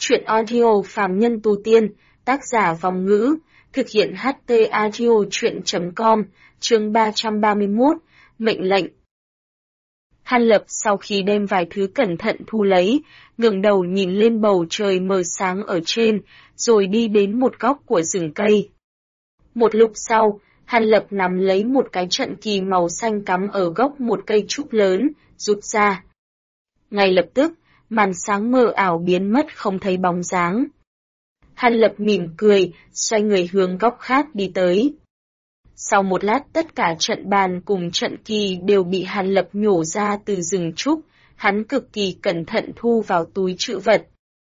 Truyện audio phàm nhân tu tiên, tác giả Vòng Ngữ, thực hiện HT audio truyện.com, chương 331, mệnh lệnh. Hàn Lập sau khi đem vài thứ cẩn thận thu lấy, ngẩng đầu nhìn lên bầu trời mờ sáng ở trên, rồi đi đến một góc của rừng cây. Một lúc sau, Hàn Lập nắm lấy một cái trận kỳ màu xanh cắm ở gốc một cây trúc lớn, rút ra. Ngay lập tức, màn sáng mờ ảo biến mất không thấy bóng dáng. Hàn Lập mỉm cười, xoay người hướng góc khác đi tới. Sau một lát tất cả trận bàn cùng trận kỳ đều bị Hàn Lập nhổ ra từ rừng trúc, hắn cực kỳ cẩn thận thu vào túi trữ vật.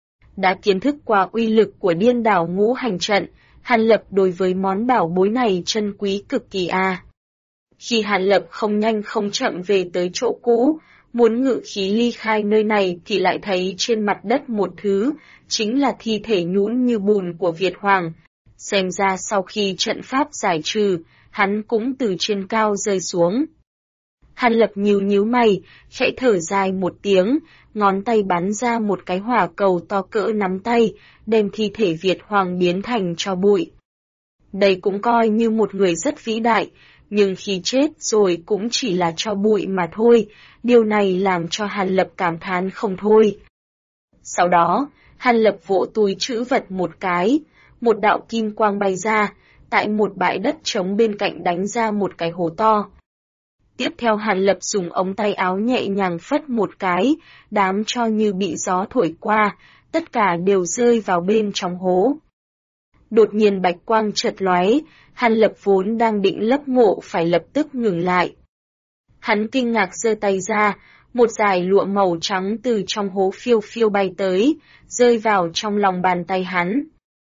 Đã kiến thức qua uy lực của điên đảo ngũ hành trận, Hàn Lập đối với món bảo bối này trân quý cực kỳ a. Khi Hàn Lập không nhanh không chậm về tới chỗ cũ, muốn ngự khí ly khai nơi này thì lại thấy trên mặt đất một thứ, chính là thi thể nhũn như bùn của Việt Hoàng. Xem ra sau khi trận pháp giải trừ, hắn cũng từ trên cao rơi xuống. Hàn Lập nhíu mày, khẽ thở dài một tiếng, ngón tay bắn ra một cái hỏa cầu to cỡ nắm tay, đem thi thể Việt Hoàng biến thành tro bụi. Đây cũng coi như một người rất vĩ đại, nhưng khi chết rồi cũng chỉ là tro bụi mà thôi, điều này làm cho Hàn Lập cảm thán không thôi. Sau đó, Hàn Lập vỗ túi trữ vật một cái, một đạo kim quang bay ra, tại một bãi đất trống bên cạnh đánh ra một cái hố to. Tiếp theo Hàn Lập dùng ống tay áo nhẹ nhàng phất một cái, đám tro như bị gió thổi qua, tất cả đều rơi vào bên trong hố. Đột nhiên bạch quang chợt lóe, Hàn Lập vốn đang định lấp mộ phải lập tức ngừng lại. Hắn kinh ngạc giơ tay ra, một dải lụa màu trắng từ trong hố phiêu phiêu bay tới, rơi vào trong lòng bàn tay hắn.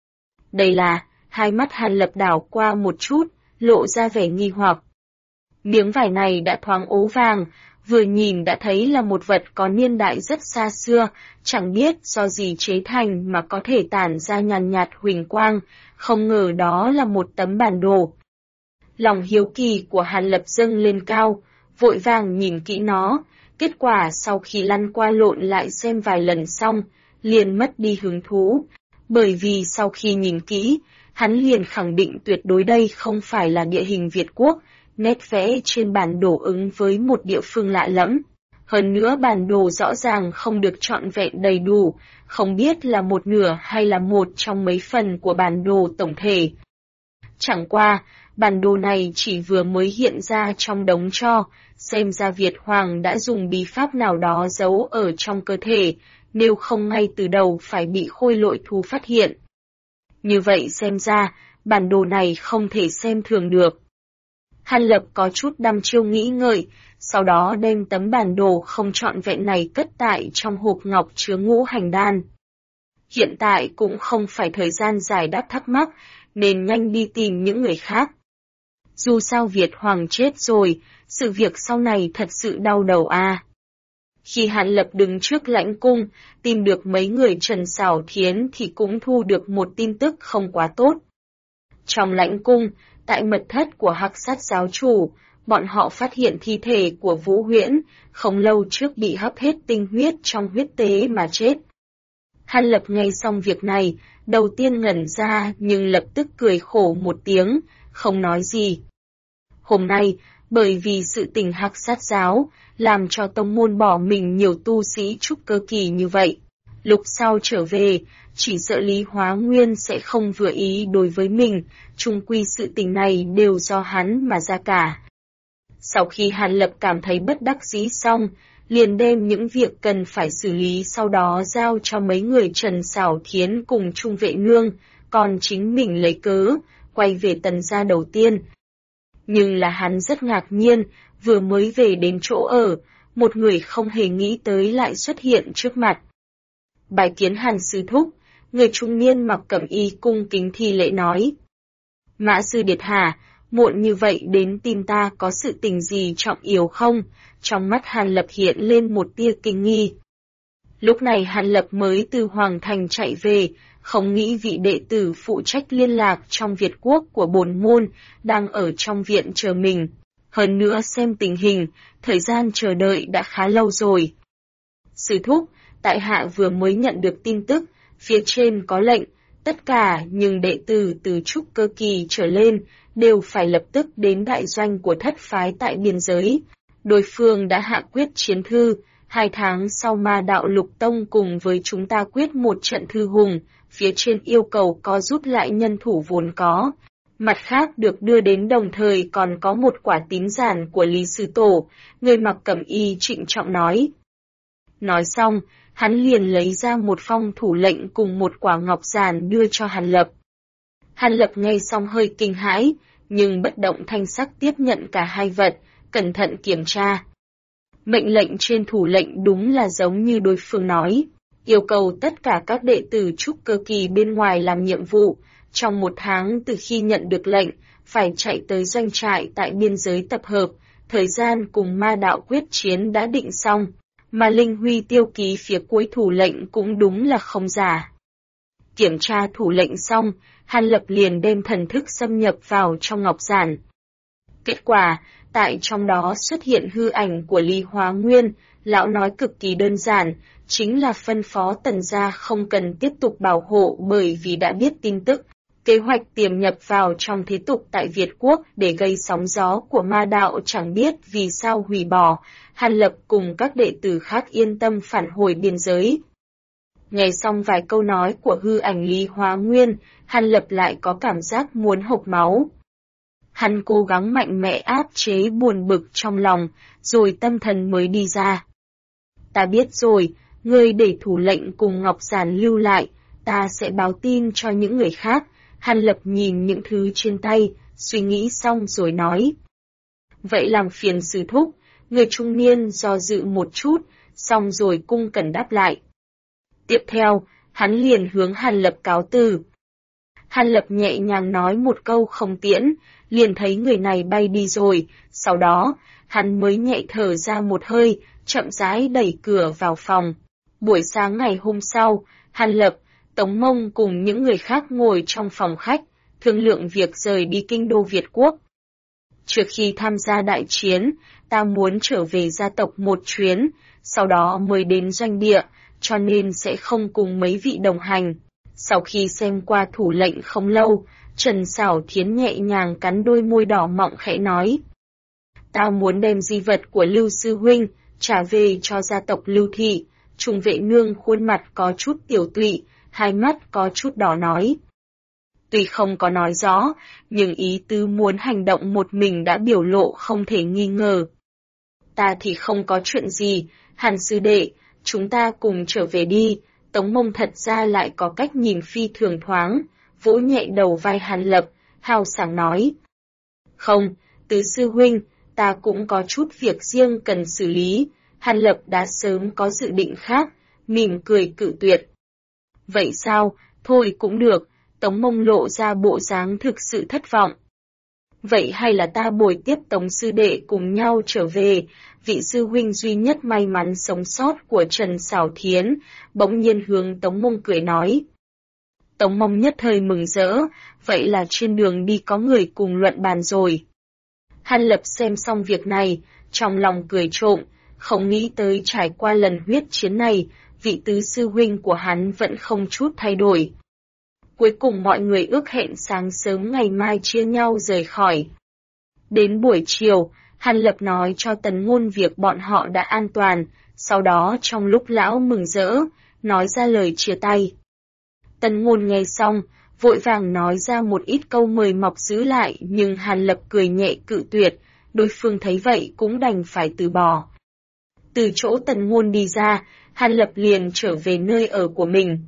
Đây là, hai mắt Hàn Lập đảo qua một chút, lộ ra vẻ nghi hoặc. Miếng vải này đã thoáng ố vàng, vừa nhìn đã thấy là một vật có niên đại rất xa xưa, chẳng biết do gì chế thành mà có thể tản ra nhàn nhạt huỳnh quang, không ngờ đó là một tấm bản đồ. Lòng hiếu kỳ của Hàn Lập dâng lên cao, vội vàng nhìn kỹ nó, kết quả sau khi lăn qua lộn lại xem vài lần xong, liền mất đi hứng thú, bởi vì sau khi nhìn kỹ, hắn liền khẳng định tuyệt đối đây không phải là địa hình Việt Quốc, nét vẽ trên bản đồ ứng với một địa phương lạ lẫm. Hơn nữa bản đồ rõ ràng không được trọn vẹn đầy đủ, không biết là một nửa hay là một trong mấy phần của bản đồ tổng thể. Chẳng qua, bản đồ này chỉ vừa mới hiện ra trong đống tro, xem ra Việt Hoàng đã dùng bí pháp nào đó giấu ở trong cơ thể, nếu không ngay từ đầu phải bị khôi lỗi thú phát hiện. Như vậy xem ra, bản đồ này không thể xem thường được. Hàn Lập có chút đăm chiêu nghĩ ngợi, sau đó đem tấm bản đồ không trọn vẹn này cất tại trong hộp ngọc chứa ngũ hành đan. Hiện tại cũng không phải thời gian giải đáp thắc mắc, nên nhanh đi tìm những người khác. Dù sao Việt Hoàng chết rồi, sự việc sau này thật sự đau đầu a. Khi Hàn Lập đứng trước lãnh cung, tìm được mấy người Trần Xảo Thiến thì cũng thu được một tin tức không quá tốt. Trong lãnh cung, tại mật thất của Hắc Sát giáo chủ, bọn họ phát hiện thi thể của Vũ Huyễn, không lâu trước bị hấp hết tinh huyết trong huyết tế mà chết. Hàn Lập nghe xong việc này, đầu tiên ngẩn ra nhưng lập tức cười khổ một tiếng, không nói gì. Hôm nay, bởi vì sự tình Hắc Sát giáo, làm cho tông môn bỏ mình nhiều tu sĩ trúc cơ kỳ như vậy. Lúc sau trở về, chỉ sợ Lý Hóa Nguyên sẽ không vừa ý đối với mình, chung quy sự tình này đều do hắn mà ra cả. Sau khi Hàn Lập cảm thấy bất đắc dĩ xong, liền đem những việc cần phải xử lý sau đó giao cho mấy người Trần Xảo Thiến cùng Trung Vệ Nương, còn chính mình lấy cớ, quay về Tần gia đầu tiên. Nhưng là hắn rất ngạc nhiên, vừa mới về đến chỗ ở, một người không hề nghĩ tới lại xuất hiện trước mặt. Bài kiến Hàn sư thúc, người trung niên mặc cẩm y cung kính thi lễ nói. Mã sư điệt hà, muộn như vậy đến tìm ta có sự tình gì trọng yếu không? Trong mắt Hàn Lập hiện lên một tia kinh nghi. Lúc này Hàn Lập mới từ Hoàng Thành chạy về, không nghĩ vị đệ tử phụ trách liên lạc trong Việt Quốc của bổn môn, đang ở trong viện chờ mình. Hơn nữa xem tình hình, thời gian chờ đợi đã khá lâu rồi. Sư thúc, tại hạ vừa mới nhận được tin tức, phía trên có lệnh, tất cả những đệ tử từ trúc cơ kỳ trở lên đều phải lập tức đến đại doanh của thất phái tại biên giới. Đối phương đã hạ quyết chiến thư, 2 tháng sau Ma Đạo Lục Tông cùng với chúng ta quyết một trận thư hùng, phía trên yêu cầu có rút lại nhân thủ vốn có. Mặt khác được đưa đến đồng thời còn có một quả tín giản của Lý Sư Tổ, người mặc cẩm y trịnh trọng nói. Nói xong, hắn liền lấy ra một phong thủ lệnh cùng một quả ngọc giản đưa cho Hàn Lập. Hàn Lập nghe xong hơi kinh hãi, nhưng bất động thanh sắc tiếp nhận cả hai vật, cẩn thận kiểm tra. Mệnh lệnh trên thủ lệnh đúng là giống như đối phương nói, yêu cầu tất cả các đệ tử trúc cơ kỳ bên ngoài làm nhiệm vụ, trong 1 tháng từ khi nhận được lệnh, phải chạy tới doanh trại tại biên giới tập hợp, thời gian cùng Ma Đạo quyết chiến đã định xong, mà Linh Huy tiêu ký phía cuối thủ lệnh cũng đúng là không giả. Kiểm tra thủ lệnh xong, Hàn Lập liền đem thần thức xâm nhập vào trong ngọc giản. Kết quả, tại trong đó xuất hiện hư ảnh của Lý Hóa Nguyên, lão nói cực kỳ đơn giản, chính là phân phó Tần gia không cần tiếp tục bảo hộ bởi vì đã biết tin tức, kế hoạch tiềm nhập vào trong thế tục tại Việt Quốc để gây sóng gió của Ma Đạo chẳng biết vì sao hủy bỏ, Hàn Lập cùng các đệ tử khác yên tâm phản hồi biên giới. Nghe xong vài câu nói của hư ảnh Lý Hóa Nguyên, Hàn Lập lại có cảm giác muốn hộc máu. Hắn cố gắng mạnh mẽ áp chế buồn bực trong lòng, rồi tâm thần mới đi ra. Ta biết rồi, ngươi để thủ lệnh cùng ngọc giản lưu lại, ta sẽ báo tin cho những người khác. Hàn Lập nhìn những thứ trên tay, suy nghĩ xong rồi nói. Vậy làm phiền sư thúc, người trung niên do dự một chút, xong rồi cung cẩn đáp lại. Tiếp theo, hắn liền hướng Hàn Lập cáo từ. Hàn Lập nhẹ nhàng nói một câu không tiễn, liền thấy người này bay đi rồi, sau đó, hắn mới nhẹ thở ra một hơi, chậm rãi đẩy cửa vào phòng. Buổi sáng ngày hôm sau, Hàn Lập, Tống Mông cùng những người khác ngồi trong phòng khách, thương lượng việc rời đi kinh đô Việt Quốc. Trước khi tham gia đại chiến, ta muốn trở về gia tộc một chuyến, sau đó mới đến doanh địa, cho nên sẽ không cùng mấy vị đồng hành. Sau khi xem qua thủ lệnh không lâu, Trần Sảo Thiến nhẹ nhàng cắn đôi môi đỏ mọng khẽ nói. Ta muốn đem di vật của Lưu Sư Huynh, trả về cho gia tộc Lưu Thị. Trung Vệ Nương khuôn mặt có chút tiểu tụy, hai mắt có chút đỏ nói. Tuy không có nói rõ, nhưng ý tứ muốn hành động một mình đã biểu lộ không thể nghi ngờ. Ta thì không có chuyện gì, Hàn sư đệ, chúng ta cùng trở về đi. Tống Mông thật ra lại có cách nhìn phi thường thoáng, vỗ nhẹ đầu vai Hàn Lập, hào sảng nói. Không, Tứ sư huynh, ta cũng có chút việc riêng cần xử lý. Hàn Lập đã sớm có dự định khác, mỉm cười cự tuyệt. Vậy sao, thôi cũng được, Tống Mông lộ ra bộ dáng thực sự thất vọng. Vậy hay là ta bồi tiếp Tống sư đệ cùng nhau trở về, vị sư huynh duy nhất may mắn sống sót của Trần Sảo Thiến, bỗng nhiên hướng Tống Mông cười nói. Tống Mông nhất thời mừng rỡ, vậy là trên đường đi có người cùng luận bàn rồi. Hàn Lập xem xong việc này, trong lòng cười trộm, không nghĩ tới trải qua lần huyết chiến này, vị tứ sư huynh của hắn vẫn không chút thay đổi. Cuối cùng mọi người ước hẹn sáng sớm ngày mai chia nhau rời khỏi. Đến buổi chiều, Hàn Lập nói cho Tần Ngôn việc bọn họ đã an toàn, sau đó trong lúc lão mừng rỡ, nói ra lời chia tay. Tần Ngôn nghe xong, vội vàng nói ra một ít câu mời mọc giữ lại nhưng Hàn Lập cười nhẹ cự tuyệt, đối phương thấy vậy cũng đành phải từ bỏ. Từ chỗ Tần Ngôn đi ra, Hàn Lập liền trở về nơi ở của mình.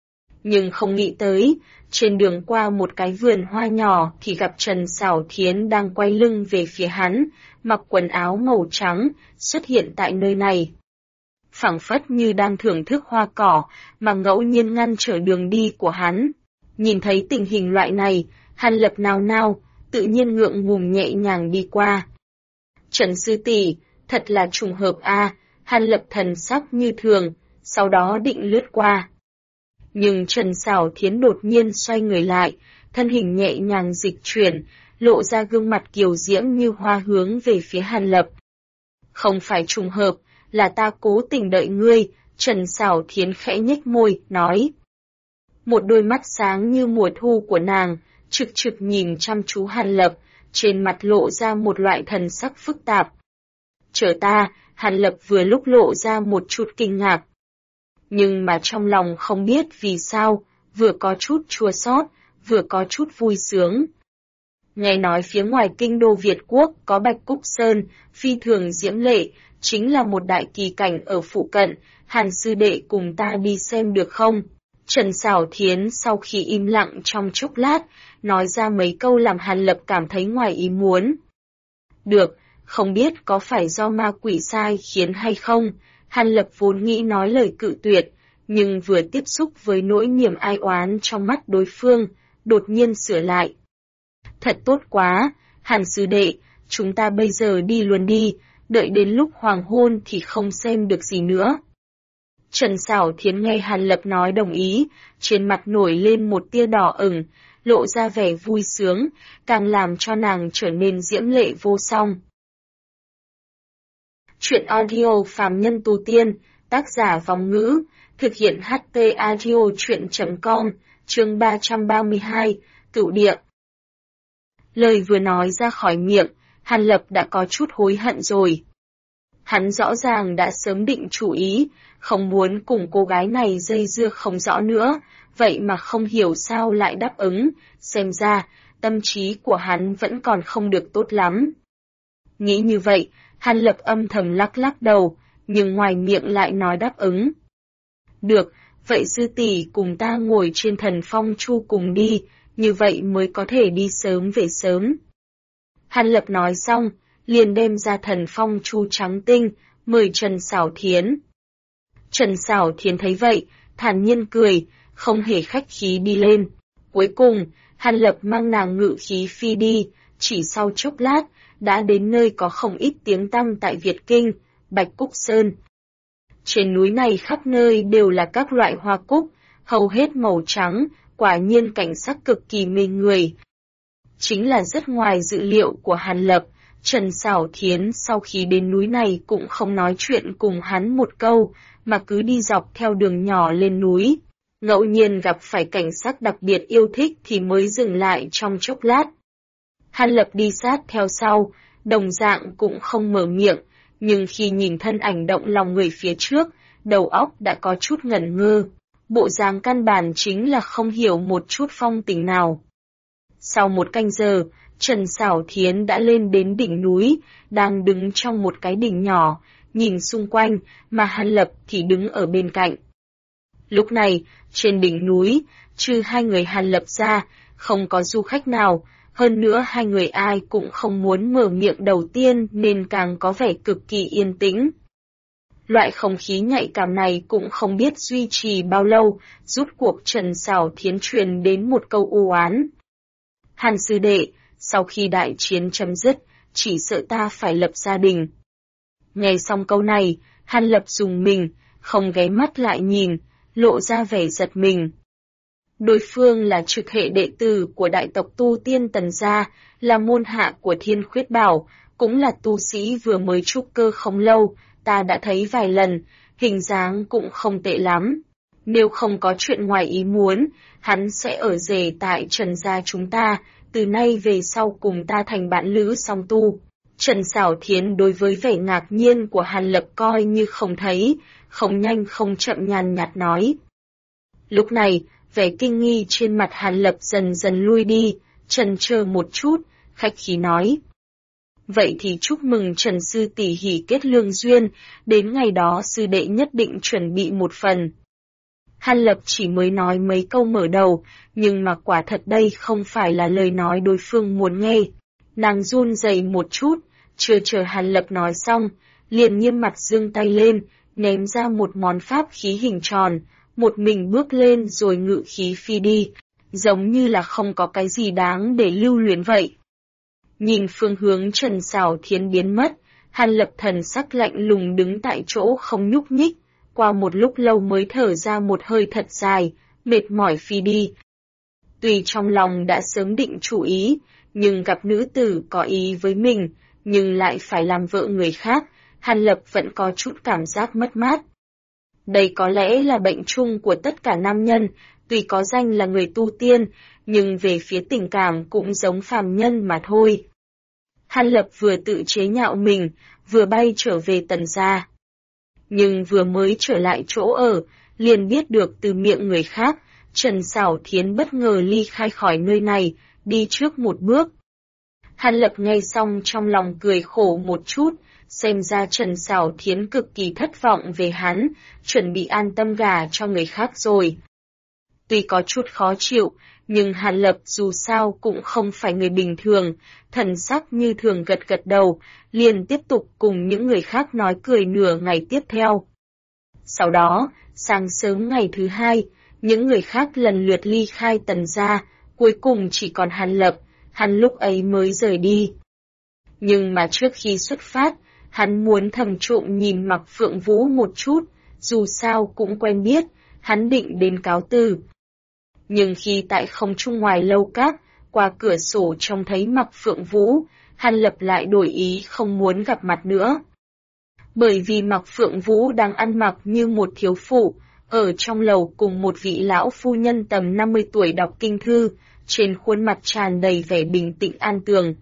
Nhưng không nghĩ tới, trên đường qua một cái vườn hoa nhỏ thì gặp Trần Sảo Thiến đang quay lưng về phía hắn, mặc quần áo màu trắng, xuất hiện tại nơi này. Phảng phất như đang thưởng thức hoa cỏ, mà ngẫu nhiên ngăn trở đường đi của hắn. Nhìn thấy tình hình loại này, Hàn Lập nao nao, tự nhiên ngượng ngùng nhẹ nhàng đi qua. Trần sư tỷ, thật là trùng hợp a. Hàn Lập thần sắc như thường, sau đó định lướt qua. Nhưng Trần Sảo Thiến đột nhiên xoay người lại, thân hình nhẹ nhàng dịch chuyển, lộ ra gương mặt kiều diễm như hoa hướng về phía Hàn Lập. Không phải trùng hợp, là ta cố tình đợi ngươi, Trần Sảo Thiến khẽ nhếch môi, nói. một đôi mắt sáng như mùa thu của nàng, trực trực nhìn chăm chú Hàn Lập, trên mặt lộ ra một loại thần sắc phức tạp. Chờ ta, Hàn Lập vừa lúc lộ ra một chút kinh ngạc. Nhưng mà trong lòng không biết vì sao, vừa có chút chua xót, vừa có chút vui sướng. Nghe nói phía ngoài kinh đô Việt Quốc có Bạch Cúc Sơn, phi thường diễm lệ, chính là một đại kỳ cảnh ở phụ cận, Hàn sư đệ cùng ta đi xem được không? Trần Sảo Thiến sau khi im lặng trong chốc lát, nói ra mấy câu làm Hàn Lập cảm thấy ngoài ý muốn. Được, không biết có phải do ma quỷ sai khiến hay không, Hàn Lập vốn nghĩ nói lời cự tuyệt, nhưng vừa tiếp xúc với nỗi niềm ai oán trong mắt đối phương, đột nhiên sửa lại. Thật tốt quá, Hàn sư đệ, chúng ta bây giờ đi luôn đi, đợi đến lúc hoàng hôn thì không xem được gì nữa. Trần Sảo Thiến nghe Hàn Lập nói đồng ý, trên mặt nổi lên một tia đỏ ửng, lộ ra vẻ vui sướng, càng làm cho nàng trở nên diễm lệ vô song. Chuyện audio phàm nhân tu tiên, tác giả Vong Ngữ, thực hiện HT Audio Chuyện.com, chương 332, Cửu Địa. Lời vừa nói ra khỏi miệng, Hàn Lập đã có chút hối hận rồi. Hắn rõ ràng đã sớm định chủ ý, không muốn cùng cô gái này dây dưa không rõ nữa, vậy mà không hiểu sao lại đáp ứng, xem ra, tâm trí của hắn vẫn còn không được tốt lắm. Nghĩ như vậy, Hàn Lập âm thầm lắc lắc đầu, nhưng ngoài miệng lại nói đáp ứng. Được, vậy sư tỷ cùng ta ngồi trên thần phong chu cùng đi, như vậy mới có thể đi sớm về sớm. Hàn Lập nói xong, liền đem ra thần phong chu trắng tinh, mời Trần Sảo Thiến. Trần Sảo Thiến thấy vậy, thản nhiên cười, không hề khách khí đi lên. Cuối cùng, Hàn Lập mang nàng ngự khí phi đi, chỉ sau chốc lát, đã đến nơi có không ít tiếng tăm tại Việt Kinh, Bạch Cúc Sơn. Trên núi này khắp nơi đều là các loại hoa cúc, hầu hết màu trắng, quả nhiên cảnh sắc cực kỳ mê người. Chính là rất ngoài dự liệu của Hàn Lập, Trần Sảo Thiến sau khi đến núi này cũng không nói chuyện cùng hắn một câu, mà cứ đi dọc theo đường nhỏ lên núi. Ngẫu nhiên gặp phải cảnh sắc đặc biệt yêu thích thì mới dừng lại trong chốc lát. Hàn Lập đi sát theo sau, đồng dạng cũng không mở miệng, nhưng khi nhìn thân ảnh động lòng người phía trước, đầu óc đã có chút ngẩn ngơ. Bộ dáng căn bản chính là không hiểu một chút phong tình nào. Sau một canh giờ, Trần Sảo Thiến đã lên đến đỉnh núi, đang đứng trong một cái đỉnh nhỏ, nhìn xung quanh, mà Hàn Lập thì đứng ở bên cạnh. Lúc này, trên đỉnh núi, trừ hai người Hàn Lập ra, không có du khách nào, hơn nữa hai người ai cũng không muốn mở miệng đầu tiên nên càng có vẻ cực kỳ yên tĩnh. Loại không khí nhạy cảm này cũng không biết duy trì bao lâu, rút cuộc Trần Sảo Thiến truyền đến một câu u oán. Hàn sư đệ, sau khi đại chiến chấm dứt, chỉ sợ ta phải lập gia đình. Nghe xong câu này, Hàn Lập rùng mình, không ghé mắt lại nhìn, lộ ra vẻ giật mình. Đối phương là trực hệ đệ tử của đại tộc tu tiên Tần Gia, là môn hạ của Thiên Khuyết Bảo, cũng là tu sĩ vừa mới trúc cơ không lâu, ta đã thấy vài lần, hình dáng cũng không tệ lắm. Nếu không có chuyện ngoài ý muốn, hắn sẽ ở rể tại Trần Gia chúng ta, từ nay về sau cùng ta thành bạn lữ song tu. Trần Sảo Thiến đối với vẻ ngạc nhiên của Hàn Lập coi như không thấy, không nhanh không chậm nhàn nhạt nói. Lúc này, vẻ kinh nghi trên mặt Hàn Lập dần dần lui đi, chần chờ một chút, khách khí nói. Vậy thì chúc mừng Trần sư tỷ hỷ kết lương duyên, đến ngày đó sư đệ nhất định chuẩn bị một phần. Hàn Lập chỉ mới nói mấy câu mở đầu, nhưng mà quả thật đây không phải là lời nói đối phương muốn nghe. Nàng run rẩy một chút, chưa chờ Hàn Lập nói xong, liền nghiêm mặt giương tay lên, ném ra một món pháp khí hình tròn, một mình bước lên rồi ngự khí phi đi, giống như là không có cái gì đáng để lưu luyến vậy. Nhìn phương hướng Trần Sảo Thiến biến mất, Hàn Lập thần sắc lạnh lùng đứng tại chỗ không nhúc nhích, qua một lúc lâu mới thở ra một hơi thật dài, mệt mỏi phi đi. Tuy trong lòng đã sớm định chủ ý, nhưng gặp nữ tử có ý với mình, nhưng lại phải làm vợ người khác, Hàn Lập vẫn có chút cảm giác mất mát. Đây có lẽ là bệnh chung của tất cả nam nhân, tuy có danh là người tu tiên, nhưng về phía tình cảm cũng giống phàm nhân mà thôi. Hàn Lập vừa tự chế nhạo mình, vừa bay trở về Tần gia. Nhưng vừa mới trở lại chỗ ở, liền biết được từ miệng người khác, Trần Sảo Thiến bất ngờ ly khai khỏi nơi này, đi trước một bước. Hàn Lập nghe xong trong lòng cười khổ một chút, xem ra Trần Sảo Thiến cực kỳ thất vọng về hắn, chuẩn bị an tâm gả cho người khác rồi. Tuy có chút khó chịu, nhưng Hàn Lập dù sao cũng không phải người bình thường, thần sắc như thường gật gật đầu, liền tiếp tục cùng những người khác nói cười nửa ngày tiếp theo. Sau đó, sáng sớm ngày thứ hai, những người khác lần lượt ly khai Tần gia, cuối cùng chỉ còn Hàn Lập, hắn lúc ấy mới rời đi. Nhưng mà trước khi xuất phát, hắn muốn thầm trộm nhìn Mạc Phượng Vũ một chút, dù sao cũng quen biết, hắn định đến cáo từ. Nhưng khi tại không trung ngoài lâu các, qua cửa sổ trông thấy Mạc Phượng Vũ, Hàn Lập lại đổi ý không muốn gặp mặt nữa. Bởi vì Mạc Phượng Vũ đang ăn mặc như một thiếu phụ, ở trong lầu cùng một vị lão phu nhân tầm 50 tuổi đọc kinh thư, trên khuôn mặt tràn đầy vẻ bình tĩnh an tường.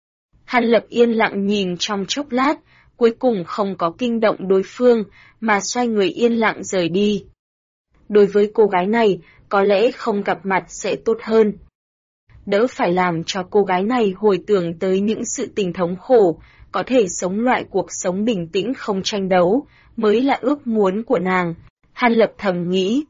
Hàn Lập yên lặng nhìn trong chốc lát, cuối cùng không có kinh động đối phương, mà xoay người yên lặng rời đi. Đối với cô gái này, có lẽ không gặp mặt sẽ tốt hơn. Đỡ phải làm cho cô gái này hồi tưởng tới những sự tình thống khổ, có thể sống loại cuộc sống bình tĩnh không tranh đấu, mới là ước muốn của nàng. Hàn Lập thầm nghĩ.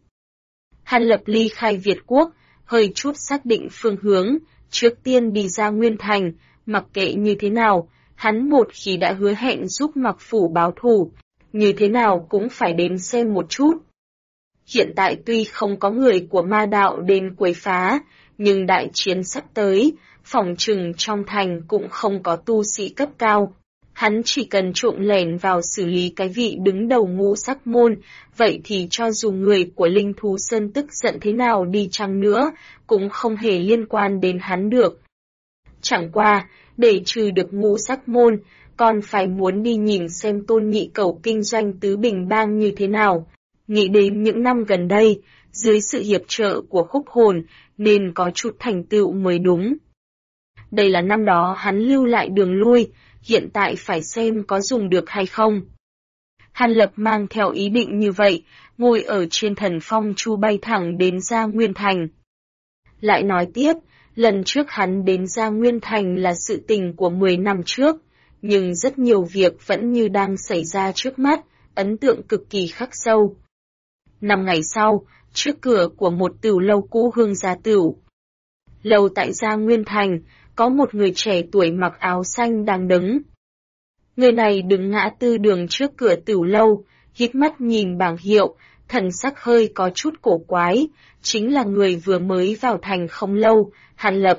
Hàn Lập ly khai Việt Quốc, hơi chút xác định phương hướng, trước tiên đi ra Nguyên Thành, mặc kệ như thế nào, hắn một khi đã hứa hẹn giúp Mạc Phủ báo thù, như thế nào cũng phải đến xem một chút. Hiện tại tuy không có người của ma đạo đến quấy phá, nhưng đại chiến sắp tới, phỏng chừng trong thành cũng không có tu sĩ cấp cao. Hắn chỉ cần trộm lẻn vào xử lý cái vị đứng đầu Ngũ Sắc Môn, vậy thì cho dù người của Linh Thú Sơn tức giận thế nào đi chăng nữa, cũng không hề liên quan đến hắn được. Chẳng qua, để trừ được Ngũ Sắc Môn, còn phải muốn đi nhìn xem Tôn Nhị Cẩu kinh doanh tứ bình bang như thế nào. Nghĩ đến những năm gần đây, dưới sự hiệp trợ của Khúc Hồn, nên có chút thành tựu mới đúng. Đây là năm đó hắn lưu lại đường lui, hiện tại phải xem có dùng được hay không. Hàn Lập mang theo ý định như vậy, ngồi ở trên thần phong chu bay thẳng đến Gia Nguyên Thành. Lại nói tiếp, lần trước hắn đến Gia Nguyên Thành là sự tình của 10 năm trước, nhưng rất nhiều việc vẫn như đang xảy ra trước mắt, ấn tượng cực kỳ khắc sâu. 5 ngày sau, trước cửa của một tửu lâu cũ Hương Gia Tửu. Lầu tại Gia Nguyên Thành, có một người trẻ tuổi mặc áo xanh đang đứng. Người này đứng ngã tư đường trước cửa tửu lâu, hít mắt nhìn bảng hiệu, thần sắc hơi có chút cổ quái, chính là người vừa mới vào thành không lâu, Hàn Lập.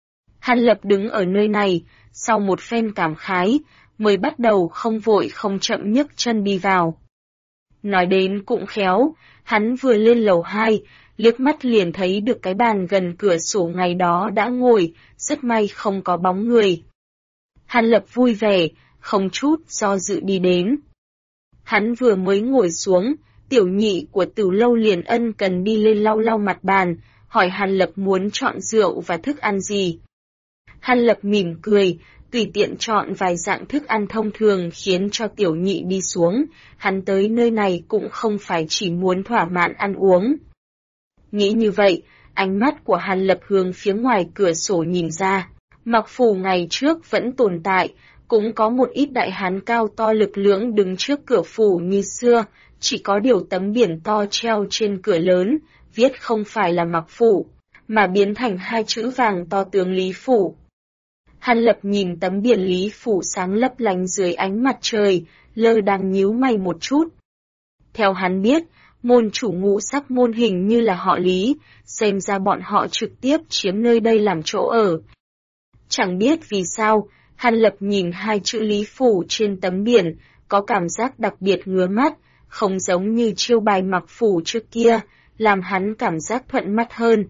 Hàn Lập đứng ở nơi này, sau một phen cảm khái, mới bắt đầu không vội không chậm nhấc chân đi vào. Nói đến cũng khéo, hắn vừa lên lầu 2, liếc mắt liền thấy được cái bàn gần cửa sổ ngày đó đã ngồi, rất may không có bóng người. Hàn Lập vui vẻ, không chút do dự đi đến. Hắn vừa mới ngồi xuống, tiểu nhị của tửu lâu liền ân cần đi lên lau lau mặt bàn, hỏi Hàn Lập muốn chọn rượu và thức ăn gì. Hàn Lập mỉm cười, tùy tiện chọn vài dạng thức ăn thông thường khiến cho tiểu nhị đi xuống, hắn tới nơi này cũng không phải chỉ muốn thỏa mãn ăn uống. Nghĩ như vậy, ánh mắt của Hàn Lập hướng phía ngoài cửa sổ nhìn ra, Mạc Phủ ngày trước vẫn tồn tại, cũng có một ít đại hán cao to lực lưỡng đứng trước cửa phủ như xưa, chỉ có điều tấm biển to treo trên cửa lớn, viết không phải là Mạc Phủ, mà biến thành hai chữ vàng to tướng Lý Phủ. Hàn Lập nhìn tấm biển Lý Phủ sáng lấp lánh dưới ánh mặt trời, lơ đang nhíu mày một chút. Theo hắn biết, môn chủ Ngũ Sắc Môn hình như là họ Lý, xem ra bọn họ trực tiếp chiếm nơi đây làm chỗ ở. Chẳng biết vì sao, Hàn Lập nhìn hai chữ Lý Phủ trên tấm biển, có cảm giác đặc biệt ngứa mắt, không giống như chiêu bài Mạc Phủ trước kia, làm hắn cảm giác thuận mắt hơn.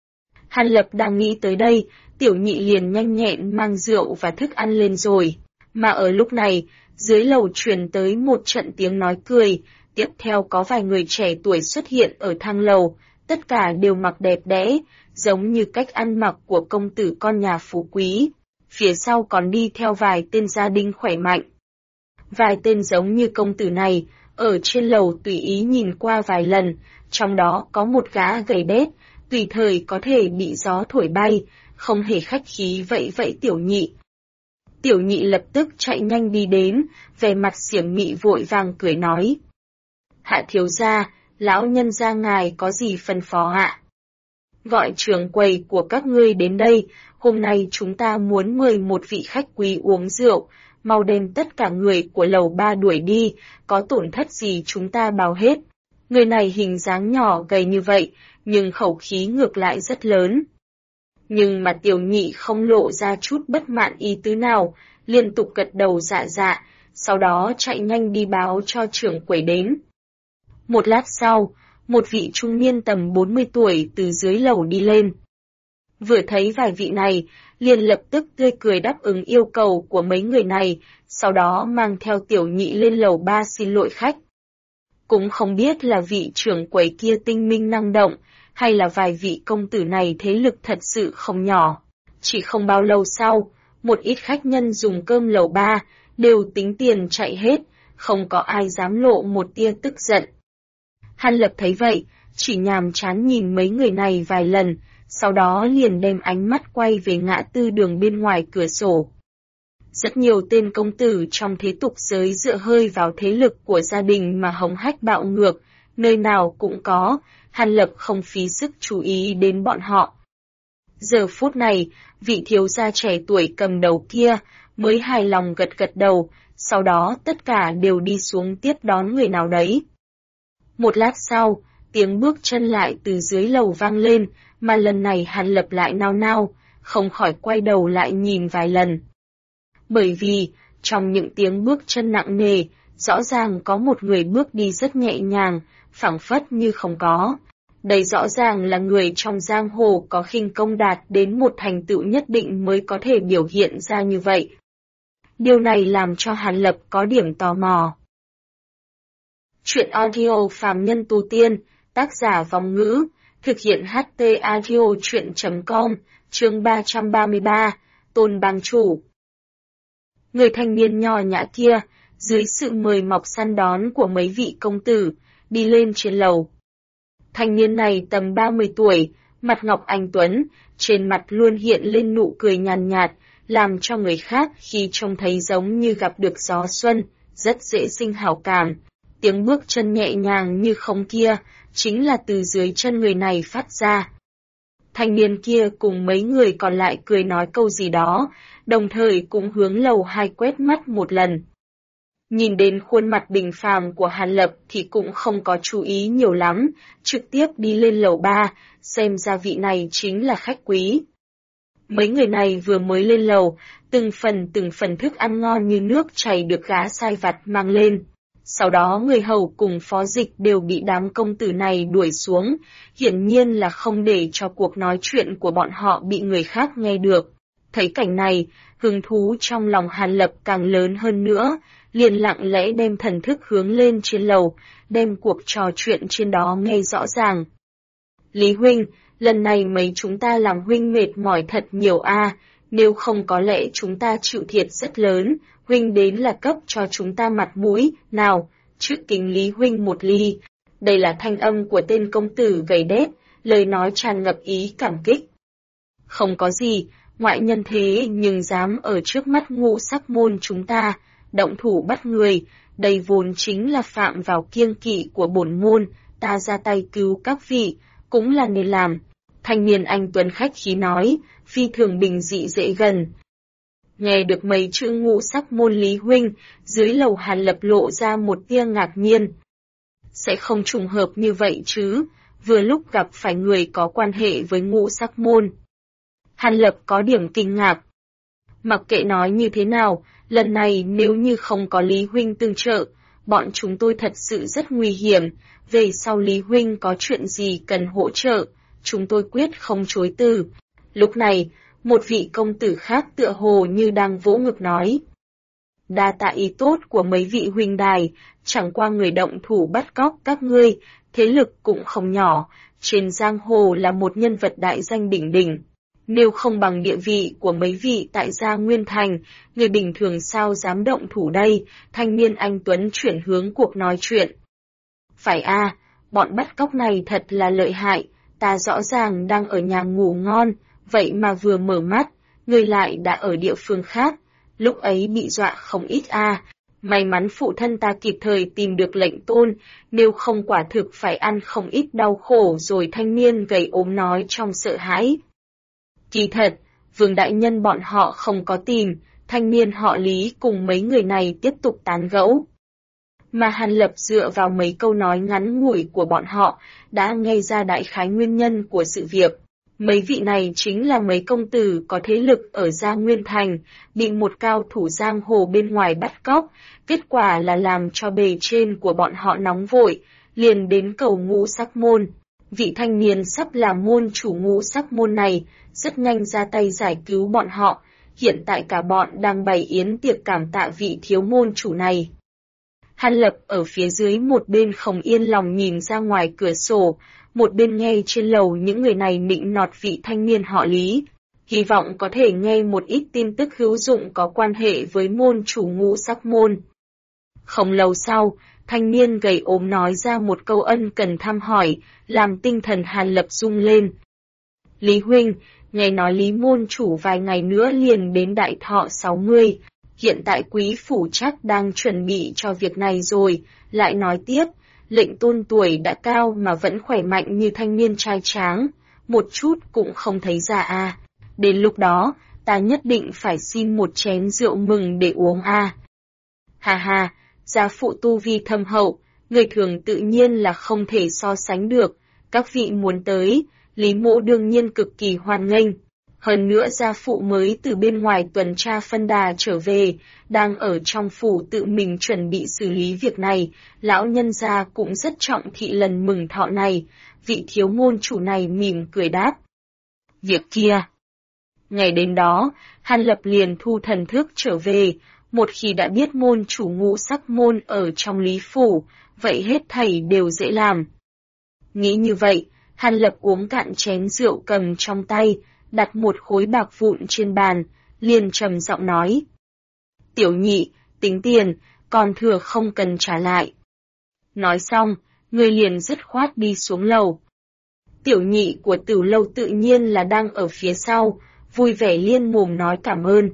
Hàn Lập đang nghĩ tới đây, tiểu nhị liền nhanh nhẹn mang rượu và thức ăn lên rồi. Mà ở lúc này, dưới lầu truyền tới một trận tiếng nói cười, tiếp theo có vài người trẻ tuổi xuất hiện ở thang lầu, tất cả đều mặc đẹp đẽ, giống như cách ăn mặc của công tử con nhà phú quý. Phía sau còn đi theo vài tên gia đình khỏe mạnh. Vài tên giống như công tử này, ở trên lầu tùy ý nhìn qua vài lần, trong đó có một gã gầy đét, tùy thời có thể bị gió thổi bay, không hề khách khí vẫy vẫy Tiểu Nhị. Tiểu Nhị lập tức chạy nhanh đi đến, vẻ mặt xiểm mị vội vàng cười nói. Hạ thiếu gia, lão nhân gia ngài có gì phân phó ạ? Gọi trưởng quầy của các ngươi đến đây, hôm nay chúng ta muốn mời một vị khách quý uống rượu, mau đem tất cả người của lầu 3 đuổi đi, có tổn thất gì chúng ta báo hết. Người này hình dáng nhỏ gầy như vậy, nhưng khẩu khí ngược lại rất lớn. Nhưng mà Tiểu Nhị không lộ ra chút bất mãn ý tứ nào, liên tục gật đầu dạ dạ, sau đó chạy nhanh đi báo cho trưởng quầy đến. Một lát sau, một vị trung niên tầm 40 tuổi từ dưới lầu đi lên. Vừa thấy vài vị này, liền lập tức tươi cười đáp ứng yêu cầu của mấy người này, sau đó mang theo Tiểu Nhị lên lầu 3 xin lỗi khách. Cũng không biết là vị trưởng quầy kia tinh minh năng động, hay là vài vị công tử này thế lực thật sự không nhỏ. Chỉ không bao lâu sau, một ít khách nhân dùng cơm lầu 3, đều tính tiền chạy hết, không có ai dám lộ một tia tức giận. Hàn Lập thấy vậy, chỉ nhàm chán nhìn mấy người này vài lần, sau đó liền đem ánh mắt quay về ngã tư đường bên ngoài cửa sổ. Rất nhiều tên công tử trong thế tục giới dựa hơi vào thế lực của gia đình mà hống hách bạo ngược, nơi nào cũng có, Hàn Lập không phí sức chú ý đến bọn họ. Giờ phút này, vị thiếu gia trẻ tuổi cầm đầu kia, mới hài lòng gật gật đầu, sau đó tất cả đều đi xuống tiếp đón người nào đấy. Một lát sau, tiếng bước chân lại từ dưới lầu vang lên, mà lần này Hàn Lập lại nao nao, không khỏi quay đầu lại nhìn vài lần. Bởi vì, trong những tiếng bước chân nặng nề, rõ ràng có một người bước đi rất nhẹ nhàng, phảng phất như không có. Đây rõ ràng là người trong giang hồ có khinh công đạt đến một thành tựu nhất định mới có thể biểu hiện ra như vậy. Điều này làm cho Hàn Lập có điểm tò mò. Chuyện audio Phàm Nhân Tu Tiên, tác giả Vong Ngữ, thực hiện HT Audio Chuyện.com, chương 333, Tôn Bang Chủ. Người thanh niên nho nhã kia, dưới sự mời mọc săn đón của mấy vị công tử, đi lên trên lầu. Thanh niên này tầm 30 tuổi, mặt ngọc anh tuấn, trên mặt luôn hiện lên nụ cười nhàn nhạt, làm cho người khác khi trông thấy giống như gặp được gió xuân, rất dễ sinh hảo cảm. Tiếng bước chân nhẹ nhàng như không kia, chính là từ dưới chân người này phát ra. Thanh niên kia cùng mấy người còn lại cười nói câu gì đó, đồng thời cũng hướng lầu 2 quét mắt một lần. Nhìn đến khuôn mặt bình phàm của Hàn Lập thì cũng không có chú ý nhiều lắm, trực tiếp đi lên lầu 3, xem ra vị này chính là khách quý. Mấy người này vừa mới lên lầu, từng phần thức ăn ngon như nước chảy được gã sai vặt mang lên. Sau đó người hầu cùng phó dịch đều bị đám công tử này đuổi xuống, hiển nhiên là không để cho cuộc nói chuyện của bọn họ bị người khác nghe được. Thấy cảnh này, hứng thú trong lòng Hàn Lập càng lớn hơn nữa, liền lặng lẽ đem thần thức hướng lên trên lầu, đem cuộc trò chuyện trên đó nghe rõ ràng. Lý huynh, lần này mấy chúng ta làm huynh mệt mỏi thật nhiều a, nếu không có lẽ chúng ta chịu thiệt rất lớn, huynh đến là cấp cho chúng ta mặt mũi, nào, trước kính Lý huynh một ly. Đây là thanh âm của tên công tử gầy đét, lời nói tràn ngập ý cảm kích. Không có gì, ngoại nhân thế nhưng dám ở trước mắt Ngũ Sắc môn chúng ta, động thủ bắt người, đây vốn chính là phạm vào kiêng kỵ của bổn môn, ta ra tay cứu các vị, cũng là nên làm. Thanh niên anh tuấn khách khí nói, phi thường bình dị dễ gần. Nghe được mấy chữ Ngũ Sắc môn Lý huynh, dưới lầu Hàn Lập lộ ra một tia ngạc nhiên. Sẽ không trùng hợp như vậy chứ, vừa lúc gặp phải người có quan hệ với Ngũ Sắc môn. Hàn Lập có điểm kinh ngạc. Mặc kệ nói như thế nào, lần này nếu như không có Lý huynh tương trợ, bọn chúng tôi thật sự rất nguy hiểm, về sau Lý huynh có chuyện gì cần hỗ trợ, chúng tôi quyết không chối từ. Lúc này, một vị công tử khác tựa hồ như đang vỗ ngực nói. Đa tạ ý tốt của mấy vị huynh đài, chẳng qua người động thủ bắt cóc các ngươi, thế lực cũng không nhỏ, trên giang hồ là một nhân vật đại danh đỉnh đỉnh. Nếu không bằng địa vị của mấy vị tại gia Nguyên Thành, người bình thường sao dám động thủ đây, thanh niên anh Tuấn chuyển hướng cuộc nói chuyện. Phải a, bọn bắt cóc này thật là lợi hại, ta rõ ràng đang ở nhà ngủ ngon, vậy mà vừa mở mắt, người lại đã ở địa phương khác, lúc ấy bị dọa không ít a. May mắn phụ thân ta kịp thời tìm được lệnh tôn, nếu không quả thực phải ăn không ít đau khổ rồi thanh niên gầy ốm nói trong sợ hãi. Kỳ thật, Vương đại nhân bọn họ không có tìm, thanh niên họ Lý cùng mấy người này tiếp tục tán gẫu. Mà Hàn Lập dựa vào mấy câu nói ngắn ngủi của bọn họ, đã nghe ra đại khái nguyên nhân của sự việc. Mấy vị này chính là mấy công tử có thế lực ở Gia Nguyên Thành, bị một cao thủ giang hồ bên ngoài bắt cóc, kết quả là làm cho bề trên của bọn họ nóng vội, liền đến cầu Ngũ Sắc Môn. Vị thanh niên sắp làm môn chủ Ngũ Sắc Môn này, rất nhanh ra tay giải cứu bọn họ, hiện tại cả bọn đang bày yến tiệc cảm tạ vị thiếu môn chủ này. Hàn Lập ở phía dưới một bên không yên lòng nhìn ra ngoài cửa sổ, một bên nghe trên lầu những người này nịnh nọt vị thanh niên họ Lý, hy vọng có thể nghe một ít tin tức hữu dụng có quan hệ với môn chủ Ngũ Sắc Môn. Không lâu sau, thanh niên gầy ốm nói ra một câu ân cần thăm hỏi, làm tinh thần Hàn Lập rung lên. Lý huynh, nghe nói Lý môn chủ vài ngày nữa liền đến đại thọ 60, hiện tại quý phủ chắc đang chuẩn bị cho việc này rồi, lại nói tiếp. Lệnh tôn tuổi đã cao mà vẫn khỏe mạnh như thanh niên trai tráng, một chút cũng không thấy già a. Đến lúc đó, ta nhất định phải xin một chén rượu mừng để uống a. Ha ha, gia phụ tu vi thâm hậu, người thường tự nhiên là không thể so sánh được, các vị muốn tới, Lý mỗ đương nhiên cực kỳ hoan nghênh. Hơn nữa gia phụ mới từ bên ngoài tuần tra phân đà trở về, đang ở trong phủ tự mình chuẩn bị xử lý việc này, lão nhân gia cũng rất trọng thị lần mừng thọ này, vị thiếu môn chủ này mỉm cười đáp. Việc kia. Ngày đến đó, Hàn Lập liền thu thần thức trở về, một khi đã biết môn chủ Ngũ Sắc Môn ở trong Lý Phủ, vậy hết thảy đều dễ làm. Nghĩ như vậy, Hàn Lập uống cạn chén rượu cầm trong tay, đặt một khối bạc vụn trên bàn, liền trầm giọng nói. Tiểu nhị, tính tiền, còn thừa không cần trả lại. Nói xong, người liền dứt khoát đi xuống lầu. Tiểu nhị của Tử Lâu tự nhiên là đang ở phía sau, vui vẻ liên mồm nói cảm ơn.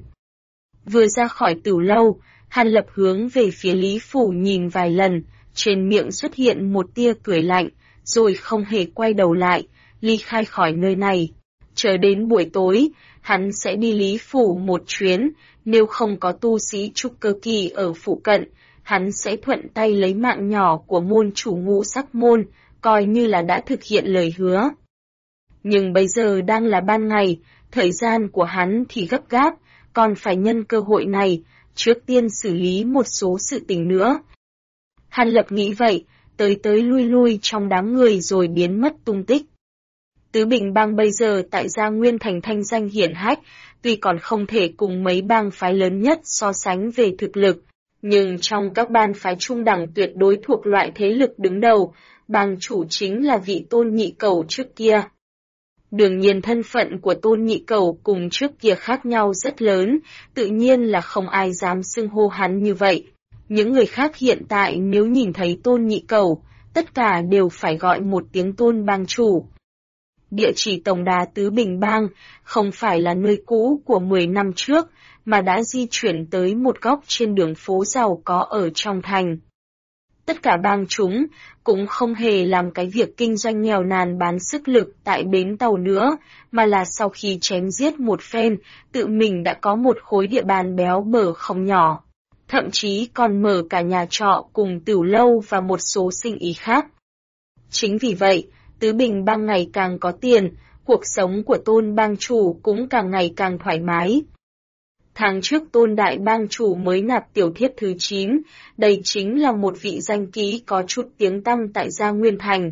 Vừa ra khỏi Tử Lâu, Hàn Lập hướng về phía Lý Phủ nhìn vài lần, trên miệng xuất hiện một tia cười lạnh, rồi không hề quay đầu lại, ly khai khỏi nơi này. Chờ đến buổi tối, hắn sẽ đi Lý Phủ một chuyến, nếu không có tu sĩ trúc cơ kỳ ở phụ cận, hắn sẽ thuận tay lấy mạng nhỏ của môn chủ Ngũ Sắc Môn, coi như là đã thực hiện lời hứa. Nhưng bây giờ đang là ban ngày, thời gian của hắn thì gấp gáp, còn phải nhân cơ hội này, trước tiên xử lý một số sự tình nữa. Hàn Lập nghĩ vậy, tới lui lui trong đám người rồi biến mất tung tích. Tứ Bình Bang bây giờ tại Gia Nguyên Thành thanh danh hiển hách, tuy còn không thể cùng mấy bang phái lớn nhất so sánh về thực lực, nhưng trong các bang phái trung đẳng tuyệt đối thuộc loại thế lực đứng đầu, bang chủ chính là vị Tôn Nhị Cẩu trước kia. Đương nhiên thân phận của Tôn Nhị Cẩu cùng trước kia khác nhau rất lớn, tự nhiên là không ai dám xưng hô hắn như vậy. Những người khác hiện tại nếu nhìn thấy Tôn Nhị Cẩu, tất cả đều phải gọi một tiếng Tôn bang chủ. Địa chỉ tổng đà Tứ Bình Bang không phải là nơi cũ của 10 năm trước, mà đã di chuyển tới một góc trên đường phố giàu có ở trong thành. Tất cả bang chúng cũng không hề làm cái việc kinh doanh nghèo nàn bán sức lực tại bến tàu nữa, mà là sau khi chém giết một phen, tự mình đã có một khối địa bàn béo bở không nhỏ. Thậm chí còn mở cả nhà trọ cùng tiểu lâu và một số sinh ý khác. Chính vì vậy, Tứ Bình Bang ngày càng có tiền, cuộc sống của Tôn bang chủ cũng càng ngày càng thoải mái. Tháng trước Tôn đại bang chủ mới nạp tiểu thiếp thứ 9, đây chính là một vị danh ký có chút tiếng tăm tại Gia Nguyên Thành.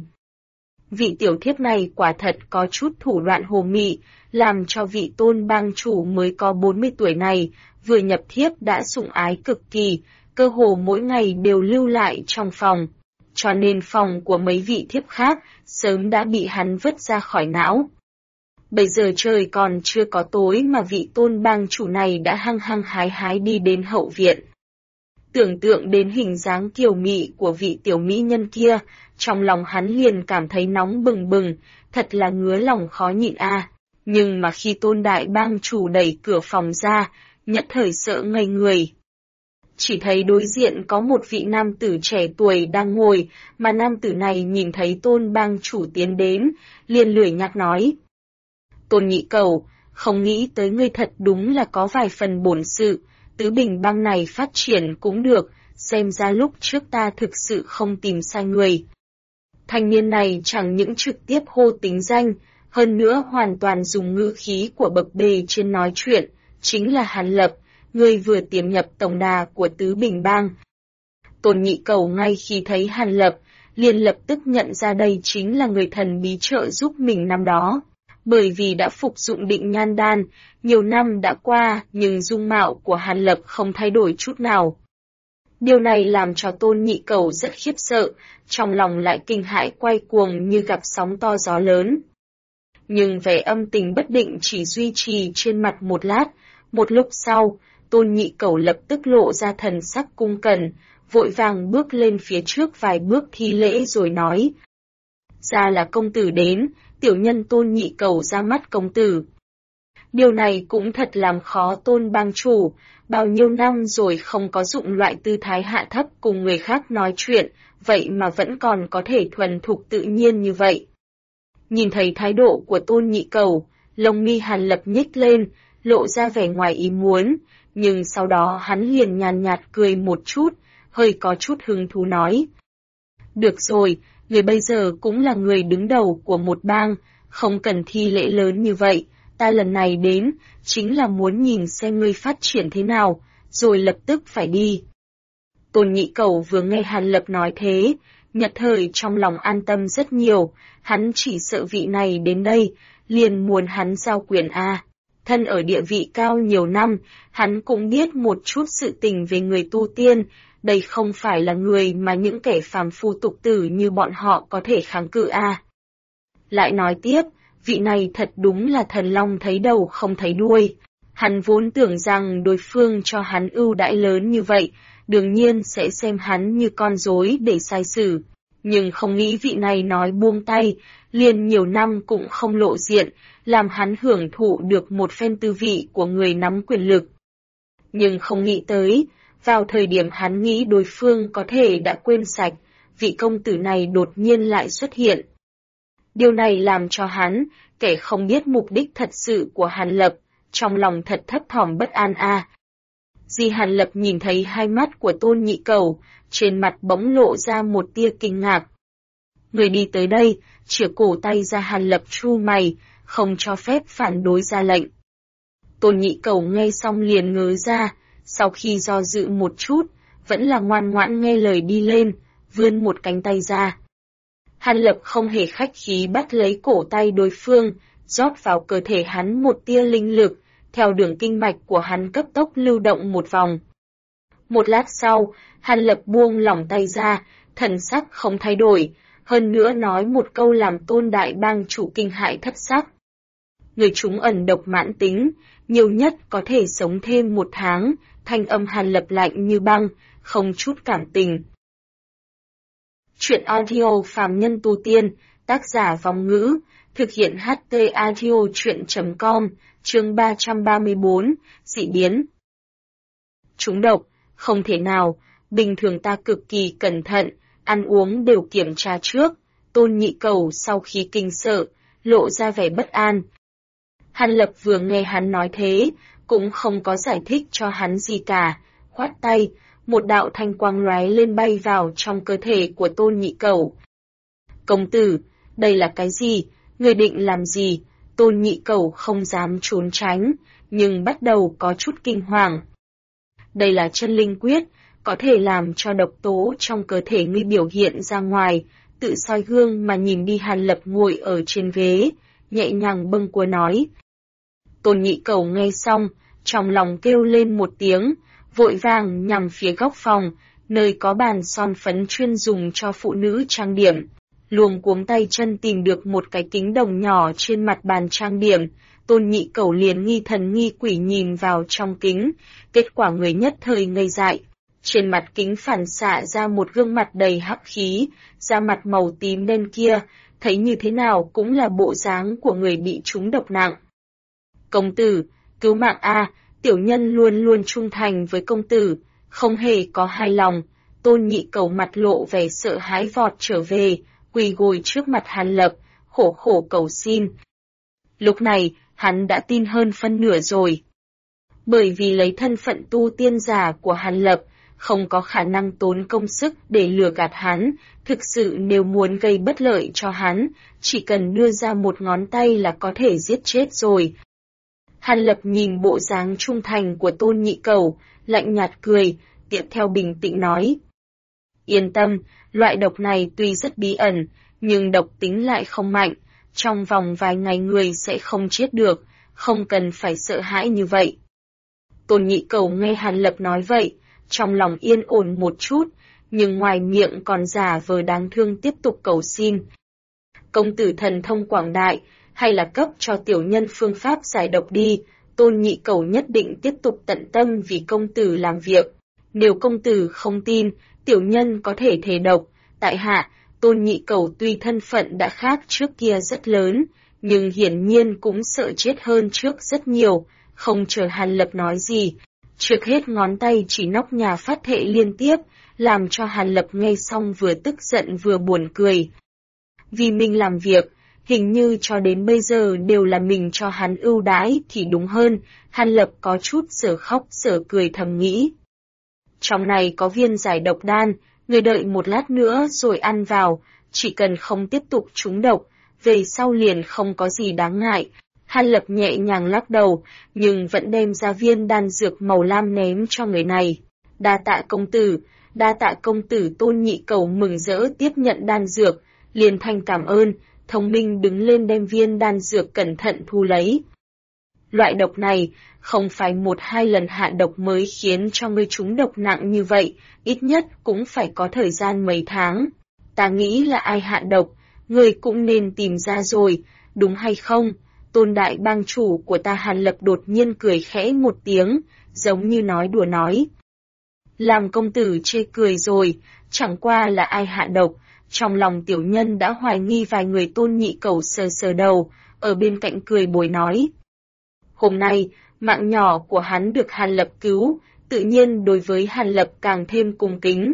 Vị tiểu thiếp này quả thật có chút thủ đoạn hồ mị, làm cho vị Tôn bang chủ mới có 40 tuổi này, vừa nhập thiếp đã sủng ái cực kỳ, cơ hồ mỗi ngày đều lưu lại trong phòng. cho nên phòng của mấy vị thiếp khác sớm đã bị hắn vứt ra khỏi não. Bây giờ trời còn chưa có tối mà vị Tôn bang chủ này đã hăng hăng hái hái đi đến hậu viện. Tưởng tượng đến hình dáng kiều mị của vị tiểu mỹ nhân kia, trong lòng hắn liền cảm thấy nóng bừng bừng, thật là ngứa lòng khó nhịn a. Nhưng mà khi Tôn đại bang chủ đẩy cửa phòng ra, nhất thời sợ ngây người. Chỉ thấy đối diện có một vị nam tử trẻ tuổi đang ngồi, mà nam tử này nhìn thấy Tôn bang chủ tiến đến, liền lười nhác nói. Tôn nhị cầu, không nghĩ tới ngươi thật đúng là có vài phần bổn sự, Tứ Bình bang này phát triển cũng được, xem ra lúc trước ta thực sự không tìm sai người. Thanh niên này chẳng những trực tiếp hô tính danh, hơn nữa hoàn toàn dùng ngữ khí của bậc bề trên nói chuyện, chính là Hàn Lập, người vừa tiềm nhập tổng đà của Tứ Bình bang. Tôn nhị cầu ngay khi thấy Hàn Lập, liền lập tức nhận ra đây chính là người thần bí trợ giúp mình năm đó. Bởi vì đã phục dụng định nhan đan, nhiều năm đã qua nhưng dung mạo của Hàn Lập không thay đổi chút nào. Điều này làm cho Tôn nhị cầu rất khiếp sợ, trong lòng lại kinh hãi quay cuồng như gặp sóng to gió lớn. Nhưng vẻ âm tình bất định chỉ duy trì trên mặt một lát, một lúc sau, Tôn nhị cầu lập tức lộ ra thần sắc cung cần, vội vàng bước lên phía trước vài bước thi lễ rồi nói. Ra là công tử đến, tiểu nhân Tôn nhị cầu ra mắt công tử. Điều này cũng thật làm khó Tôn bang chủ, bao nhiêu năm rồi không có dụng loại tư thái hạ thấp cùng người khác nói chuyện, vậy mà vẫn còn có thể thuần thục tự nhiên như vậy. Nhìn thấy thái độ của Tôn nhị cầu, lông mi Hàn Lập nhếch lên, lộ ra vẻ ngoài ý muốn, nhưng sau đó hắn liền nhàn nhạt cười một chút, hơi có chút hứng thú nói. Được rồi, người bây giờ cũng là người đứng đầu của một bang, không cần thi lễ lớn như vậy, ta lần này đến, chính là muốn nhìn xem ngươi phát triển thế nào, rồi lập tức phải đi. Tôn nhị cầu vừa nghe Hàn Lập nói thế, nhất thời trong lòng an tâm rất nhiều, hắn chỉ sợ vị này đến đây, liền muốn hắn giao quyền a. Thân ở địa vị cao nhiều năm, hắn cũng biết một chút sự tình về người tu tiên, đây không phải là người mà những kẻ phàm phu tục tử như bọn họ có thể kháng cự a. Lại nói tiếp, vị này thật đúng là thần long thấy đầu không thấy đuôi. Hắn vốn tưởng rằng đối phương cho hắn ưu đãi lớn như vậy, đương nhiên sẽ xem hắn như con rối để sai xử. Nhưng không nghĩ vị này nói buông tay, liền nhiều năm cũng không lộ diện, làm hắn hưởng thụ được một phen tư vị của người nắm quyền lực. Nhưng không nghĩ tới, vào thời điểm hắn nghĩ đối phương có thể đã quên sạch, vị công tử này đột nhiên lại xuất hiện. Điều này làm cho hắn, kẻ không biết mục đích thật sự của Hàn Lập, trong lòng thật thấp thỏm bất an a. Di Hàn Lập nhìn thấy hai mắt của Tôn nhị cầu, trên mặt bỗng lộ ra một tia kinh ngạc. Người đi tới đây, chìa cổ tay ra Hàn Lập chu mày, không cho phép phản đối ra lệnh. Tôn nhị cầu nghe xong liền ngớ ra, sau khi do dự một chút, vẫn là ngoan ngoãn nghe lời đi lên, vươn một cánh tay ra. Hàn Lập không hề khách khí bắt lấy cổ tay đối phương, rót vào cơ thể hắn một tia linh lực, theo đường kinh mạch của hắn cấp tốc lưu động một vòng. Một lát sau, Hàn Lập buông lỏng tay ra, thần sắc không thay đổi, hơn nữa nói một câu làm Tôn đại bang chủ kinh hãi thất sắc. Người chúng ẩn độc mãn tính, nhiều nhất có thể sống thêm 1 tháng, thanh âm Hàn Lập lạnh như băng, không chút cảm tình. Chuyện audio phàm nhân tu tiên, tác giả Vong Ngữ, thực hiện HT audio chuyện.com, chương 334, dị biến. Trúng độc, không thể nào, bình thường ta cực kỳ cẩn thận, ăn uống đều kiểm tra trước, Tôn nhị cầu sau khi kinh sợ, lộ ra vẻ bất an. Hàn Lập vừa nghe hắn nói thế, cũng không có giải thích cho hắn gì cả, khoát tay, một đạo thanh quang lóe lên bay vào trong cơ thể của Tôn nhị cầu. Công tử, đây là cái gì, người định làm gì? Tôn nhị cầu không dám trốn tránh, nhưng bắt đầu có chút kinh hoàng. Đây là chân linh quyết, có thể làm cho độc tố trong cơ thể ngươi biểu hiện ra ngoài, tự soi gương mà nhìn đi. Hàn Lập ngồi ở trên ghế, nhẹ nhàng bâng quơ nói. Tôn nhị cầu nghe xong, trong lòng kêu lên một tiếng, vội vàng nhằm phía góc phòng, nơi có bàn son phấn chuyên dùng cho phụ nữ trang điểm. Luống cuống tay chân tìm được một cái kính đồng nhỏ trên mặt bàn trang điểm, Tôn Nhị Cẩu liền nghi thần nghi quỷ nhìn vào trong kính, kết quả người nhất thời ngây dại. Trên mặt kính phản xạ ra một gương mặt đầy hắc khí, da mặt màu tím đen kia, thấy như thế nào cũng là bộ dáng của người bị trúng độc nặng. Công tử, cứu mạng a, tiểu nhân luôn luôn trung thành với công tử, không hề có hai lòng. Tôn Nhị Cẩu mặt lộ vẻ sợ hãi vọt trở về, quỳ gối trước mặt Hàn Lập, khổ khổ cầu xin. Lúc này, hắn đã tin hơn phân nửa rồi. Bởi vì lấy thân phận tu tiên giả của Hàn Lập, không có khả năng tốn công sức để lừa gạt hắn, thực sự nếu muốn gây bất lợi cho hắn, chỉ cần đưa ra một ngón tay là có thể giết chết rồi. Hàn Lập nhìn bộ dáng trung thành của Tôn Nhị Cẩu, lạnh nhạt cười, tiếp theo bình tĩnh nói. Yên tâm, loại độc này tuy rất bí ẩn, nhưng độc tính lại không mạnh, trong vòng vài ngày người sẽ không chết được, không cần phải sợ hãi như vậy. Tôn Nhị Cẩu nghe Hàn Lập nói vậy, trong lòng yên ổn một chút, nhưng ngoài miệng còn giả vờ đáng thương tiếp tục cầu xin. Công tử thần thông quảng đại, hay là cấp cho tiểu nhân phương pháp giải độc đi, Tôn Nhị Cẩu nhất định tiếp tục tận tâm vì công tử làm việc. Nếu công tử không tin, tiểu nhân có thể thề độc, tại hạ, Tôn Nhị Cẩu tuy thân phận đã khác trước kia rất lớn, nhưng hiển nhiên cũng sợ chết hơn trước rất nhiều, không chờ Hàn Lập nói gì. Trước hết ngón tay chỉ nóc nhà phát thệ liên tiếp, làm cho Hàn Lập nghe xong vừa tức giận vừa buồn cười. Vì mình làm việc, hình như cho đến bây giờ đều là mình cho hắn ưu đãi thì đúng hơn, Hàn Lập có chút sở khóc sở cười thầm nghĩ. Trong này có viên giải độc đan, người đợi một lát nữa rồi ăn vào, chỉ cần không tiếp tục trúng độc, về sau liền không có gì đáng ngại. Hàn Lập nhẹ nhàng lắc đầu, nhưng vẫn đem ra viên đan dược màu lam ném cho người này. Đa tạ công tử Tôn Nhị Cẩu mừng rỡ tiếp nhận đan dược, liền thanh cảm ơn, thông minh đứng lên đem viên đan dược cẩn thận thu lấy. Loại độc này, không phải một hai lần hạ độc mới khiến cho ngươi trúng độc nặng như vậy, ít nhất cũng phải có thời gian mấy tháng. Ta nghĩ là ai hạ độc, ngươi cũng nên tìm ra rồi, đúng hay không? Tôn đại bang chủ của ta Hàn Lập đột nhiên cười khẽ một tiếng, giống như nói đùa nói. Làm công tử chê cười rồi, chẳng qua là ai hạ độc, trong lòng tiểu nhân đã hoài nghi vài người. Tôn Nhị Cẩu sờ sờ đầu, ở bên cạnh cười bồi nói. Hôm nay, mạng nhỏ của hắn được Hàn Lập cứu, tự nhiên đối với Hàn Lập càng thêm cung kính.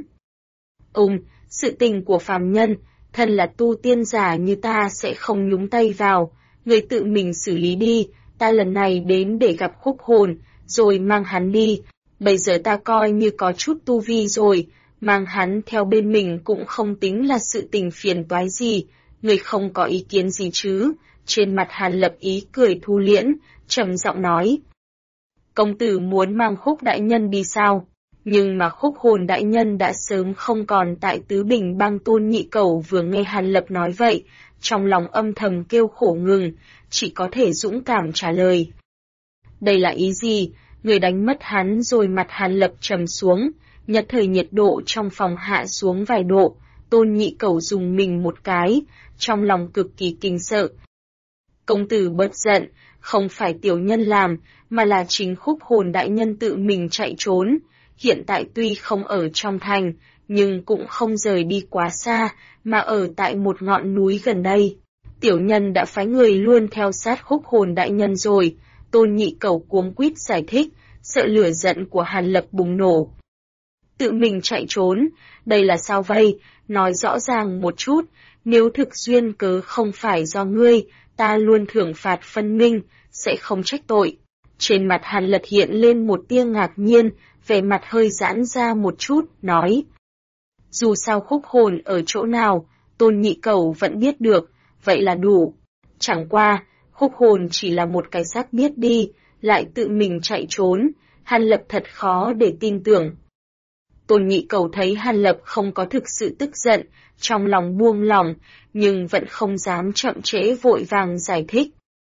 Sự tình của phàm nhân, thân là tu tiên giả như ta sẽ không nhúng tay vào, người tự mình xử lý đi, ta lần này đến để gặp Khúc Hồn, rồi mang hắn đi, bây giờ ta coi như có chút tu vi rồi, mang hắn theo bên mình cũng không tính là sự tình phiền toái gì, người không có ý kiến gì chứ? Trên mặt Hàn Lập ý cười thu liễm, trầm giọng nói. Công tử muốn mang Khúc đại nhân đi sao? Nhưng mà Khúc Hồn đại nhân đã sớm không còn tại Tứ Bình Bang. Tôn Nhị Cẩu vừa nghe Hàn Lập nói vậy, trong lòng âm thầm kêu khổ ngừng, chỉ có thể dũng cảm trả lời. Đây là ý gì? Người đánh mất hắn rồi. Mặt Hàn Lập trầm xuống, nhất thời nhiệt độ trong phòng hạ xuống vài độ, Tôn Nhị Cẩu dùng mình một cái, trong lòng cực kỳ kinh sợ. Công tử bớt giận, không phải tiểu nhân làm, mà là chính Khúc Hồn đại nhân tự mình chạy trốn, hiện tại tuy không ở trong thành, nhưng cũng không rời đi quá xa, mà ở tại một ngọn núi gần đây. Tiểu nhân đã phái người luôn theo sát Khúc Hồn đại nhân rồi. Tôn Nhị Cẩu cuống quýt giải thích, sợ lửa giận của Hàn Lập bùng nổ. Tự mình chạy trốn, đây là sao vậy? Nói rõ ràng một chút, nếu thực duyên cớ không phải do ngươi, ta luôn thưởng phạt phân minh, sẽ không trách tội. Trên mặt Hàn Lập hiện lên một tia ngạc nhiên, vẻ mặt hơi giãn ra một chút, nói. Dù sao Khúc Hồn ở chỗ nào, Tôn Nhị Cẩu vẫn biết được, vậy là đủ. Chẳng qua, Khúc Hồn chỉ là một cái xác biết đi, lại tự mình chạy trốn, Hàn Lập thật khó để tin tưởng. Tôn Nhị Cẩu thấy Hàn Lập không có thực sự tức giận, trong lòng buông lỏng, nhưng vẫn không dám chậm trễ vội vàng giải thích.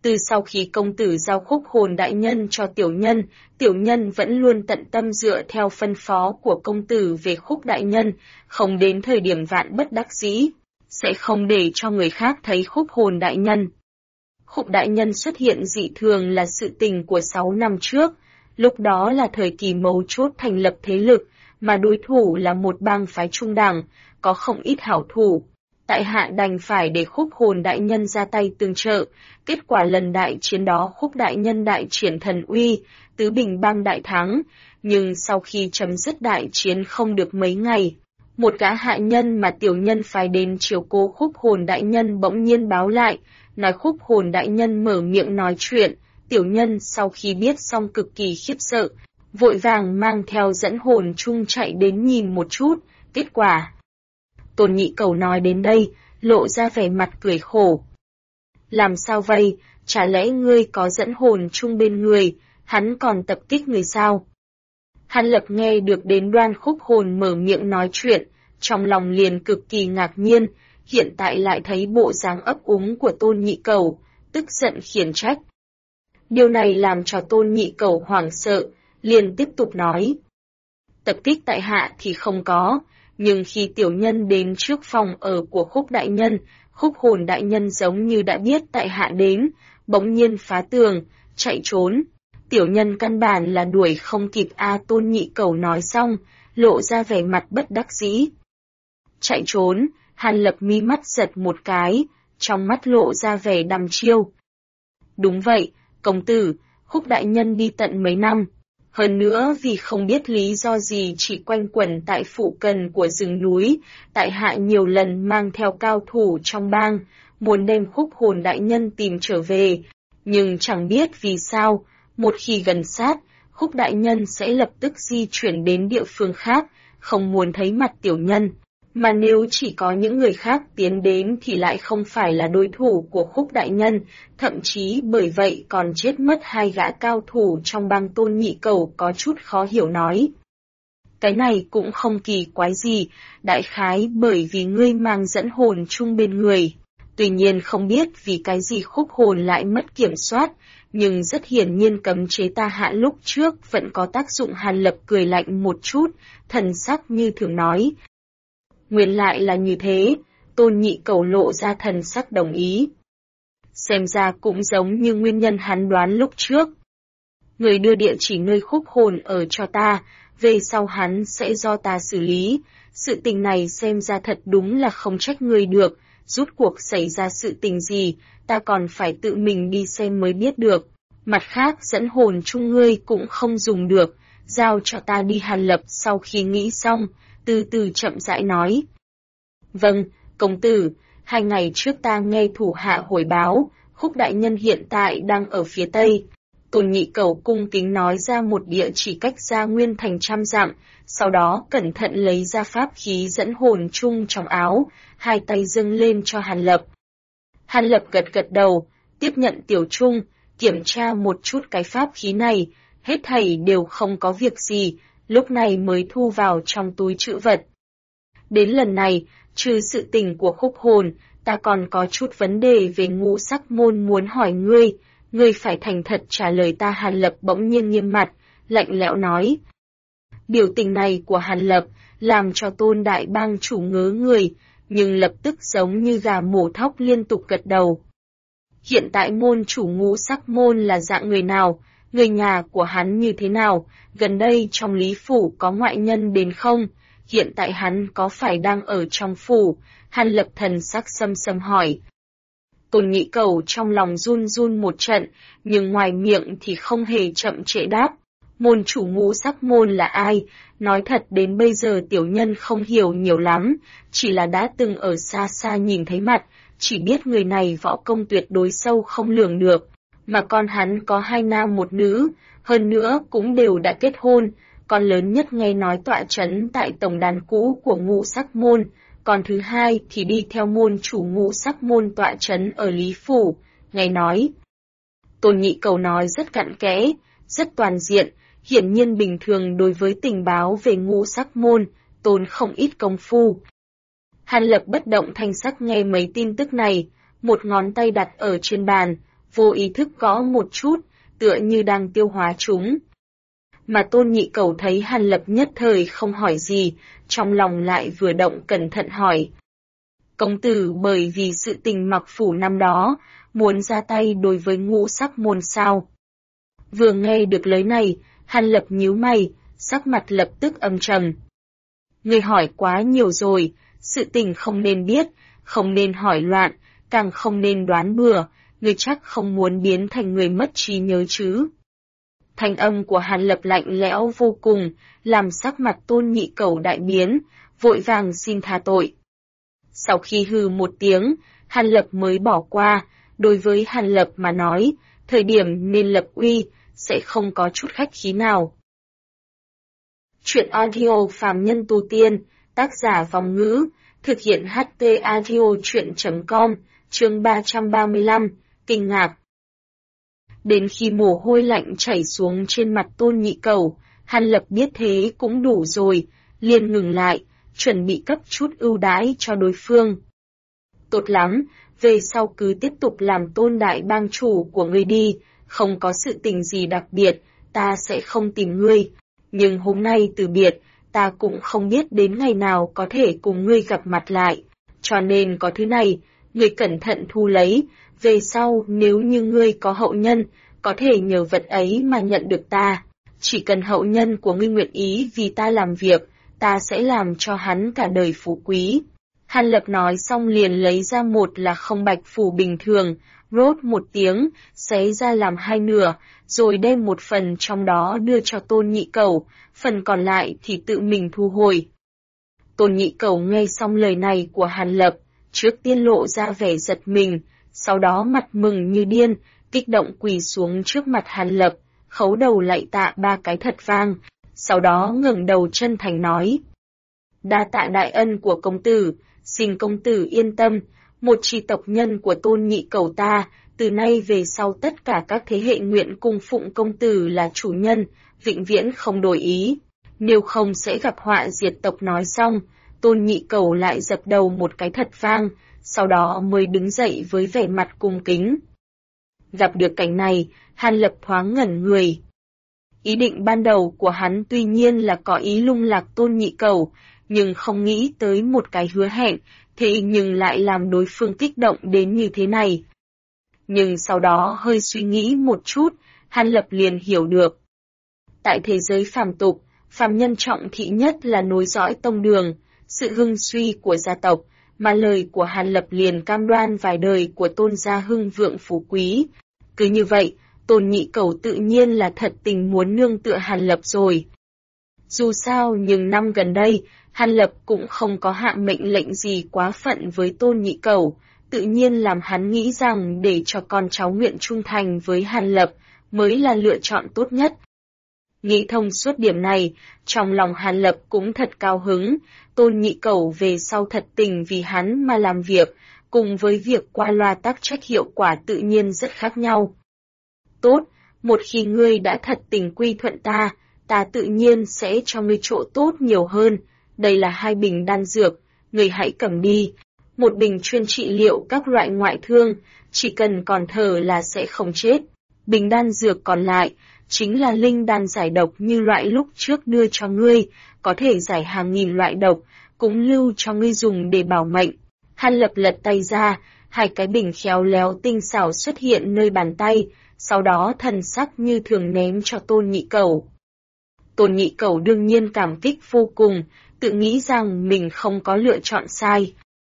Từ sau khi công tử giao khúc hồn đại nhân cho tiểu nhân vẫn luôn tận tâm dựa theo phân phó của công tử về khúc đại nhân, không đến thời điểm vạn bất đắc dĩ, sẽ không để cho người khác thấy khúc hồn đại nhân. Khúc đại nhân xuất hiện dị thường là sự tình của 6 năm trước, lúc đó là thời kỳ mấu chốt thành lập thế lực, mà đối thủ là một bang phái trung đẳng, có không ít hảo thủ. Tại hạ đành phải để khúc hồn đại nhân ra tay tương trợ, kết quả lần đại chiến đó khúc đại nhân đại triển thần uy, tứ bình bang đại thắng, nhưng sau khi chấm dứt đại chiến không được mấy ngày, một gã hạ nhân mà tiểu nhân phái đến chiều cố khúc hồn đại nhân bỗng nhiên báo lại, nói khúc hồn đại nhân mở miệng nói chuyện, tiểu nhân sau khi biết xong cực kỳ khiếp sợ, vội vàng mang theo dẫn hồn chung chạy đến nhìn một chút, kết quả. Tôn Nhị Cẩu nói đến đây, lộ ra vẻ mặt cười khổ. Làm sao vậy, chả lẽ ngươi có dẫn hồn chung bên người, hắn còn tập kích người sao? Hàn Lập nghe được đến Đoan khúc hồn mở miệng nói chuyện, trong lòng liền cực kỳ ngạc nhiên, hiện tại lại thấy bộ dáng ấp úng của Tôn Nhị Cẩu, tức giận khiển trách. Điều này làm cho Tôn Nhị Cẩu hoảng sợ, liền tiếp tục nói. Tập kích tại hạ thì không có, nhưng khi tiểu nhân đến trước phòng ở của khúc đại nhân, khúc hồn đại nhân giống như đã biết tại hạ đến, bỗng nhiên phá tường, chạy trốn. Tiểu nhân căn bản là đuổi không kịp Tôn Nhị Cẩu nói xong, lộ ra vẻ mặt bất đắc dĩ. Chạy trốn, Hàn Lập mi mắt giật một cái, trong mắt lộ ra vẻ đăm chiêu. Đúng vậy, công tử, khúc đại nhân đi tận mấy năm. Hơn nữa vì không biết lý do gì chỉ quanh quẩn tại phụ cận của rừng núi, tại hạ nhiều lần mang theo cao thủ trong bang, muốn đem khúc hồn đại nhân tìm trở về. Nhưng chẳng biết vì sao, một khi gần sát, khúc đại nhân sẽ lập tức di chuyển đến địa phương khác, không muốn thấy mặt tiểu nhân. Mà nếu chỉ có những người khác tiến đến thì lại không phải là đối thủ của khúc đại nhân, thậm chí bởi vậy còn chết mất 2 gã cao thủ trong bang. Tôn Nhị Cẩu có chút khó hiểu nói. Cái này cũng không kỳ quái gì, đại khái bởi vì ngươi mang dẫn hồn chung bên người. Tuy nhiên không biết vì cái gì khúc hồn lại mất kiểm soát, nhưng rất hiển nhiên cấm chế ta hạ lúc trước vẫn có tác dụng. Hàn Lập cười lạnh một chút, thần sắc như thường nói. Nguyên lại là như thế, Tôn Nhị Cẩu lộ ra thần sắc đồng ý. Xem ra cũng giống như nguyên nhân hắn đoán lúc trước. Người đưa địa chỉ nơi khúc hồn ở cho ta, về sau hắn sẽ do ta xử lý. Sự tình này xem ra thật đúng là không trách người được, rút cuộc xảy ra sự tình gì, ta còn phải tự mình đi xem mới biết được. Mặt khác dẫn hồn chung ngươi cũng không dùng được, giao cho ta đi. Hàn Lập sau khi nghĩ xong, từ từ chậm rãi nói. Vâng, công tử, 2 ngày trước ta nghe thủ hạ hồi báo, khúc đại nhân hiện tại đang ở phía tây. Tôn Nhị Cẩu cung kính nói ra một địa chỉ cách Gia Nguyên thành 100 dặm, sau đó cẩn thận lấy ra pháp khí dẫn hồn chung trong áo, 2 tay dâng lên cho Hàn Lập. Hàn Lập gật gật đầu, tiếp nhận tiểu chung, kiểm tra một chút cái pháp khí này, hết thảy đều không có việc gì, lúc này mới thu vào trong túi trữ vật. Đến lần này, trừ sự tình của khúc hồn, ta còn có chút vấn đề về Ngũ Sắc Môn muốn hỏi ngươi phải thành thật trả lời ta. Hàn Lập bỗng nhiên nghiêm mặt, lạnh lẽo nói. Biểu tình này của Hàn Lập làm cho Tôn đại bang chủ ngớ người, nhưng lập tức giống như gà mổ thóc liên tục gật đầu. Hiện tại môn chủ Ngũ Sắc Môn là dạng người nào, người nhà của hắn như thế nào, gần đây trong Lý Phủ có ngoại nhân đến không, hiện tại hắn có phải đang ở trong phủ? Hàn Lập thần sắc xâm xâm hỏi. Tôn Nhị Cẩu trong lòng run run một trận, nhưng ngoài miệng thì không hề chậm trễ đáp. Môn chủ Ngũ Sắc Môn là ai? Nói thật đến bây giờ tiểu nhân không hiểu nhiều lắm, chỉ là đã từng ở xa xa nhìn thấy mặt, chỉ biết người này võ công tuyệt đối sâu không lường được, mà con hắn có 2 nam 1 nữ, hơn nữa cũng đều đã kết hôn, con lớn nhất nghe nói tọa trấn tại tổng đàn cũ của Ngũ Sắc Môn, còn thứ hai thì đi theo môn chủ Ngũ Sắc Môn tọa trấn ở Lý Phủ, nghe nói. Tôn Nhị Cẩu nói rất cặn kẽ, rất toàn diện, hiển nhiên bình thường đối với tình báo về Ngũ Sắc Môn, tốn không ít công phu. Hàn Lập bất động thanh sắc nghe mấy tin tức này, một ngón tay đặt ở trên bàn, vô ý thức gõ một chút, tựa như đang tiêu hóa chúng. Mà Tôn Nhị Cẩu thấy Hàn Lập nhất thời không hỏi gì, trong lòng lại vừa động cẩn thận hỏi. Công tử bởi vì sự tình Mặc Phủ năm đó, muốn ra tay đối với Ngũ Sắc môn sao? Vừa nghe được lời này, Hàn Lập nhíu mày, sắc mặt lập tức âm trầm. Ngươi hỏi quá nhiều rồi, sự tình không nên biết, không nên hỏi loạn, càng không nên đoán bừa, ngươi chắc không muốn biến thành người mất trí nhớ chứ. Thanh âm của Hàn Lập lạnh lẽo vô cùng, làm sắc mặt Tôn Nhị Cẩu đại biến, vội vàng xin tha tội. Sau khi hừ một tiếng, Hàn Lập mới bỏ qua, đối với Hàn Lập mà nói, thời điểm nên lập uy, sẽ không có chút khách khí nào. Chuyện audio phàm nhân tu tiên, tác giả Vòng Ngữ, thực hiện HT audio chuyện.com, chương 335, kinh ngạc. Đến khi mồ hôi lạnh chảy xuống trên mặt Tôn Nhị Cẩu, Hàn Lập biết thế cũng đủ rồi, liền ngừng lại, chuẩn bị cấp chút ưu đãi cho đối phương. Tốt lắm, về sau cứ tiếp tục làm Tôn đại bang chủ của ngươi đi, không có sự tình gì đặc biệt, ta sẽ không tìm ngươi. Nhưng hôm nay từ biệt, ta cũng không biết đến ngày nào có thể cùng ngươi gặp mặt lại. Cho nên có thứ này, ngươi cẩn thận thu lấy, về sau nếu như ngươi có hậu nhân, có thể nhờ vật ấy mà nhận được ta. Chỉ cần hậu nhân của ngươi nguyện ý vì ta làm việc, ta sẽ làm cho hắn cả đời phú quý. Hàn Lập nói xong liền lấy ra một là không bạch phù bình thường, rốt một tiếng, xé ra làm hai nửa, rồi đem một phần trong đó đưa cho Tôn Nhị Cẩu, phần còn lại thì tự mình thu hồi. Tôn Nhị Cẩu nghe xong lời này của Hàn Lập, trước tiên lộ ra vẻ giật mình, sau đó mặt mừng như điên, kích động quỳ xuống trước mặt Hàn Lập, khấu đầu lạy tạ 3 cái thật vang, sau đó ngẩng đầu chân thành nói. Đa tạ đại ân của công tử, xin công tử yên tâm, một chi tộc nhân của Tôn Nhị Cẩu ta, từ nay về sau tất cả các thế hệ nguyện cung phụng công tử là chủ nhân, vĩnh viễn không đổi ý, nếu không sẽ gặp họa diệt tộc. Nói xong, Tôn Nhị Cẩu lại dập đầu một cái thật vang, sau đó mới đứng dậy với vẻ mặt cung kính. Gặp được cảnh này, Hàn Lập thoáng ngẩn người. Ý định ban đầu của hắn tuy nhiên là có ý lung lạc Tôn Nhị Cẩu, nhưng không nghĩ tới một cái hứa hẹn, thế nhưng lại làm đối phương kích động đến như thế này. Nhưng sau đó hơi suy nghĩ một chút, Hàn Lập liền hiểu được. Tại thế giới phàm tục, phàm nhân trọng thị nhất là nối dõi tông đường, sự hưng suy của gia tộc, mà lời của Hàn Lập liền cam đoan vài đời của Tôn gia hưng vượng phú quý. Cứ như vậy, Tôn Nhị Cẩu tự nhiên là thật tình muốn nương tựa Hàn Lập rồi. Dù sao nhưng năm gần đây, Hàn Lập cũng không có hạ mệnh lệnh gì quá phận với Tôn Nhị Cẩu, tự nhiên làm hắn nghĩ rằng để cho con cháu nguyện trung thành với Hàn Lập mới là lựa chọn tốt nhất. Nghĩ thông suốt điểm này, trong lòng Hàn Lập cũng thật cao hứng, Tôn Nhị Cẩu về sau thật tình vì hắn mà làm việc, cùng với việc qua loa tác trách hiệu quả tự nhiên rất khác nhau. Tốt, một khi ngươi đã thật tình quy thuận ta, ta tự nhiên sẽ cho ngươi chỗ tốt nhiều hơn. Đây là 2 bình đan dược, ngươi hãy cầm đi. Một bình chuyên trị liệu các loại ngoại thương, chỉ cần còn thở là sẽ không chết. Bình đan dược còn lại, chính là linh đan giải độc như loại lúc trước đưa cho ngươi, có thể giải hàng nghìn loại độc, cũng lưu cho ngươi dùng để bảo mệnh. Hàn Lập lật tay ra, 2 cái bình khéo léo tinh xảo xuất hiện nơi bàn tay, sau đó thần sắc như thường ném cho Tôn Nhị Cẩu. Tôn Nhị Cẩu đương nhiên cảm kích vô cùng, tự nghĩ rằng mình không có lựa chọn sai.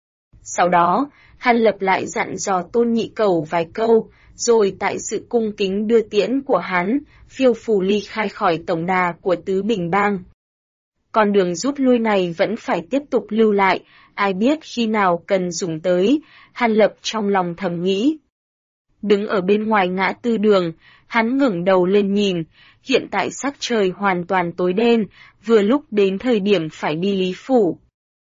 Sau đó, Hàn Lập lại dặn dò Tôn Nhị Cẩu vài câu, rồi tại sự cung kính đưa tiễn của hắn, phiêu phù ly khai khỏi tổng đà của Tứ Bình Bang. Con đường rút lui này vẫn phải tiếp tục lưu lại, ai biết khi nào cần dùng tới, Hàn Lập trong lòng thầm nghĩ. Đứng ở bên ngoài ngã tư đường, hắn ngẩng đầu lên nhìn, hiện tại sắc trời hoàn toàn tối đen, vừa lúc đến thời điểm phải đi Lý Phủ.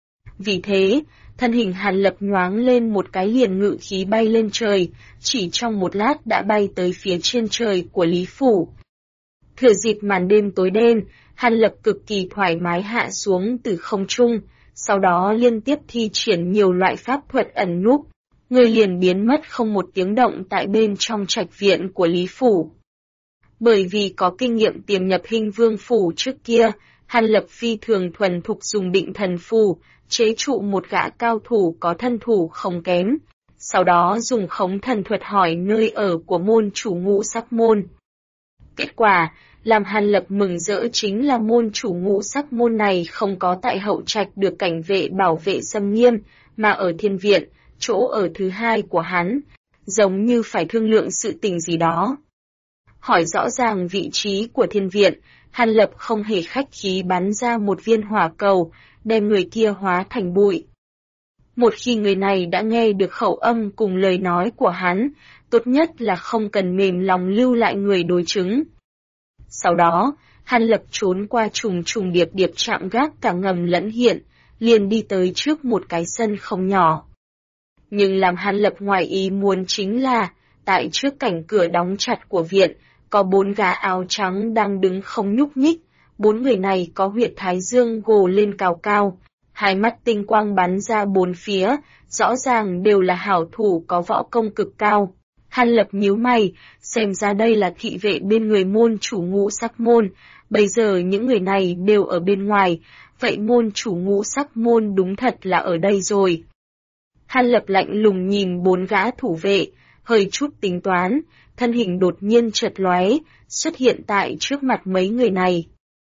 Vì thế, thân hình Hàn Lập nhoáng lên một cái liền ngự khí bay lên trời, chỉ trong một lát đã bay tới phía trên trời của Lý Phủ. Thừa dịp màn đêm tối đen, Hàn Lập cực kỳ thoải mái hạ xuống từ không trung, sau đó liên tiếp thi triển nhiều loại pháp thuật ẩn núp. người liền biến mất không một tiếng động tại bên trong trạch viện của Lý Phủ. Bởi vì có kinh nghiệm tiềm nhập Hinh Vương Phủ trước kia, Hàn Lập phi thường thuần thục dùng định thần phù, chế trụ một gã cao thủ có thân thủ không kém. Sau đó dùng khống thần thuật hỏi nơi ở của môn chủ Ngũ Sắc Môn. Kết quả, làm Hàn Lập mừng rỡ chính là môn chủ Ngũ Sắc Môn này không có tại hậu trạch được cảnh vệ bảo vệ xâm nghiêm, mà ở thiên viện, chỗ ở thứ hai của hắn, giống như phải thương lượng sự tình gì đó. Hỏi rõ ràng vị trí của thiên viện, Hàn Lập không hề khách khí bắn ra một viên hỏa cầu, đem người kia hóa thành bụi. Một khi người này đã nghe được khẩu âm cùng lời nói của hắn, tốt nhất là không cần mềm lòng lưu lại người đối chứng. Sau đó, Hàn Lập trốn qua trùng trùng điệp điệp chạm gác cả ngầm lẫn hiện, liền đi tới trước một cái sân không nhỏ. Nhưng làm Hàn Lập ngoài ý muốn chính là, tại trước cảnh cửa đóng chặt của viện, có 4 gã áo trắng đang đứng không nhúc nhích. 4 người này có huyệt thái dương gồ lên cao cao, hai mắt tinh quang bắn ra 4 phía, rõ ràng đều là hảo thủ có võ công cực cao. Hàn Lập nhíu mày, xem ra đây là thị vệ bên người môn chủ Ngũ Sắc Môn, bây giờ những người này đều ở bên ngoài, vậy môn chủ Ngũ Sắc Môn đúng thật là ở đây rồi. Hàn Lập lạnh lùng nhìn 4 gã thủ vệ, hơi chút tính toán, thân hình đột nhiên chợt lóe, xuất hiện tại trước mặt mấy người này.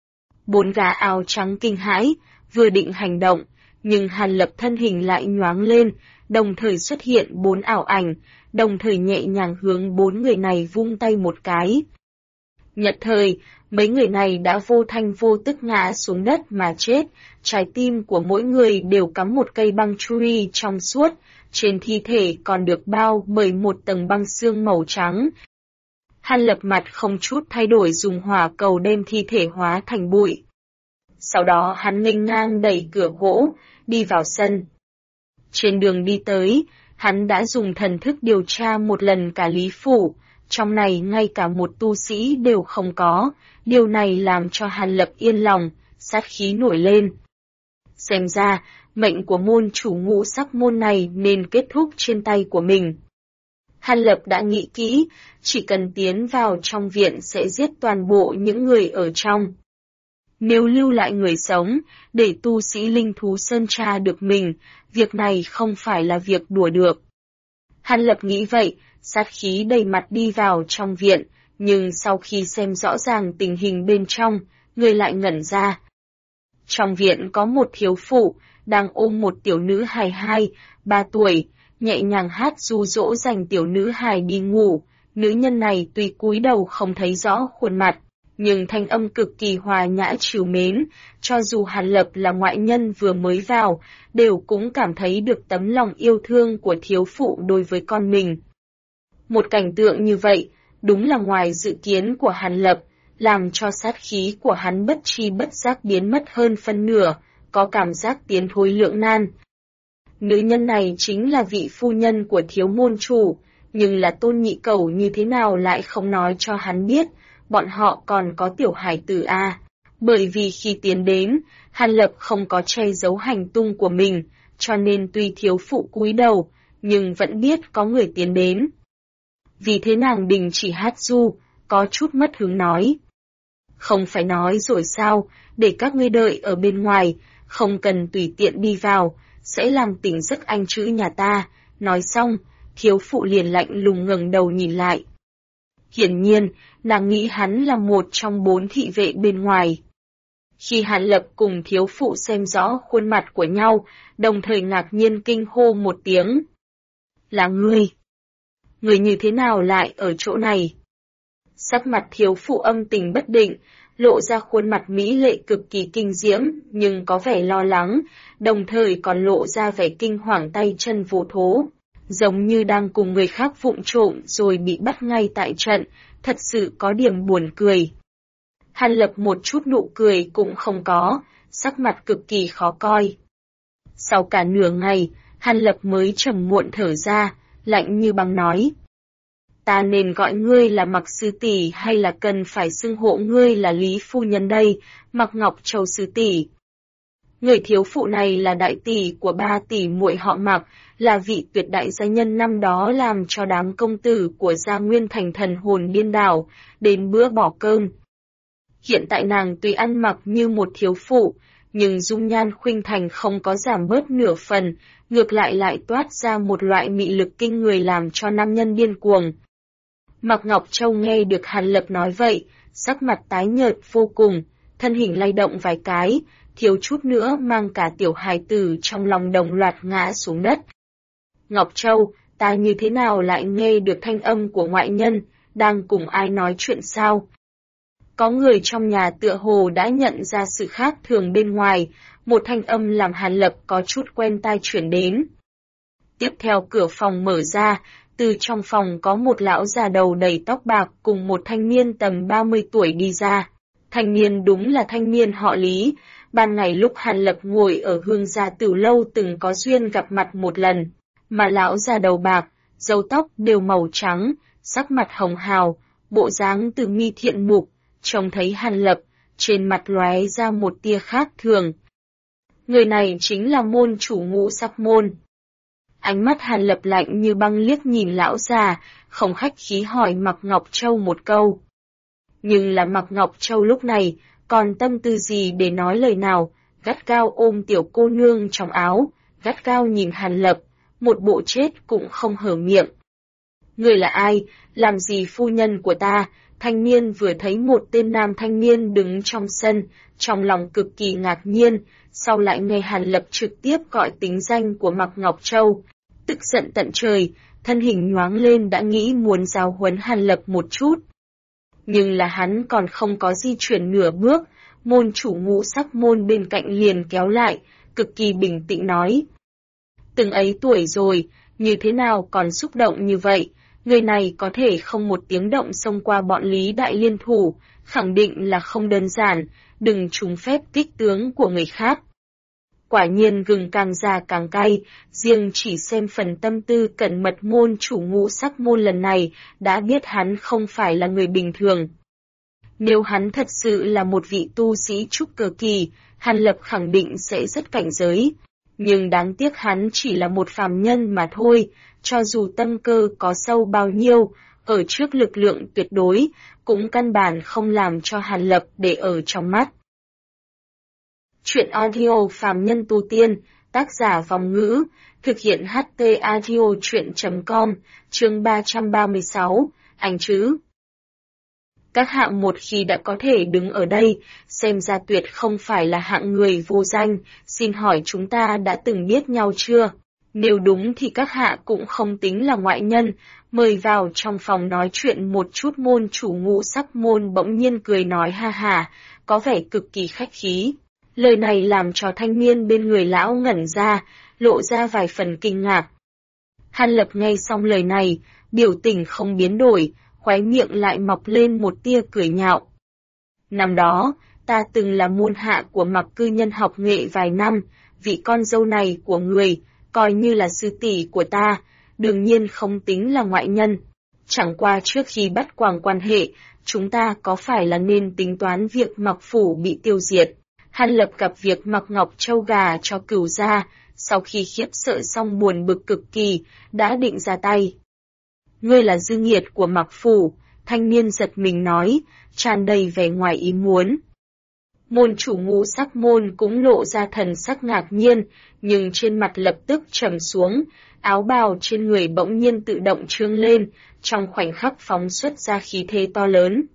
4 gã áo trắng kinh hãi, vừa định hành động, nhưng Hàn Lập thân hình lại nhoáng lên, đồng thời xuất hiện 4 ảo ảnh, đồng thời nhẹ nhàng hướng 4 người này vung tay một cái. Nhất thời, mấy người này đã vô thanh vô tức ngã xuống đất mà chết, trái tim của mỗi người đều cắm một cây băng chui trong suốt, trên thi thể còn được bao bởi một tầng băng xương màu trắng. Hàn Lập mặt không chút thay đổi dùng hỏa cầu đem thi thể hóa thành bụi. Sau đó hắn nghênh ngang đẩy cửa gỗ, đi vào sân. Trên đường đi tới, hắn đã dùng thần thức điều tra một lần cả Lý Phủ, trong này ngay cả một tu sĩ đều không có, điều này làm cho Hàn Lập yên lòng, sát khí nổi lên. Xem ra, mệnh của môn chủ Ngũ Sắc Môn này nên kết thúc trên tay của mình. Hàn Lập đã nghĩ kỹ, chỉ cần tiến vào trong viện sẽ giết toàn bộ những người ở trong. Nếu lưu lại người sống, để tu sĩ linh thú sơn tra được mình, việc này không phải là việc đùa được. Hàn Lập nghĩ vậy, sát khí đầy mặt đi vào trong viện, nhưng sau khi xem rõ ràng tình hình bên trong, người lại ngẩn ra. Trong viện có một thiếu phụ, đang ôm một tiểu nữ hài 2-3 tuổi, nhẹ nhàng hát ru dỗ dành tiểu nữ hài đi ngủ. Nữ nhân này tuy cúi đầu không thấy rõ khuôn mặt, nhưng thanh âm cực kỳ hòa nhã trìu mến, cho dù Hàn Lập là ngoại nhân vừa mới vào, đều cũng cảm thấy được tấm lòng yêu thương của thiếu phụ đối với con mình. Một cảnh tượng như vậy, đúng là ngoài dự kiến của Hàn Lập, làm cho sát khí của hắn bất tri bất giác biến mất hơn phân nửa, có cảm giác tiến thối lưỡng nan. Nữ nhân này chính là vị phu nhân của thiếu môn chủ, nhưng là Tôn Nhị Cẩu như thế nào lại không nói cho hắn biết, bọn họ còn có tiểu hải tử a. Bởi vì khi tiến đến, Hàn Lập không có che giấu hành tung của mình, cho nên tuy thiếu phụ cúi đầu, nhưng vẫn biết có người tiến đến. Vì thế nàng đình chỉ hát ru, có chút mất hứng nói. Không phải nói rồi sao, để các ngươi đợi ở bên ngoài, không cần tùy tiện đi vào, sẽ làm tỉnh giấc anh chữ nhà ta. Nói xong, thiếu phụ liền lạnh lùng ngẩng đầu nhìn lại. Hiển nhiên, nàng nghĩ hắn là một trong 4 thị vệ bên ngoài. Khi Hàn Lập cùng thiếu phụ xem rõ khuôn mặt của nhau, đồng thời ngạc nhiên kinh hô một tiếng. Là ngươi! Người như thế nào lại ở chỗ này? Sắc mặt thiếu phụ âm tình bất định, lộ ra khuôn mặt mỹ lệ cực kỳ kinh diễm, nhưng có vẻ lo lắng, đồng thời còn lộ ra vẻ kinh hoàng tay chân vô thố. Giống như đang cùng người khác vụng trộm rồi bị bắt ngay tại trận, thật sự có điểm buồn cười. Hàn Lập một chút nụ cười cũng không có, sắc mặt cực kỳ khó coi. Sau cả nửa ngày, Hàn Lập mới trầm muộn thở ra, lạnh như băng nói. Ta nên gọi ngươi là Mặc sư tỷ hay là cần phải xưng hộ ngươi là Lý phu nhân đây, Mặc Ngọc Châu sư tỷ? Người thiếu phụ này là đại tỷ của 3 tỷ muội họ Mạc, là vị tuyệt đại gia nhân năm đó làm cho đám công tử của Gia Nguyên Thành thần hồn điên đảo, đến bữa bỏ cơm. Hiện tại nàng tuy ăn mặc như một thiếu phụ, nhưng dung nhan khuynh thành không có giảm bớt nửa phần, ngược lại toát ra một loại mị lực kinh người làm cho nam nhân điên cuồng. Mạc Ngọc Châu nghe được Hàn Lập nói vậy, sắc mặt tái nhợt vô cùng, thân hình lay động vài cái, thiếu chút nữa mang cả tiểu hài tử trong lòng đồng loạt ngã xuống đất. Ngọc Châu, ta như thế nào lại nghe được thanh âm của ngoại nhân, đang cùng ai nói chuyện sao? Có người trong nhà tựa hồ đã nhận ra sự khác thường bên ngoài, một thanh âm làm Hàn Lập có chút quen tai chuyển đến. Tiếp theo cửa phòng mở ra, từ trong phòng có một lão già đầu đầy tóc bạc cùng một thanh niên tầm 30 tuổi đi ra. Thanh niên đúng là thanh niên họ Lý, ban ngày lúc Hàn Lập ngồi ở Hương Gia Tử Lâu từng có duyên gặp mặt một lần, mà lão già đầu bạc, râu tóc đều màu trắng, sắc mặt hồng hào, bộ dáng từ mi thiện mục, trông thấy Hàn Lập, trên mặt lóe ra một tia khác thường. Người này chính là môn chủ Ngũ Sắc Môn. Ánh mắt Hàn Lập lạnh như băng liếc nhìn lão già, không khách khí hỏi Mạc Ngọc Châu một câu. Nhưng là Mạc Ngọc Châu lúc này, còn tâm tư gì để nói lời nào, gắt gao ôm tiểu cô nương trong áo, gắt gao nhìn Hàn Lập, một bộ chết cũng không hở miệng. Người là ai, làm gì phu nhân của ta? Thanh niên vừa thấy một tên nam thanh niên đứng trong sân, trong lòng cực kỳ ngạc nhiên, sau lại nghe Hàn Lập trực tiếp gọi tính danh của Mạc Ngọc Châu. Tức giận tận trời, thân hình nhoáng lên đã nghĩ muốn giáo huấn Hàn Lập một chút. Nhưng là hắn còn không có di chuyển nửa bước, môn chủ Ngũ Sắc Môn bên cạnh liền kéo lại, cực kỳ bình tĩnh nói. Từng ấy tuổi rồi, như thế nào còn xúc động như vậy? Người này có thể không một tiếng động xông qua bọn Lý Đại liên thủ, khẳng định là không đơn giản, đừng trúng phép kích tướng của người khác. Quả nhiên gừng càng già càng cay, riêng chỉ xem phần tâm tư cẩn mật môn chủ Ngũ Sắc Môn lần này, đã biết hắn không phải là người bình thường. Nếu hắn thật sự là một vị tu sĩ trúc cơ kỳ, Hàn Lập khẳng định sẽ rất cảnh giới. Nhưng đáng tiếc hắn chỉ là một phàm nhân mà thôi, cho dù tâm cơ có sâu bao nhiêu, ở trước lực lượng tuyệt đối, cũng căn bản không làm cho Hàn Lập để ở trong mắt. Chuyện audio phàm nhân tu tiên, tác giả Vòng Ngữ, thực hiện HT audio chuyện.com, chương 336, ảnh chữ. Các hạng một khi đã có thể đứng ở đây, xem ra tuyệt không phải là hạng người vô danh, xin hỏi chúng ta đã từng biết nhau chưa? Nếu đúng thì các hạ cũng không tính là ngoại nhân, mời vào trong phòng nói chuyện một chút. Môn chủ Ngũ Sắc Môn bỗng nhiên cười nói ha ha, có vẻ cực kỳ khách khí. Lời này làm cho thanh niên bên người lão ngẩn ra, lộ ra vài phần kinh ngạc. Hàn Lập nghe xong lời này, biểu tình không biến đổi, khóe miệng lại mọc lên một tia cười nhạo. Năm đó, ta từng là môn hạ của Mạc cư nhân học nghệ vài năm, vị con dâu này của người, coi như là sư tỷ của ta, đương nhiên không tính là ngoại nhân. Chẳng qua trước khi bắt quàng quan hệ, chúng ta có phải là nên tính toán việc Mạc phủ bị tiêu diệt? Hàn Lập gặp việc Mạc Ngọc Châu gà cho cửu gia, sau khi khiếp sợ xong buồn bực cực kỳ, đã định ra tay. Ngươi là dư nghiệt của Mạc phủ, thanh niên giật mình nói, tràn đầy vẻ ngoài ý muốn. Môn chủ Ngũ Sắc Môn cũng lộ ra thần sắc ngạc nhiên, nhưng trên mặt lập tức trầm xuống, áo bào trên người bỗng nhiên tự động trương lên, trong khoảnh khắc phóng xuất ra khí thế to lớn.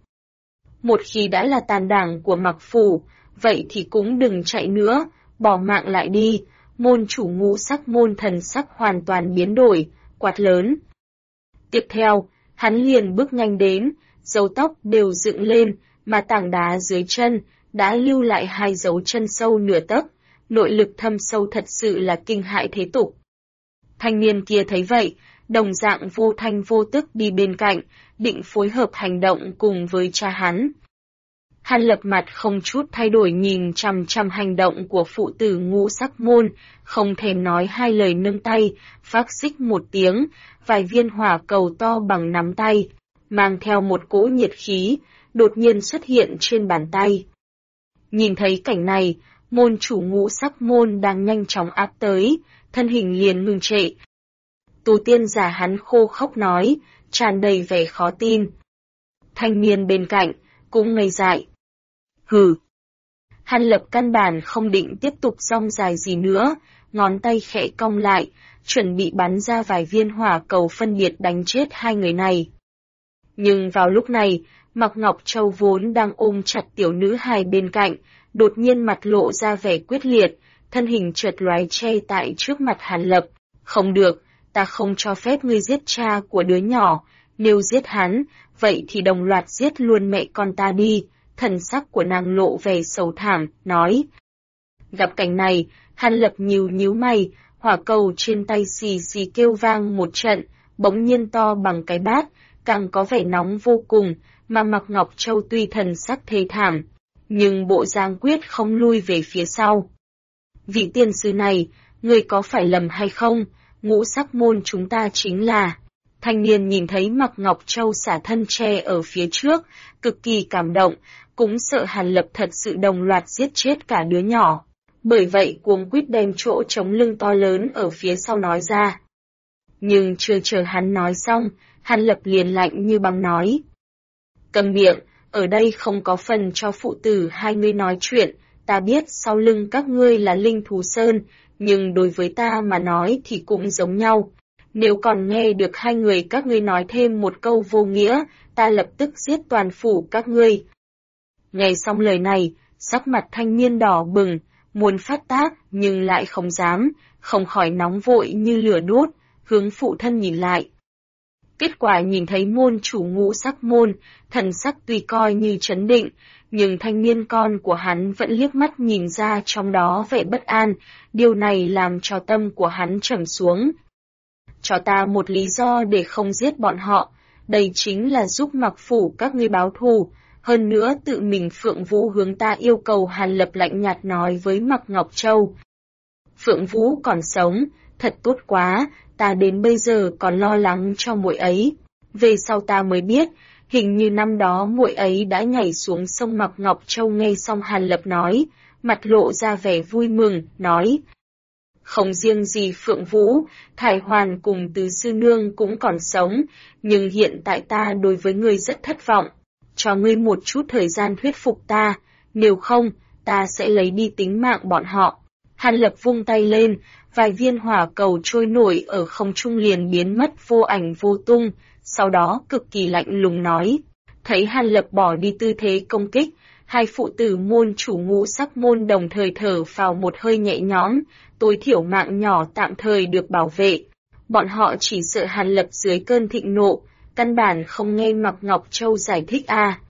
Một khi đã là tàn đảng của Mạc phủ, vậy thì cũng đừng chạy nữa, bỏ mạng lại đi. Môn chủ Ngũ Sắc Môn thần sắc hoàn toàn biến đổi, quát lớn. Tiếp theo, hắn liền bước nhanh đến, râu tóc đều dựng lên, mà tảng đá dưới chân đã lưu lại 2 dấu chân sâu nửa tấc, nội lực thâm sâu thật sự là kinh hãi thế tục. Thanh niên kia thấy vậy, đồng dạng vô thanh vô tức đi bên cạnh, định phối hợp hành động cùng với cha hắn. Hàn Lập mặt không chút thay đổi nhìn chằm chằm hành động của phụ tử Ngũ Sắc Môn, không thèm nói hai lời, nâng tay, phác xích một tiếng, vài viên hỏa cầu to bằng nắm tay, mang theo một cỗ nhiệt khí, đột nhiên xuất hiện trên bàn tay. Nhìn thấy cảnh này, Môn chủ ngũ sắc môn đang nhanh chóng áp tới, thân hình liền ngừng trệ. Tu tiên giả hắn khô khốc nói, tràn đầy vẻ khó tin. Thanh niên bên cạnh, cũng ngây dại. Hừ. Hàn Lập căn bản không định tiếp tục rong dài gì nữa, ngón tay khẽ cong lại, chuẩn bị bắn ra vài viên hỏa cầu phân biệt đánh chết hai người này. Nhưng vào lúc này, Mạc Ngọc Châu vốn đang ôm chặt tiểu nữ hài bên cạnh, đột nhiên mặt lộ ra vẻ quyết liệt, thân hình chợt lóe che tại trước mặt Hàn Lập. Không được, ta không cho phép ngươi giết cha của đứa nhỏ, nếu giết hắn, vậy thì đồng loạt giết luôn mẹ con ta đi. Thần sắc của nàng lộ vẻ sầu thảm, nói. Gặp cảnh này, Hàn Lập nhíu mày, hỏa cầu trên tay xì xì kêu vang một trận, bỗng nhiên to bằng cái bát, càng có vẻ nóng vô cùng, mà Mạc Ngọc Châu tuy thần sắc thê thảm, nhưng bộ dáng quyết không lui về phía sau. Vị tiên sư này, người có phải lầm hay không? Ngũ sắc môn chúng ta chính là... Thanh niên nhìn thấy Mạc Ngọc Châu xả thân che ở phía trước, cực kỳ cảm động, cũng sợ Hàn Lập thật sự đồng loạt giết chết cả đứa nhỏ. Bởi vậy cuống quýt đem chỗ chống lưng to lớn ở phía sau nói ra. Nhưng chưa chờ hắn nói xong, Hàn Lập liền lạnh như băng nói. Cầm miệng, ở đây không có phần cho phụ tử hai ngươi nói chuyện, ta biết sau lưng các ngươi là Linh Thú Sơn, nhưng đối với ta mà nói thì cũng giống nhau. Nếu còn nghe được hai người các ngươi nói thêm một câu vô nghĩa, ta lập tức giết toàn phủ các ngươi. Nghe xong lời này, sắc mặt thanh niên đỏ bừng, muốn phát tác nhưng lại không dám, không khỏi nóng vội như lửa đốt, hướng phụ thân nhìn lại. Kết quả nhìn thấy môn chủ ngũ sắc môn, thần sắc tuy coi như trấn định, nhưng thanh niên con của hắn vẫn liếc mắt nhìn ra trong đó vẻ bất an, điều này làm cho tâm của hắn trầm xuống. Cho ta một lý do để không giết bọn họ, đây chính là giúp Mạc phủ các ngươi báo thù. Hơn nữa tự mình Phượng Vũ hướng ta yêu cầu. Hàn Lập lạnh nhạt nói với Mạc Ngọc Châu. Phượng Vũ còn sống, thật tốt quá, ta đến bây giờ còn lo lắng cho muội ấy. Về sau ta mới biết, hình như năm đó muội ấy đã nhảy xuống sông. Mạc Ngọc Châu nghe xong Hàn Lập nói, mặt lộ ra vẻ vui mừng, nói. Không riêng gì Phượng Vũ, Thải Hoàn cùng Tứ Sư Nương cũng còn sống, nhưng hiện tại ta đối với ngươi rất thất vọng. Cho ngươi một chút thời gian thuyết phục ta, nếu không, ta sẽ lấy đi tính mạng bọn họ. Hàn Lập vung tay lên, vài viên hỏa cầu trôi nổi ở không trung liền biến mất vô ảnh vô tung, sau đó cực kỳ lạnh lùng nói. Thấy Hàn Lập bỏ đi tư thế công kích, hai phụ tử môn chủ ngũ sắc môn đồng thời thở phào một hơi nhẹ nhõm, tối thiểu mạng nhỏ tạm thời được bảo vệ. Bọn họ chỉ sợ Hàn Lập dưới cơn thịnh nộ, căn bản không nghe Mạc Ngọc Châu giải thích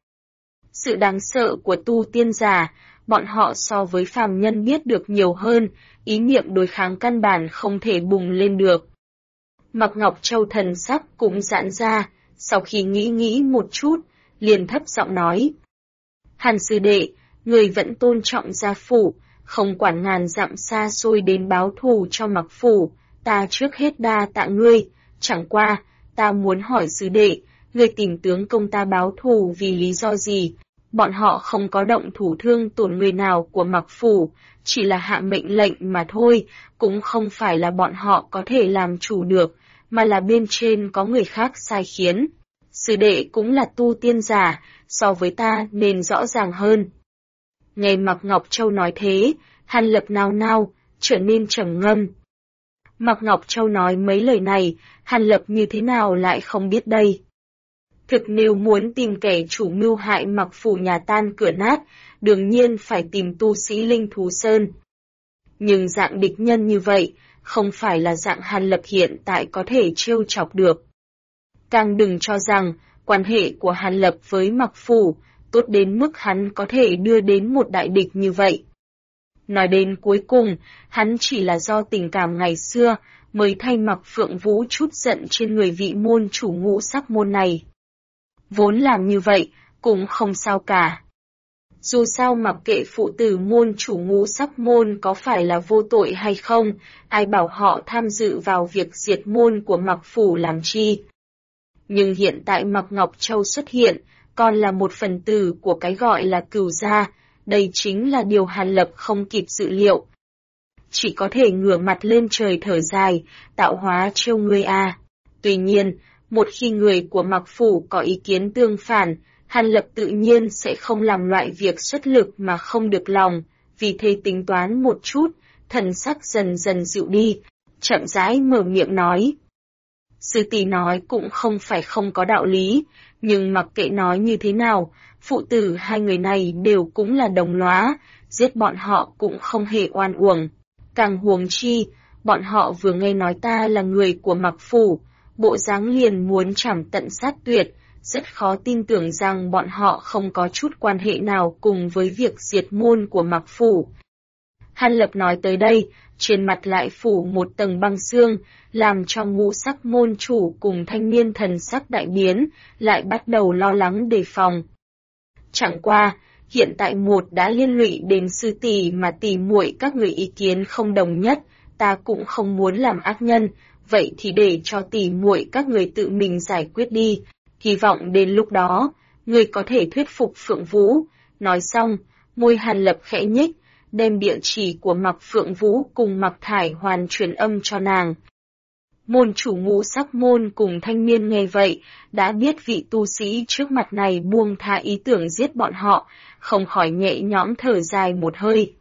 Sự đáng sợ của tu tiên giả, bọn họ so với phàm nhân biết được nhiều hơn, ý niệm đối kháng căn bản không thể bùng lên được. Mạc Ngọc Châu thần sắc cũng giãn ra, sau khi nghĩ một chút, liền thấp giọng nói. Hàn sư đệ, người vẫn tôn trọng gia phủ, không quản ngàn dặm xa xôi đến báo thù cho Mạc phủ, ta trước hết đa tạ ngươi, chẳng qua, ta muốn hỏi sư đệ, người tìm tướng công ta báo thù vì lý do gì? Bọn họ không có động thủ thương tổn người nào của Mạc phủ, chỉ là hạ mệnh lệnh mà thôi, cũng không phải là bọn họ có thể làm chủ được, mà là bên trên có người khác sai khiến. Sư đệ cũng là tu tiên giả, so với ta nên rõ ràng hơn. Nghe Mạc Ngọc Châu nói thế, Hàn Lập nao, trở nên trầm ngâm. Mạc Ngọc Châu nói mấy lời này, Hàn Lập như thế nào lại không biết đây. Thực nếu muốn tìm kẻ chủ mưu hại Mạc phủ nhà tan cửa nát, đương nhiên phải tìm tu sĩ Linh Thú Sơn. Nhưng dạng địch nhân như vậy, không phải là dạng Hàn Lập hiện tại có thể trêu chọc được. Càng đừng cho rằng, quan hệ của Hàn Lập với Mạc phủ, tốt đến mức hắn có thể đưa đến một đại địch như vậy. Nói đến cuối cùng, hắn chỉ là do tình cảm ngày xưa, mới thay Mạc Phượng Vũ chút giận trên người vị môn chủ ngũ sắc môn này. Vốn làm như vậy, cũng không sao cả. Dù sao mặc kệ phụ tử môn chủ ngũ sắc môn có phải là vô tội hay không, ai bảo họ tham dự vào việc diệt môn của Mạc phủ làm chi. Nhưng hiện tại Mạc Ngọc Châu xuất hiện, còn là một phần tử của cái gọi là Cửu gia, Đây chính là điều Hàn Lập không kịp dự liệu. Chỉ có thể ngửa mặt lên trời thở dài, tạo hóa trêu ngươi à. Tuy nhiên, một khi người của Mạc Phủ có ý kiến tương phản, Hàn Lập tự nhiên sẽ không làm loại việc xuất lực mà không được lòng, vì thế tính toán một chút, thần sắc dần dần dịu đi, chậm rãi mở miệng nói. Sư tỷ nói cũng không phải không có đạo lý, nhưng mặc kệ nói như thế nào, phụ tử hai người này đều cũng là đồng lóa, giết bọn họ cũng không hề oan uổng. Càng huống chi, bọn họ vừa nghe nói ta là người của Mạc Phủ, bộ dáng liền muốn chảm tận sát tuyệt, rất khó tin tưởng rằng bọn họ không có chút quan hệ nào cùng với việc diệt môn của Mạc Phủ. Hàn Lập nói tới đây, trên mặt lại phủ một tầng băng xương, làm cho ngũ sắc môn chủ cùng thanh niên thần sắc đại biến, lại bắt đầu lo lắng đề phòng. Chẳng qua, hiện tại một đã liên lụy đến sư tỷ mà tỷ muội các người ý kiến không đồng nhất, ta cũng không muốn làm ác nhân, vậy thì để cho tỷ muội các người tự mình giải quyết đi, hy vọng đến lúc đó, người có thể thuyết phục Phượng Vũ. Nói xong, môi Hàn Lập khẽ nhích, đem địa chỉ của Mạc Phượng Vũ cùng Mạc Thải Hoàn truyền âm cho nàng. Môn chủ ngũ sắc môn cùng thanh niên nghe vậy, đã biết vị tu sĩ trước mặt này buông tha ý tưởng giết bọn họ, không khỏi nhẹ nhõm thở dài một hơi.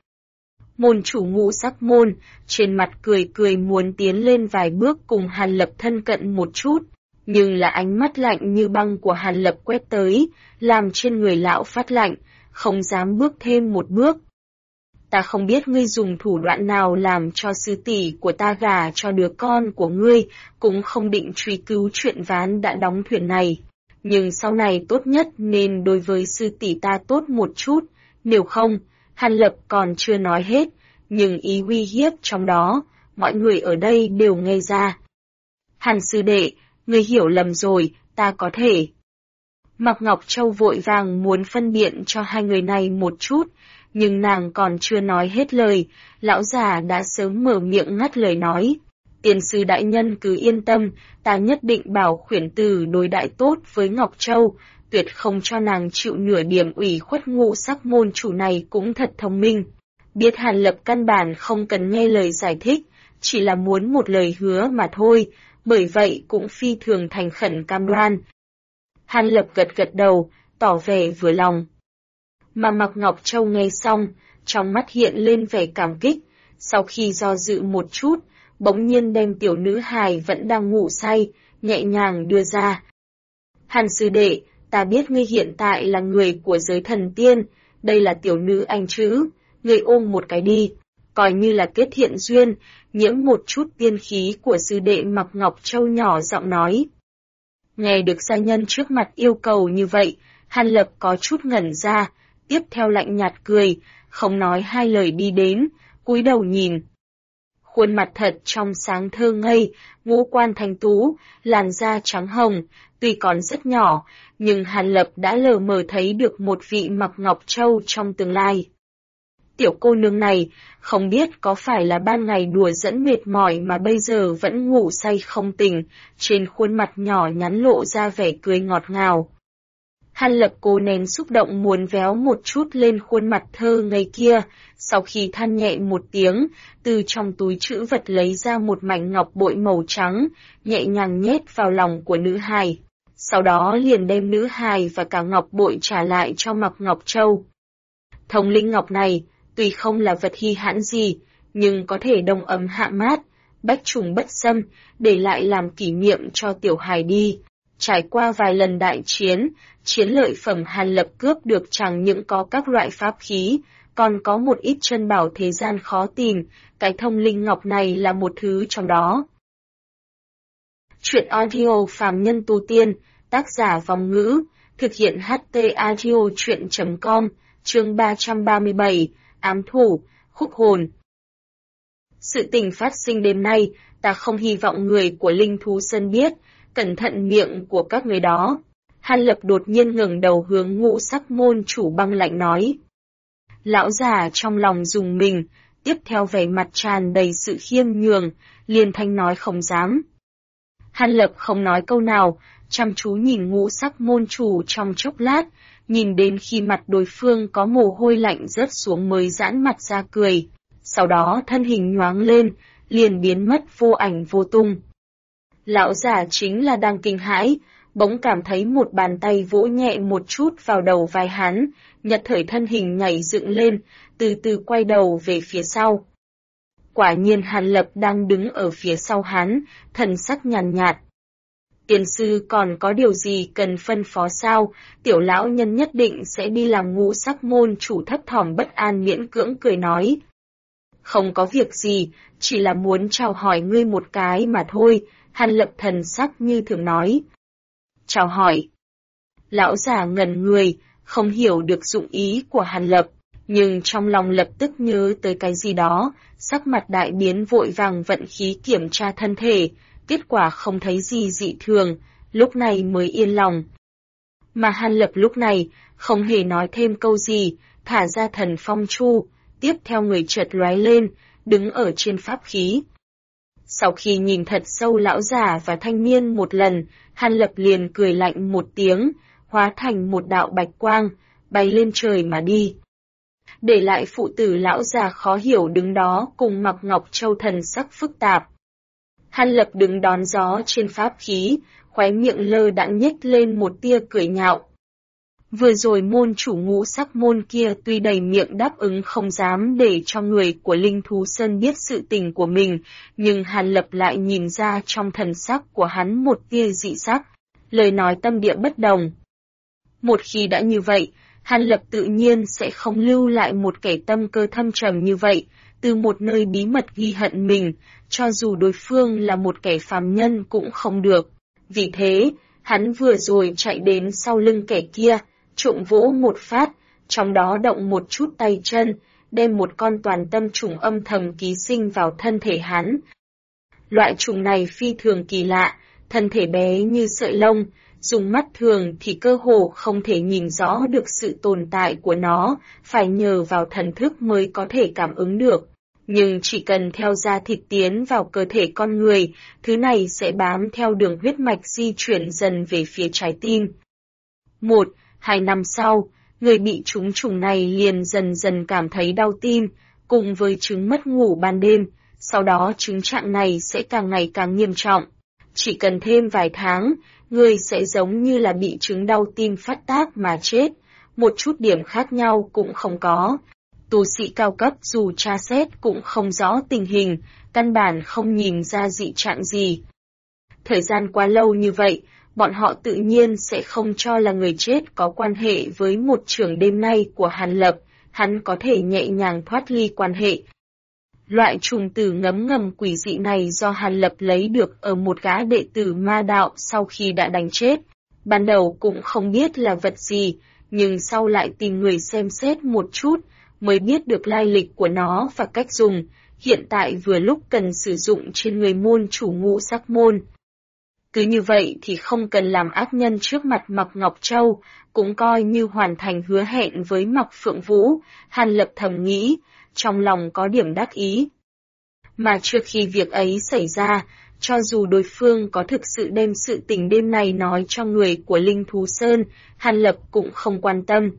Môn chủ ngũ sắc môn, trên mặt cười cười muốn tiến lên vài bước cùng Hàn Lập thân cận một chút, nhưng là ánh mắt lạnh như băng của Hàn Lập quét tới, làm trên người lão phát lạnh, không dám bước thêm một bước. Ta không biết ngươi dùng thủ đoạn nào làm cho sư tỷ của ta gả cho đứa con của ngươi, cũng không định truy cứu chuyện ván đã đóng thuyền này. Nhưng sau này tốt nhất nên đối với sư tỷ ta tốt một chút, nếu không, Hàn Lập còn chưa nói hết, nhưng ý uy hiếp trong đó, mọi người ở đây đều nghe ra. Hàn sư đệ, ngươi hiểu lầm rồi, ta có thể. Mạc Ngọc Châu vội vàng muốn phân biện cho hai người này một chút, nhưng nàng còn chưa nói hết lời, lão già đã sớm mở miệng ngắt lời nói. Tiền sư đại nhân cứ yên tâm, ta nhất định bảo khuyển tử đối đãi tốt với Ngọc Châu, tuyệt không cho nàng chịu nửa điểm ủy khuất. Ngũ sắc môn chủ này cũng thật thông minh. Biết Hàn Lập căn bản không cần nghe lời giải thích, chỉ là muốn một lời hứa mà thôi, bởi vậy cũng phi thường thành khẩn cam đoan. Hàn Lập gật gật đầu, tỏ vẻ vừa lòng. Mà Mạc Ngọc Châu nghe xong, trong mắt hiện lên vẻ cảm kích, sau khi do dự một chút, bỗng nhiên đem tiểu nữ hài vẫn đang ngủ say, nhẹ nhàng đưa ra. Hàn sư đệ, ta biết ngươi hiện tại là người của giới thần tiên, đây là tiểu nữ anh chữ, ngươi ôm một cái đi, coi như là kết thiện duyên, nhiễm một chút tiên khí của sư đệ. Mạc Ngọc Châu nhỏ giọng nói. Nghe được gia nhân trước mặt yêu cầu như vậy, Hàn Lập có chút ngẩn ra, tiếp theo lạnh nhạt cười, không nói hai lời đi đến, cúi đầu nhìn. Khuôn mặt thật trong sáng thơ ngây, ngũ quan thanh tú, làn da trắng hồng, tuy còn rất nhỏ, nhưng Hàn Lập đã lờ mờ thấy được một vị Mạc Ngọc Châu trong tương lai. Tiểu cô nương này, không biết có phải là ban ngày đùa dẫn mệt mỏi mà bây giờ vẫn ngủ say không tỉnh, trên khuôn mặt nhỏ nhắn lộ ra vẻ cười ngọt ngào. Hàn Lập cố nén xúc động muốn véo một chút lên khuôn mặt thơ ngây kia, sau khi than nhẹ một tiếng, từ trong túi trữ vật lấy ra một mảnh ngọc bội màu trắng, nhẹ nhàng nhét vào lòng của nữ hài. Sau đó liền đem nữ hài và cả ngọc bội trả lại cho Mạc Ngọc Châu. Thông linh ngọc này, tuy không là vật hi hãn gì, nhưng có thể đông ấm hạ mát, bách trùng bất xâm, để lại làm kỷ niệm cho tiểu hài đi. Trải qua vài lần đại chiến, chiến lợi phẩm Hàn Lập cướp được chẳng những có các loại pháp khí, còn có một ít chân bảo thế gian khó tìm, cái thông linh ngọc này là một thứ trong đó. Chuyện audio phàm nhân tu tiên, tác giả Vong Ngữ, thực hiện HT audio chuyện.com, chương 337, ám thủ, khúc hồn. Sự tình phát sinh đêm nay, ta không hy vọng người của Linh Thú Sơn biết, cẩn thận miệng của các người đó. Hàn Lập đột nhiên ngẩng đầu hướng ngũ sắc môn chủ băng lạnh nói. Lão già trong lòng rùng mình, tiếp theo vẻ mặt tràn đầy sự khiêm nhường, liền thanh nói không dám. Hàn Lập không nói câu nào, chăm chú nhìn Ngũ Sắc môn chủ trong chốc lát, nhìn đến khi mặt đối phương có mồ hôi lạnh rớt xuống mới giãn mặt ra cười. Sau đó thân hình nhoáng lên, liền biến mất vô ảnh vô tung. Lão giả chính là đang kinh hãi, bỗng cảm thấy một bàn tay vỗ nhẹ một chút vào đầu vai hắn, nhất thời thân hình nhảy dựng lên, từ từ quay đầu về phía sau. Quả nhiên Hàn Lập đang đứng ở phía sau hắn, thần sắc nhàn nhạt. Tiền sư còn có điều gì cần phân phó sao? Tiểu lão nhân nhất định sẽ đi làm Ngũ Sắc môn chủ. Thấp thỏm bất an miễn cưỡng cười nói. Không có việc gì, chỉ là muốn chào hỏi ngươi một cái mà thôi, Hàn Lập thần sắc như thường nói. Chào hỏi. Lão già ngẩn người, không hiểu được dụng ý của Hàn Lập, nhưng trong lòng lập tức nhớ tới cái gì đó, sắc mặt đại biến vội vàng vận khí kiểm tra thân thể, kết quả không thấy gì dị thường, lúc này mới yên lòng. Mà Hàn Lập lúc này, không hề nói thêm câu gì, thả ra thần phong chu, tiếp theo người chợt lóe lên, đứng ở trên pháp khí. Sau khi nhìn thật sâu lão già và thanh niên một lần, Hàn Lập liền cười lạnh một tiếng, hóa thành một đạo bạch quang, bay lên trời mà đi. Để lại phụ tử lão già khó hiểu đứng đó cùng Mạc Ngọc Châu thần sắc phức tạp. Hàn Lập đứng đón gió trên pháp khí, khóe miệng lơ đãng nhếch lên một tia cười nhạo. Vừa rồi môn chủ Ngũ Sắc môn kia tuy đầy miệng đáp ứng không dám để cho người của Linh Thú Sơn biết sự tình của mình, nhưng Hàn Lập lại nhìn ra trong thần sắc của hắn một tia dị sắc, lời nói tâm địa bất đồng. Một khi đã như vậy, Hàn Lập tự nhiên sẽ không lưu lại một kẻ tâm cơ thâm trầm như vậy, từ một nơi bí mật ghi hận mình, cho dù đối phương là một kẻ phàm nhân cũng không được. Vì thế, hắn vừa rồi chạy đến sau lưng kẻ kia, trộm vỗ một phát, trong đó động một chút tay chân, đem một con toàn tâm trùng âm thầm ký sinh vào thân thể hắn. Loại trùng này phi thường kỳ lạ, thân thể bé như sợi lông, dùng mắt thường thì cơ hồ không thể nhìn rõ được sự tồn tại của nó, phải nhờ vào thần thức mới có thể cảm ứng được. Nhưng chỉ cần theo da thịt tiến vào cơ thể con người, thứ này sẽ bám theo đường huyết mạch di chuyển dần về phía trái tim. 1-2 năm sau, người bị trúng trùng này liền dần dần cảm thấy đau tim, cùng với chứng mất ngủ ban đêm, sau đó chứng trạng này sẽ càng ngày càng nghiêm trọng. Chỉ cần thêm vài tháng, người sẽ giống như là bị chứng đau tim phát tác mà chết, một chút điểm khác nhau cũng không có. Tu sĩ cao cấp dù tra xét cũng không rõ tình hình, căn bản không nhìn ra dị trạng gì. Thời gian quá lâu như vậy, bọn họ tự nhiên sẽ không cho là người chết có quan hệ với một trưởng đêm nay của Hàn Lập, hắn có thể nhẹ nhàng thoát ly quan hệ. Loại trùng tử ngấm ngầm quỷ dị này do Hàn Lập lấy được ở một gã đệ tử ma đạo sau khi đã đánh chết. Ban đầu cũng không biết là vật gì, nhưng sau lại tìm người xem xét một chút, mới biết được lai lịch của nó và cách dùng, hiện tại vừa lúc cần sử dụng trên người môn chủ Ngũ Sắc môn. Cứ như vậy thì không cần làm ác nhân trước mặt Mạc Ngọc Châu, cũng coi như hoàn thành hứa hẹn với Mạc Phượng Vũ, Hàn Lập thầm nghĩ, trong lòng có điểm đắc ý. Mà trước khi việc ấy xảy ra, cho dù đối phương có thực sự đem sự tình đêm này nói cho người của Linh Thú Sơn, Hàn Lập cũng không quan tâm.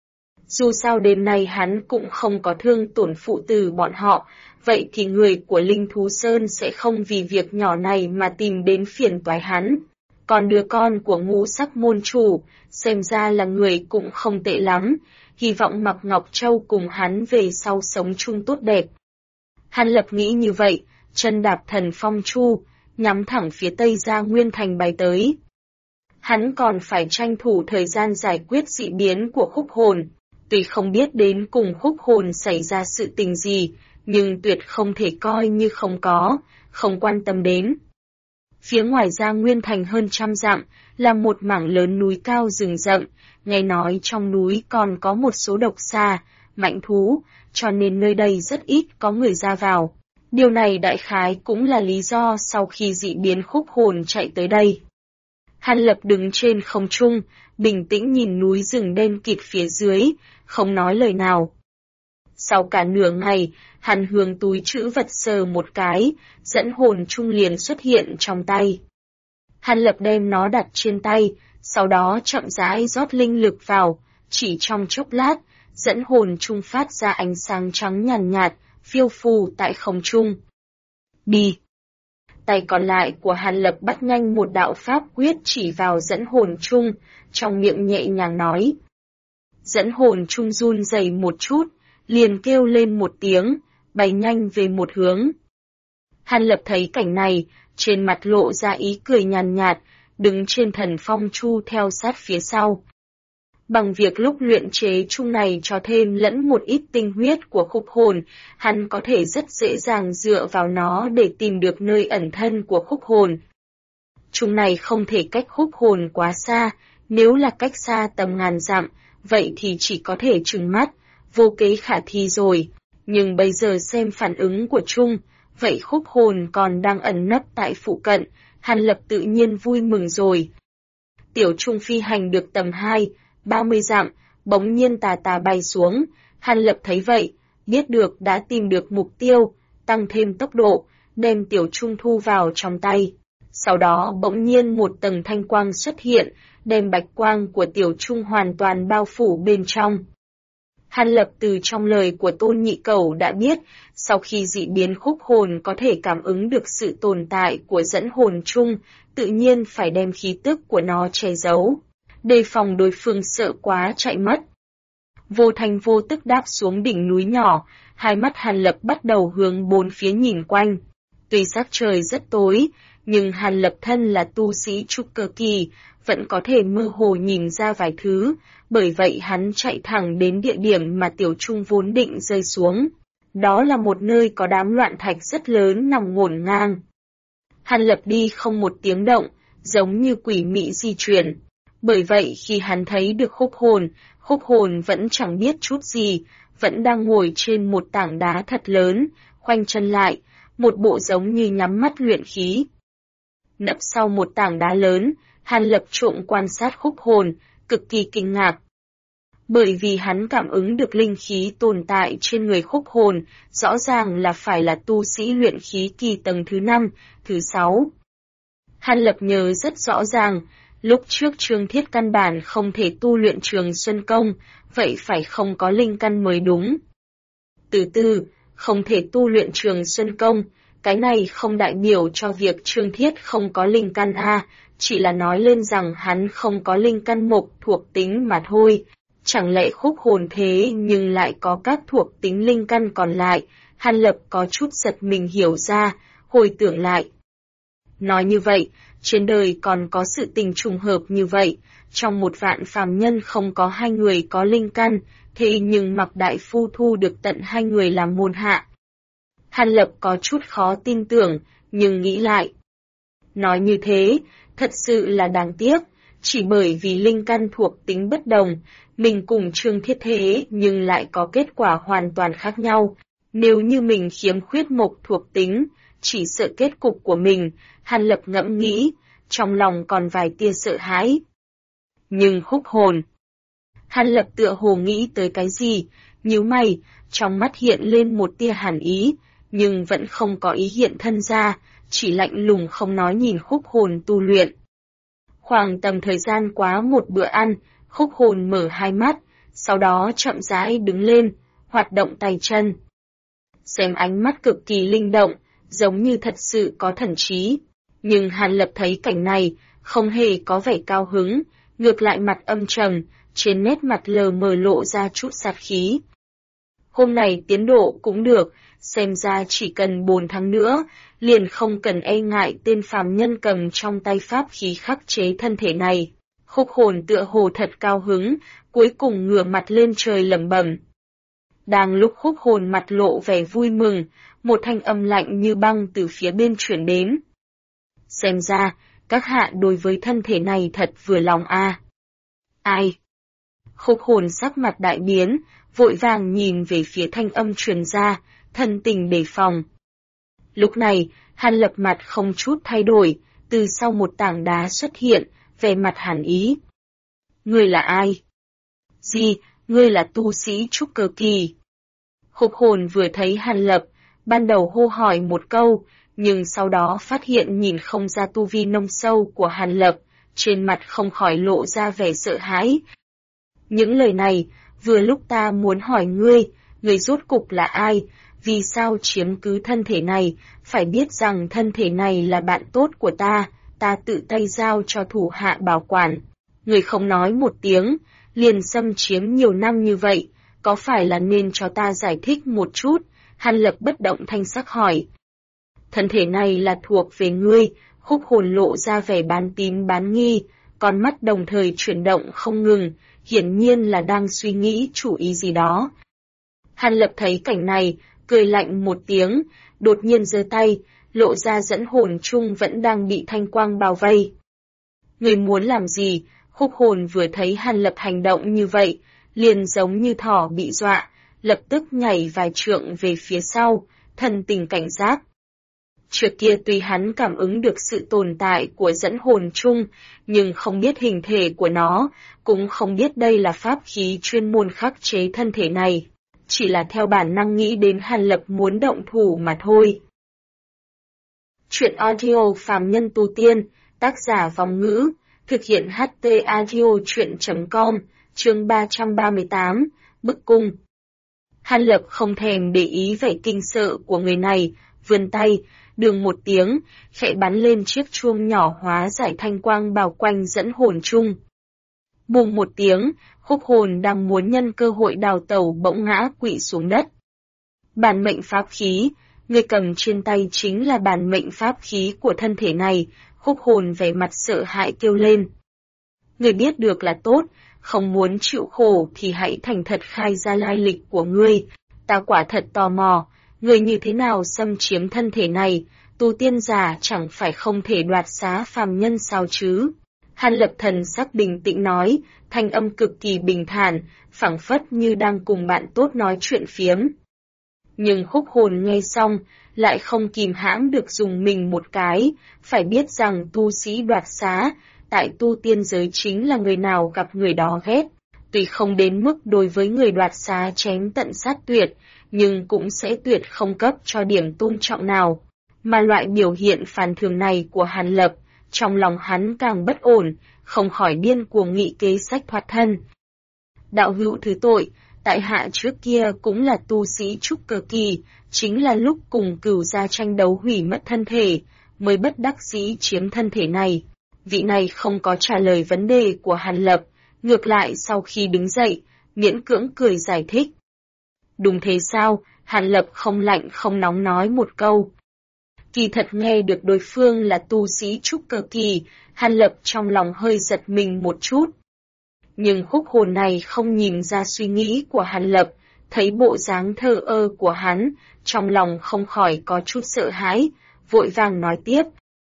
Dù sao đêm nay hắn cũng không có thương tổn phụ tử bọn họ, vậy thì người của Linh Thú Sơn sẽ không vì việc nhỏ này mà tìm đến phiền toái hắn. Còn đứa con của Ngũ Sắc môn chủ, xem ra là người cũng không tệ lắm, hy vọng Mạc Ngọc Châu cùng hắn về sau sống chung tốt đẹp. Hàn Lập nghĩ như vậy, chân đạp thần phong chu, nhắm thẳng phía tây ra Nguyên Thành bay tới. Hắn còn phải tranh thủ thời gian giải quyết dị biến của khúc hồn. Tuy không biết đến cùng khúc hồn xảy ra sự tình gì, nhưng tuyệt không thể coi như không có, không quan tâm đến. Phía ngoài ra Nguyên Thành hơn 100 dặm, là một mảng lớn núi cao rừng rậm, nghe nói trong núi còn có một số độc xà, mạnh thú, cho nên nơi đây rất ít có người ra vào. Điều này đại khái cũng là lý do sau khi dị biến khúc hồn chạy tới đây. Hàn Lập đứng trên không trung, bình tĩnh nhìn núi rừng đen kịt phía dưới, không nói lời nào. Sau cả nửa ngày, hắn hướng túi trữ vật sờ một cái, dẫn hồn trung liền xuất hiện trong tay. Hàn Lập đem nó đặt trên tay, sau đó chậm rãi rót linh lực vào, chỉ trong chốc lát, dẫn hồn chung phát ra ánh sáng trắng nhàn nhạt, phiêu phù tại không trung. Đi! Tay còn lại của Hàn Lập bắt nhanh một đạo pháp quyết chỉ vào dẫn hồn chung, trong miệng nhẹ nhàng nói. Dẫn hồn chung run rẩy một chút, liền kêu lên một tiếng, bay nhanh về một hướng. Hàn Lập thấy cảnh này, trên mặt lộ ra ý cười nhàn nhạt, đứng trên thần phong chu theo sát phía sau. Bằng việc lúc luyện chế chung này cho thêm lẫn một ít tinh huyết của khúc hồn, hắn có thể rất dễ dàng dựa vào nó để tìm được nơi ẩn thân của khúc hồn. Chung này không thể cách khúc hồn quá xa, nếu là cách xa tầm ngàn dặm, vậy thì chỉ có thể trừng mắt, vô kế khả thi rồi. Nhưng bây giờ xem phản ứng của chung, vậy khúc hồn còn đang ẩn nấp tại phụ cận, Hàn Lập tự nhiên vui mừng rồi. Tiểu Chung phi hành được tầm 30 dặm, bỗng nhiên tà tà bay xuống, Hàn Lập thấy vậy, biết được đã tìm được mục tiêu, tăng thêm tốc độ, đem Tiểu Chung thu vào trong tay. Sau đó bỗng nhiên một tầng thanh quang xuất hiện, đem bạch quang của Tiểu Chung hoàn toàn bao phủ bên trong. Hàn Lập từ trong lời của Tôn Nhị Cẩu đã biết, sau khi dị biến khúc hồn có thể cảm ứng được sự tồn tại của dẫn hồn chung, tự nhiên phải đem khí tức của nó che giấu, đề phòng đối phương sợ quá chạy mất. Vô thanh vô tức đáp xuống đỉnh núi nhỏ, hai mắt Hàn Lập bắt đầu hướng bốn phía nhìn quanh. Tuy sắc trời rất tối, nhưng Hàn Lập thân là tu sĩ trúc cơ kỳ, vẫn có thể mơ hồ nhìn ra vài thứ, bởi vậy hắn chạy thẳng đến địa điểm mà Tiểu Chung vốn định rơi xuống. Đó là một nơi có đám loạn thạch rất lớn nằm ngổn ngang. Hàn Lập đi không một tiếng động, giống như quỷ mị di chuyển. Bởi vậy khi hắn thấy được khúc hồn vẫn chẳng biết chút gì, vẫn đang ngồi trên một tảng đá thật lớn, khoanh chân lại, một bộ giống như nhắm mắt luyện khí. Nấp sau một tảng đá lớn, Hàn Lập trộm quan sát khúc hồn, cực kỳ kinh ngạc. Bởi vì hắn cảm ứng được linh khí tồn tại trên người khúc hồn, rõ ràng là phải là tu sĩ luyện khí kỳ tầng thứ 5, thứ 6. Hàn Lập nhớ rất rõ ràng, lúc trước Trương Thiết căn bản không thể tu luyện Trường Xuân Công, vậy phải không có linh căn mới đúng. Từ không thể tu luyện Trường Xuân Công, cái này không đại biểu cho việc Trương Thiết không có linh căn chỉ là nói lên rằng hắn không có linh căn mộc thuộc tính mà thôi. Chẳng lẽ khúc hồn thế nhưng lại có các thuộc tính linh căn còn lại, Hàn Lập có chút giật mình hiểu ra, hồi tưởng lại. Nói như vậy, trên đời còn có sự tình trùng hợp như vậy, trong một vạn phàm nhân không có 2 người có linh căn, thế nhưng Mạc Đại Phu thu được tận 2 người làm môn hạ. Hàn Lập có chút khó tin tưởng, nhưng nghĩ lại. Nói như thế, thật sự là đáng tiếc, chỉ bởi vì linh căn thuộc tính bất đồng, mình cùng Trương Thiết thế nhưng lại có kết quả hoàn toàn khác nhau. Nếu như mình khiếm khuyết mộc thuộc tính, chỉ sợ kết cục của mình, Hàn Lập ngẫm nghĩ, trong lòng còn vài tia sợ hãi. Nhưng khúc hồn. Hàn Lập tựa hồ nghĩ tới cái gì, nhíu mày, trong mắt hiện lên một tia hàn ý, nhưng vẫn không có ý hiện thân ra, chỉ lạnh lùng không nói nhìn khúc hồn tu luyện. Khoảng tầm thời gian quá một bữa ăn, khúc hồn mở hai mắt, sau đó chậm rãi đứng lên, hoạt động tay chân. Xem ánh mắt cực kỳ linh động, giống như thật sự có thần trí. Nhưng Hàn Lập thấy cảnh này, không hề có vẻ cao hứng, ngược lại mặt âm trầm, trên nét mặt lờ mờ lộ ra chút sát khí. Hôm nay tiến độ cũng được, xem ra chỉ cần 4 tháng nữa, liền không cần e ngại tên phàm nhân cầm trong tay pháp khí khắc chế thân thể này. Khúc hồn tựa hồ thật cao hứng, cuối cùng ngửa mặt lên trời lẩm bẩm. Đang lúc khúc hồn mặt lộ vẻ vui mừng, một thanh âm lạnh như băng từ phía bên chuyển đến. Xem ra, các hạ đối với thân thể này thật vừa lòng Ai? Khúc hồn sắc mặt đại biến, vội vàng nhìn về phía thanh âm truyền ra, thân tình đề phòng. Lúc này, Hàn Lập mặt không chút thay đổi, từ sau một tảng đá xuất hiện, vẻ mặt hàn ý. Ngươi là ai? Gì, ngươi là tu sĩ trúc cơ kỳ. Khúc hồn vừa thấy Hàn Lập, ban đầu hô hỏi một câu, nhưng sau đó phát hiện nhìn không ra tu vi nông sâu của Hàn Lập, trên mặt không khỏi lộ ra vẻ sợ hãi. Những lời này, vừa lúc ta muốn hỏi ngươi rốt cục là ai, vì sao chiếm cứ thân thể này, phải biết rằng thân thể này là bạn tốt của ta tự tay giao cho thủ hạ bảo quản. Ngươi không nói một tiếng, liền xâm chiếm nhiều năm như vậy, có phải là nên cho ta giải thích một chút? Hàn Lập bất động thanh sắc hỏi. Thân thể này là thuộc về ngươi, Húc Hồn lộ ra vẻ bán tín bán nghi, con mắt đồng thời chuyển động không ngừng, hiển nhiên là đang suy nghĩ chủ ý gì đó. Hàn Lập thấy cảnh này, cười lạnh một tiếng, đột nhiên giơ tay, lộ ra dẫn hồn chung vẫn đang bị thanh quang bao vây. Ngươi muốn làm gì? Húc Hồn vừa thấy Hàn Lập hành động như vậy, liền giống như thỏ bị dọa, lập tức nhảy vài trượng về phía sau, thần tình cảnh giác. Trước kia tuy hắn cảm ứng được sự tồn tại của dẫn hồn chung, nhưng không biết hình thể của nó, cũng không biết đây là pháp khí chuyên môn khắc chế thân thể này, chỉ là theo bản năng nghĩ đến Hàn Lập muốn động thủ mà thôi. Chuyện audio phàm nhân tu tiên, tác giả Vòng Ngữ, thực hiện HT audio chuyện.com, chương 338, Bức cung. Hàn Lập không thèm để ý vẻ kinh sợ của người này, vươn tay, đường một tiếng, khẽ bắn lên chiếc chuông nhỏ hóa giải thanh quang bao quanh dẫn hồn chung. Bùng một tiếng, Húc Hồn đang muốn nhân cơ hội đào tẩu bỗng ngã quỵ xuống đất. Bản mệnh pháp khí, người cầm trên tay chính là bản mệnh pháp khí của thân thể này, Húc Hồn vẻ mặt sợ hãi kêu lên. Người biết được là tốt, không muốn chịu khổ thì hãy thành thật khai ra lai lịch của ngươi, ta quả thật tò mò. Người như thế nào xâm chiếm thân thể này, tu tiên giả chẳng phải không thể đoạt xá phàm nhân sao chứ? Hàn Lập thần sắc bình tĩnh nói, thanh âm cực kỳ bình thản, phảng phất như đang cùng bạn tốt nói chuyện phiếm. Nhưng Húc Hồn nghe xong, lại không kìm hãm được dùng mình một cái, phải biết rằng tu sĩ đoạt xá, tại tu tiên giới chính là người nào gặp người đó ghét. Tuy không đến mức đối với người đoạt xá chém tận sát tuyệt, nhưng cũng sẽ tuyệt không cấp cho điểm tôn trọng nào. Mà loại biểu hiện phản thường này của Hàn Lập, trong lòng hắn càng bất ổn, không khỏi điên cuồng nghị kế sách thoát thân. Đạo hữu thứ tội, tại hạ trước kia cũng là tu sĩ trúc cơ kỳ, chính là lúc cùng Cửu gia tranh đấu hủy mất thân thể, mới bất đắc dĩ chiếm thân thể này. Vị này không có trả lời vấn đề của Hàn Lập, ngược lại sau khi đứng dậy, miễn cưỡng cười giải thích. Đúng thế sao? Hàn Lập không lạnh không nóng nói một câu. Kỳ thật nghe được đối phương là tu sĩ trúc cơ kỳ, Hàn Lập trong lòng hơi giật mình một chút. Nhưng Húc Hồn này không nhìn ra suy nghĩ của Hàn Lập, thấy bộ dáng thờ ơ của hắn, trong lòng không khỏi có chút sợ hãi, vội vàng nói tiếp.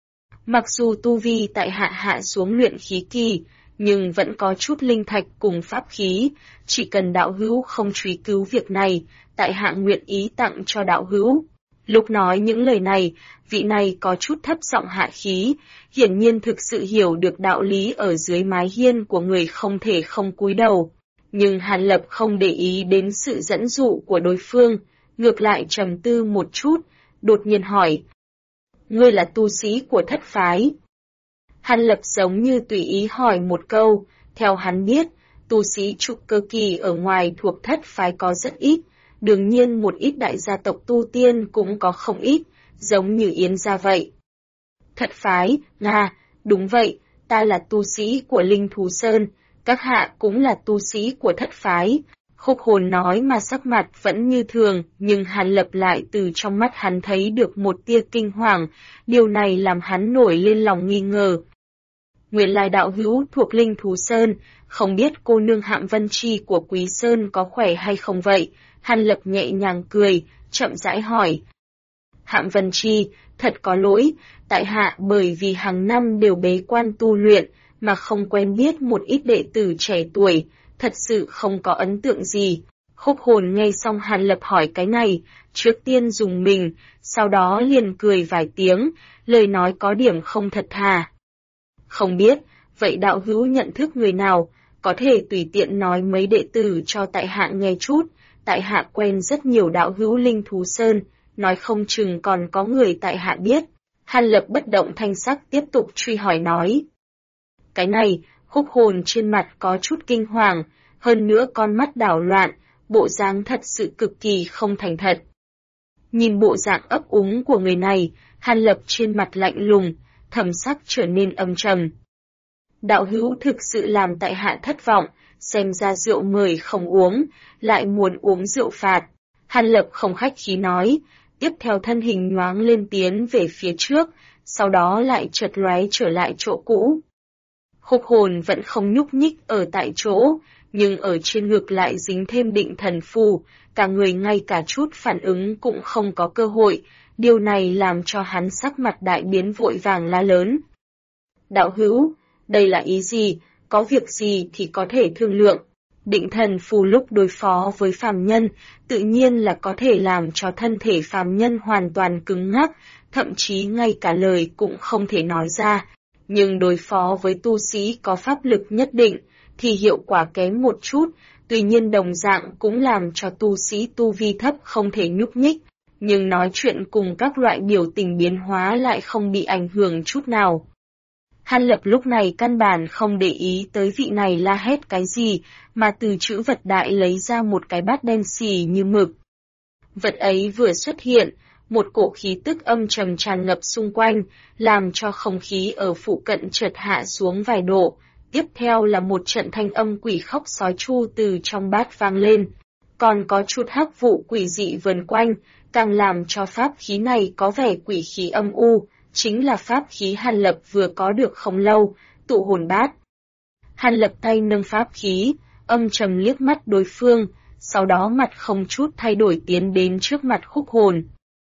Mặc dù tu vi tại hạ xuống luyện khí kỳ, nhưng vẫn có chút linh thạch cùng pháp khí, chỉ cần đạo hữu không truy cứu việc này, tại hạ nguyện ý tặng cho đạo hữu. Lúc nói những lời này, vị này có chút thấp giọng hạ khí, hiển nhiên thực sự hiểu được đạo lý ở dưới mái hiên của người không thể không cúi đầu. Nhưng Hàn Lập không để ý đến sự dẫn dụ của đối phương, ngược lại trầm tư một chút, đột nhiên hỏi. Ngươi là tu sĩ của thất phái. Hàn Lập giống như tùy ý hỏi một câu, theo hắn biết, tu sĩ trúc cơ kỳ ở ngoài thuộc thất phái có rất ít, đương nhiên một ít đại gia tộc tu tiên cũng có không ít, giống như Yến gia vậy. Thất phái, Nga, đúng vậy, ta là tu sĩ của Linh Thú Sơn, các hạ cũng là tu sĩ của thất phái. Húc Hồn nói mà sắc mặt vẫn như thường, nhưng Hàn Lập lại từ trong mắt hắn thấy được một tia kinh hoàng, điều này làm hắn nổi lên lòng nghi ngờ. Nguyên lai đạo hữu thuộc Linh Thú Sơn, không biết cô nương Hạm Vân Chi của Quý Sơn có khỏe hay không vậy? Hàn Lập nhẹ nhàng cười, chậm rãi hỏi. Hạm Vân Chi, thật có lỗi, tại hạ bởi vì hàng năm đều bế quan tu luyện, mà không quen biết một ít đệ tử trẻ tuổi, thật sự không có ấn tượng gì. Húc Hồn nghe xong Hàn Lập hỏi cái này, trước tiên dùng mình, sau đó liền cười vài tiếng, lời nói có điểm không thật thà. Không biết, vậy đạo hữu nhận thức người nào, có thể tùy tiện nói mấy đệ tử cho tại hạ nghe chút, tại hạ quen rất nhiều đạo hữu Linh Thú Sơn, nói không chừng còn có người tại hạ biết. Hàn Lập bất động thanh sắc tiếp tục truy hỏi nói. Cái này, Khúc Hồn trên mặt có chút kinh hoàng, hơn nữa con mắt đảo loạn, bộ dáng thật sự cực kỳ không thành thật. Nhìn bộ dạng ấp úng của người này, Hàn Lập trên mặt lạnh lùng, thần sắc trở nên âm trầm. Đạo hữu thực sự làm tại hạ thất vọng, xem ra rượu mời không uống, lại muốn uống rượu phạt. Hàn Lập không khách khí nói, tiếp theo thân hình nhoáng lên tiến về phía trước, sau đó lại chợt lóe trở lại chỗ cũ. Khúc Hồn vẫn không nhúc nhích ở tại chỗ, nhưng ở trên ngực lại dính thêm định thần phù, cả người ngay cả chút phản ứng cũng không có cơ hội, điều này làm cho hắn sắc mặt đại biến vội vàng la lớn. Đạo hữu, đây là ý gì, có việc gì thì có thể thương lượng. Định thần phù lúc đối phó với phàm nhân, tự nhiên là có thể làm cho thân thể phàm nhân hoàn toàn cứng ngắc, thậm chí ngay cả lời cũng không thể nói ra. Nhưng đối phó với tu sĩ có pháp lực nhất định, thì hiệu quả kém một chút, tuy nhiên đồng dạng cũng làm cho tu sĩ tu vi thấp không thể nhúc nhích, nhưng nói chuyện cùng các loại biểu tình biến hóa lại không bị ảnh hưởng chút nào. Hàn Lập lúc này căn bản không để ý tới vị này la hét cái gì, mà từ chữ vật đại lấy ra một cái bát đen xì như mực. Vật ấy vừa xuất hiện, một cổ khí tức âm trầm tràn ngập xung quanh, làm cho không khí ở phụ cận chợt hạ xuống vài độ. Tiếp theo là một trận thanh âm quỷ khóc sói chu từ trong bát vang lên. Còn có chút hắc vụ quỷ dị vần quanh, càng làm cho pháp khí này có vẻ quỷ khí âm u, chính là pháp khí Hàn Lập vừa có được không lâu, tụ hồn bát. Hàn Lập tay nâng pháp khí, âm trầm liếc mắt đối phương, sau đó mặt không chút thay đổi tiến đến trước mặt Khúc Hồn.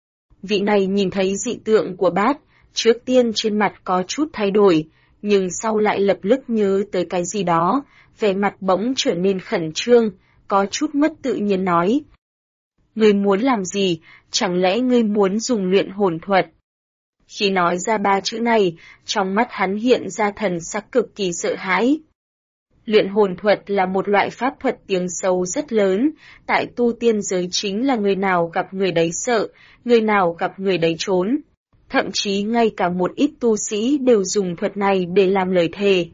Vị này nhìn thấy dị tượng của bát, trước tiên trên mặt có chút thay đổi, nhưng sau lại lập tức nhớ tới cái gì đó, vẻ mặt bỗng trở nên khẩn trương, có chút mất tự nhiên nói. Ngươi muốn làm gì, chẳng lẽ ngươi muốn dùng luyện hồn thuật? Khi nói ra ba chữ này, trong mắt hắn hiện ra thần sắc cực kỳ sợ hãi. Luyện hồn thuật là một loại pháp thuật tiếng xấu rất lớn, tại tu tiên giới chính là người nào gặp người đấy sợ, người nào gặp người đấy trốn. Thậm chí ngay cả một ít tu sĩ đều dùng thuật này để làm lời thề.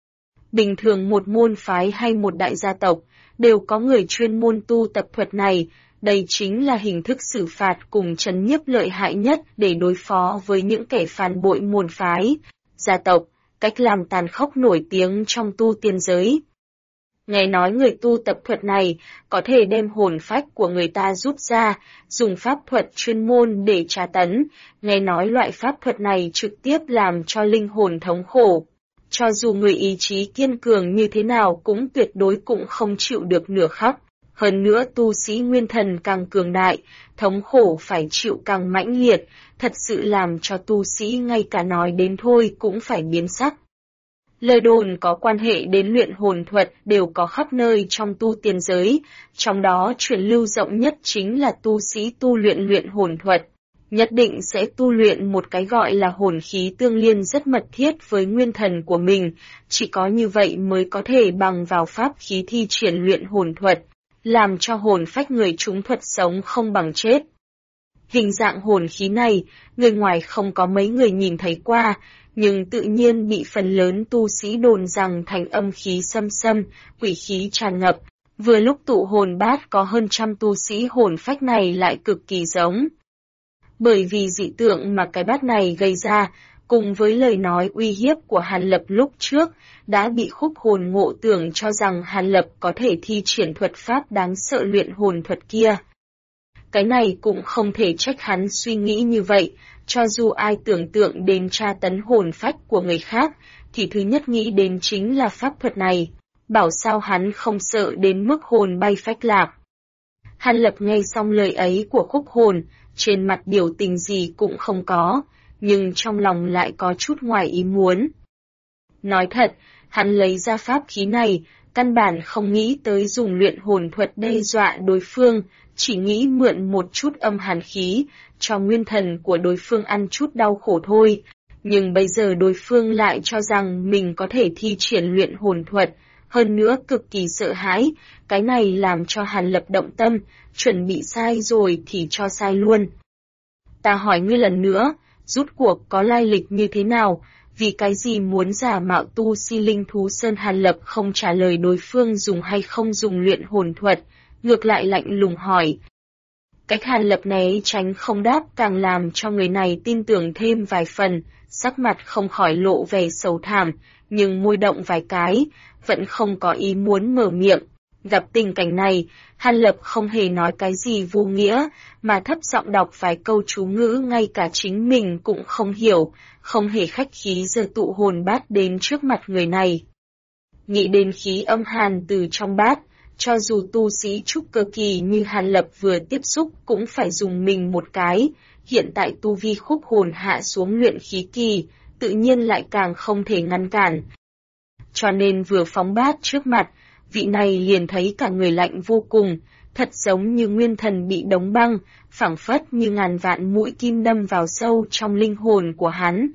Bình thường một môn phái hay một đại gia tộc, đều có người chuyên môn tu tập thuật này, đây chính là hình thức xử phạt cùng trấn nhiếp lợi hại nhất để đối phó với những kẻ phản bội môn phái, gia tộc, cách làm tàn khốc nổi tiếng trong tu tiên giới. Nghe nói người tu tập thuật này có thể đem hồn phách của người ta rút ra, dùng pháp thuật chuyên môn để tra tấn, nghe nói loại pháp thuật này trực tiếp làm cho linh hồn thống khổ. Cho dù người ý chí kiên cường như thế nào cũng tuyệt đối cũng không chịu được nửa khắc. Hơn nữa tu sĩ nguyên thần càng cường đại, thống khổ phải chịu càng mãnh liệt, thật sự làm cho tu sĩ ngay cả nói đến thôi cũng phải biến sắc. Lời đồn có quan hệ đến luyện hồn thuật đều có khắp nơi trong tu tiên giới, trong đó truyền lưu rộng nhất chính là tu sĩ tu luyện hồn thuật. Nhất định sẽ tu luyện một cái gọi là hồn khí tương liên rất mật thiết với nguyên thần của mình, chỉ có như vậy mới có thể bằng vào pháp khí thi triển luyện hồn thuật, làm cho hồn phách người chúng thuật sống không bằng chết. Hình dạng hồn khí này, người ngoài không có mấy người nhìn thấy qua, nhưng tự nhiên bị phần lớn tu sĩ đồn rằng thành âm khí xâm xâm, quỷ khí tràn ngập, vừa lúc tụ hồn bát có hơn trăm tu sĩ hồn phách này lại cực kỳ giống. Bởi vì dị tượng mà cái bát này gây ra, cùng với lời nói uy hiếp của Hàn Lập lúc trước, đã bị Khúc Hồn ngộ tưởng cho rằng Hàn Lập có thể thi triển thuật pháp đáng sợ luyện hồn thuật kia. Cái này cũng không thể trách hắn suy nghĩ như vậy, cho dù ai tưởng tượng đến tra tấn hồn phách của người khác, thì thứ nhất nghĩ đến chính là pháp thuật này, bảo sao hắn không sợ đến mức hồn bay phách lạc. Hàn Lập nghe xong lời ấy của Khúc Hồn, trên mặt biểu tình gì cũng không có, nhưng trong lòng lại có chút ngoài ý muốn. Nói thật, hắn lấy ra pháp khí này, căn bản không nghĩ tới dùng luyện hồn thuật đe dọa đối phương, chỉ nghĩ mượn một chút âm hàn khí, cho nguyên thần của đối phương ăn chút đau khổ thôi. Nhưng bây giờ đối phương lại cho rằng mình có thể thi triển luyện hồn thuật, hơn nữa cực kỳ sợ hãi, cái này làm cho Hàn Lập động tâm, chuẩn bị sai rồi thì cho sai luôn. Ta hỏi ngươi lần nữa, rút cuộc có lai lịch như thế nào, vì cái gì muốn giả mạo tu si linh thú Sơn Hàn Lập không trả lời đối phương dùng hay không dùng luyện hồn thuật, ngược lại lạnh lùng hỏi. Cách Hàn Lập né tránh không đáp càng làm cho người này tin tưởng thêm vài phần, sắc mặt không khỏi lộ vẻ sầu thảm, nhưng môi động vài cái, vẫn không có ý muốn mở miệng. Gặp tình cảnh này, Hàn Lập không hề nói cái gì vô nghĩa, mà thấp giọng đọc vài câu chú ngữ ngay cả chính mình cũng không hiểu, không hề khách khí giơ tụ hồn bát đến trước mặt người này. Nghĩ đến khí âm hàn từ trong bát, cho dù tu sĩ trúc cơ kỳ như Hàn Lập vừa tiếp xúc cũng phải dùng mình một cái, hiện tại tu vi khúc hồn hạ xuống luyện khí kỳ, tự nhiên lại càng không thể ngăn cản. Cho nên vừa phóng bát trước mặt, vị này liền thấy cả người lạnh vô cùng, thật giống như nguyên thần bị đóng băng, phảng phất như ngàn vạn mũi kim đâm vào sâu trong linh hồn của hắn.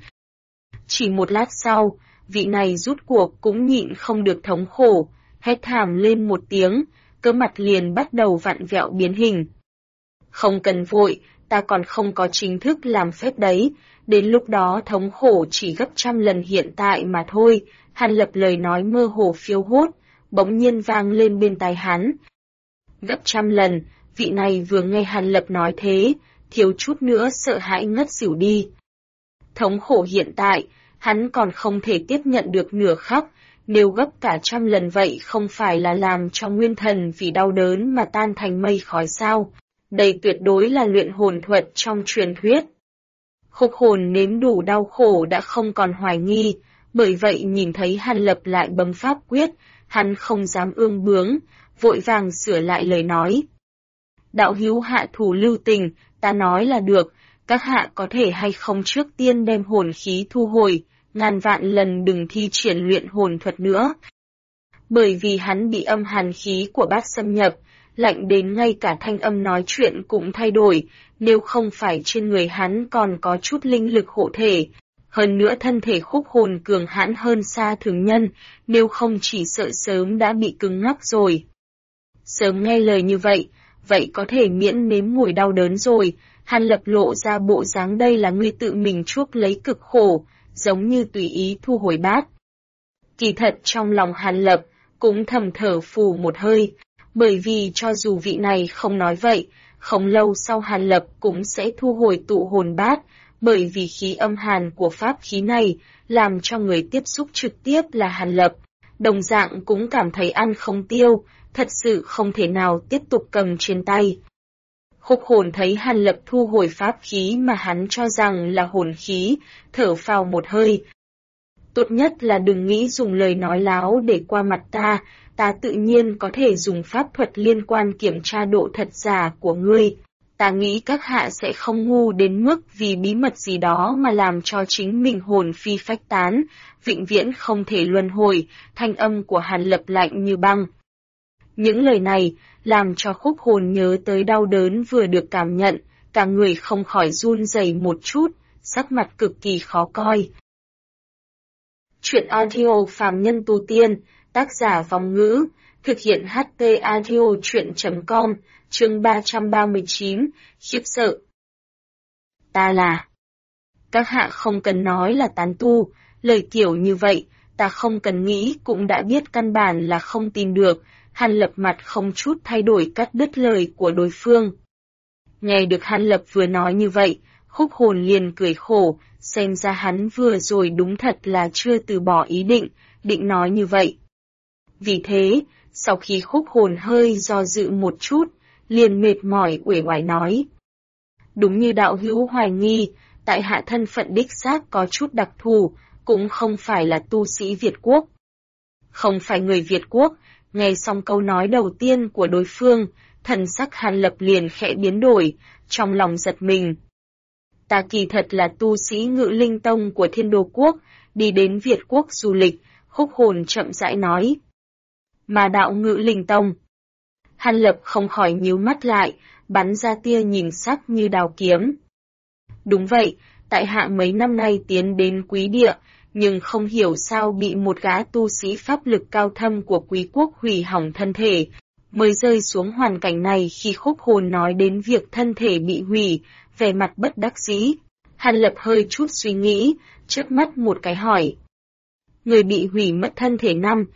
Chỉ một lát sau, vị này rút cuộc cũng nhịn không được thống khổ, hét thảm lên một tiếng, cơ mặt liền bắt đầu vặn vẹo biến hình. Không cần vội, ta còn không có chính thức làm phép đấy, đến lúc đó thống khổ chỉ gấp trăm lần hiện tại mà thôi. Hàn Lập lời nói mơ hồ phiêu hốt, bỗng nhiên vang lên bên tai hắn. Gấp trăm lần, vị này vừa nghe Hàn Lập nói thế, thiếu chút nữa sợ hãi ngất xỉu đi. Thống khổ hiện tại, hắn còn không thể tiếp nhận được nửa khắc, nếu gấp cả trăm lần vậy không phải là làm cho nguyên thần vì đau đớn mà tan thành mây khói sao? Đây tuyệt đối là luyện hồn thuật trong truyền thuyết. Khúc hồn nếm đủ đau khổ đã không còn hoài nghi, bởi vậy nhìn thấy Hàn Lập lại bấm pháp quyết, hắn không dám ương bướng, vội vàng sửa lại lời nói. Đạo hữu hạ thủ lưu tình, ta nói là được, các hạ có thể hay không trước tiên đem hồn khí thu hồi, ngàn vạn lần đừng thi triển luyện hồn thuật nữa. Bởi vì hắn bị âm hàn khí của bát xâm nhập, lạnh đến ngay cả thanh âm nói chuyện cũng thay đổi, nếu không phải trên người hắn còn có chút linh lực hộ thể. Hơn nữa thân thể khúc hồn cường hãn hơn xa thường nhân, nếu không chỉ sợ sớm đã bị cứng ngắc rồi. Sớm nghe lời như vậy có thể miễn nếm mùi đau đớn rồi. Hàn Lập lộ ra bộ dáng đây là ngươi tự mình chuốc lấy cực khổ, giống như tùy ý thu hồi bát. Kỳ thật trong lòng Hàn Lập cũng thầm thở phù một hơi, bởi vì cho dù vị này không nói vậy, không lâu sau Hàn Lập cũng sẽ thu hồi tụ hồn bát, bởi vì khí âm hàn của pháp khí này làm cho người tiếp xúc trực tiếp là Hàn Lập, đồng dạng cũng cảm thấy ăn không tiêu, thật sự không thể nào tiếp tục cầm trên tay. Khúc hồn thấy Hàn Lập thu hồi pháp khí mà hắn cho rằng là hồn khí, thở phào một hơi. Tốt nhất là đừng nghĩ dùng lời nói láo để qua mặt ta tự nhiên có thể dùng pháp thuật liên quan kiểm tra độ thật giả của ngươi. Ta nghĩ các hạ sẽ không ngu đến mức vì bí mật gì đó mà làm cho chính mình hồn phi phách tán, vĩnh viễn không thể luân hồi. Thanh âm của Hàn Lập lạnh như băng. Những lời này làm cho khúc hồn nhớ tới đau đớn vừa được cảm nhận, cả người không khỏi run rẩy một chút, sắc mặt cực kỳ khó coi. Chuyện audio phàm nhân tu tiên, tác giả Vong Ngữ, thực hiện HT audio chuyện.com, chương 339, khiếp sợ. Ta là... Các hạ không cần nói là tán tu, lời kiểu như vậy, ta không cần nghĩ cũng đã biết căn bản là không tin được. Hàn Lập mặt không chút thay đổi cắt đứt lời của đối phương. Nghe được Hàn Lập vừa nói như vậy, khúc hồn liền cười khổ, xem ra hắn vừa rồi đúng thật là chưa từ bỏ ý định nói như vậy. Vì thế, sau khi khúc hồn hơi do dự một chút, liền mệt mỏi uể oải nói. Đúng như đạo hữu hoài nghi, tại hạ thân phận đích xác có chút đặc thù, cũng không phải là tu sĩ Việt Quốc. Không phải người Việt Quốc. Nghe xong câu nói đầu tiên của đối phương, thần sắc Hàn Lập liền khẽ biến đổi, trong lòng giật mình. Ta kỳ thật là tu sĩ Ngự Linh Tông của Thiên Đô Quốc, đi đến Việt Quốc du lịch, khúc hồn chậm rãi nói. Mà đạo Ngự Linh Tông. Hàn Lập không khỏi nhíu mắt lại, bắn ra tia nhìn sắc như đào kiếm. Đúng vậy, tại hạ mấy năm nay tiến đến Quý Địa, nhưng không hiểu sao bị một gã tu sĩ pháp lực cao thâm của Quý Quốc hủy hỏng thân thể, mới rơi xuống hoàn cảnh này khi Khúc Hồn nói đến việc thân thể bị hủy, vẻ mặt bất đắc dĩ. Hàn Lập hơi chút suy nghĩ, chớp mắt một cái hỏi. Người bị hủy mất thân thể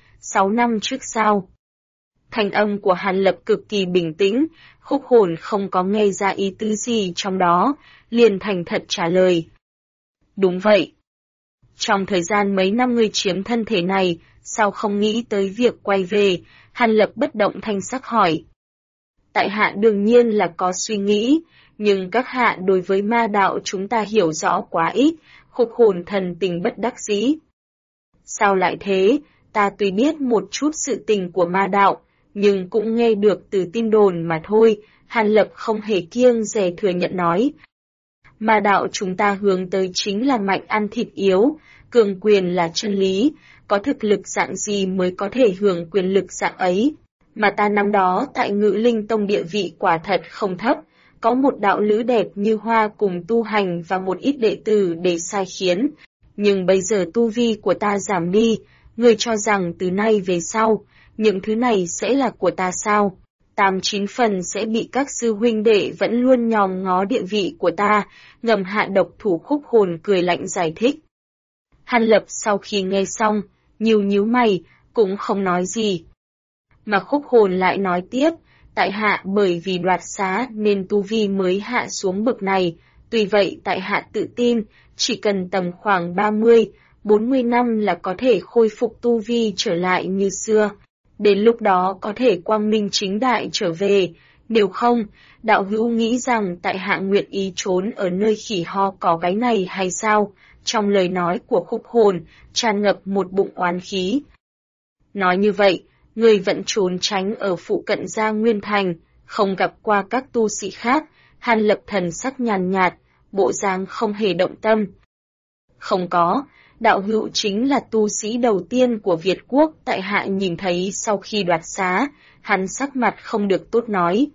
6 năm trước sao? Thanh âm của Hàn Lập cực kỳ bình tĩnh, Khúc Hồn không có nghe ra ý tứ gì trong đó, liền thành thật trả lời. Đúng vậy. Trong thời gian mấy năm ngươi chiếm thân thể này, sao không nghĩ tới việc quay về? Hàn Lập bất động thanh sắc hỏi. Tại hạ đương nhiên là có suy nghĩ, nhưng các hạ đối với ma đạo chúng ta hiểu rõ quá ít, Khúc Hồn thần tình bất đắc dĩ. Sao lại thế? Ta tuy biết một chút sự tình của ma đạo, nhưng cũng nghe được từ tin đồn mà thôi. Hàn Lập không hề kiêng dè thừa nhận nói. Ma đạo chúng ta hướng tới chính là mạnh ăn thịt yếu, cường quyền là chân lý, có thực lực dạng gì mới có thể hưởng quyền lực dạng ấy. Mà ta năm đó tại Ngự Linh Tông địa vị quả thật không thấp, có một đạo lữ đẹp như hoa cùng tu hành và một ít đệ tử để sai khiến. Nhưng bây giờ tu vi của ta giảm đi, ngươi cho rằng từ nay về sau, những thứ này sẽ là của ta sao? 8-9 phần sẽ bị các sư huynh đệ vẫn luôn nhòm ngó địa vị của ta, ngầm hạ độc thủ. Khúc Hồn cười lạnh giải thích. Hàn Lập sau khi nghe xong, nhíu mày, cũng không nói gì. Mà Khúc Hồn lại nói tiếp, tại hạ bởi vì đoạt xá nên tu vi mới hạ xuống bậc này, tuy vậy tại hạ tự tin, chỉ cần tầm khoảng 30-40 năm là có thể khôi phục tu vi trở lại như xưa. Đến lúc đó có thể quang minh chính đại trở về, nếu không, đạo hữu nghĩ rằng tại hạ nguyện ý trốn ở nơi khỉ ho có gáy này hay sao? Trong lời nói của Khúc Hồn, tràn ngập một bụng oán khí. Nói như vậy, người vẫn trốn tránh ở phụ cận Gia Nguyên Thành, không gặp qua các tu sĩ khác. Hàn Lập thần sắc nhàn nhạt, bộ dáng không hề động tâm. Không có, đạo hữu chính là tu sĩ đầu tiên của Việt Quốc tại hạ nhìn thấy sau khi đoạt xá. Hắn sắc mặt không được tốt nói.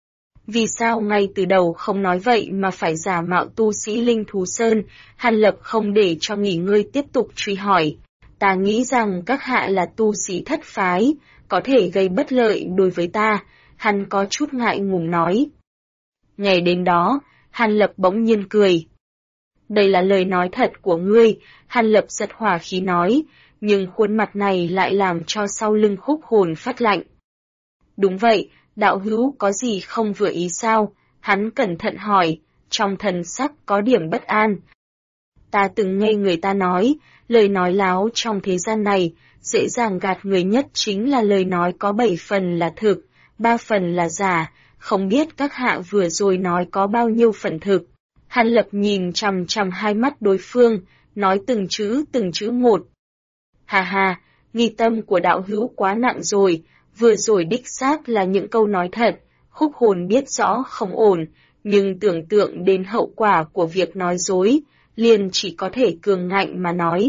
Vì sao ngay từ đầu không nói vậy mà phải giả mạo tu sĩ Linh Thú Sơn? Hàn Lập không để cho nghỉ ngơi tiếp tục truy hỏi. Ta nghĩ rằng các hạ là tu sĩ thất phái, có thể gây bất lợi đối với ta. Hắn có chút ngại ngùng nói. Nghe đến đó, Hàn Lập bỗng nhiên cười. Đây là lời nói thật của ngươi, Hàn Lập giật hỏa khí nói, nhưng khuôn mặt này lại làm cho sau lưng Khúc Hồn phát lạnh. Đúng vậy, đạo hữu có gì không vừa ý sao? Hắn cẩn thận hỏi, trong thần sắc có điểm bất an. Ta từng nghe người ta nói, lời nói láo trong thế gian này, dễ dàng gạt người nhất chính là lời nói có 7 phần là thực, 3 phần là giả, không biết các hạ vừa rồi nói có bao nhiêu phần thực. Hàn Lập nhìn chằm chằm hai mắt đối phương, nói từng chữ một. Hà hà, nghi tâm của đạo hữu quá nặng rồi, vừa rồi đích xác là những câu nói thật. Khúc Hồn biết rõ không ổn, nhưng tưởng tượng đến hậu quả của việc nói dối, liền chỉ có thể cường ngạnh mà nói.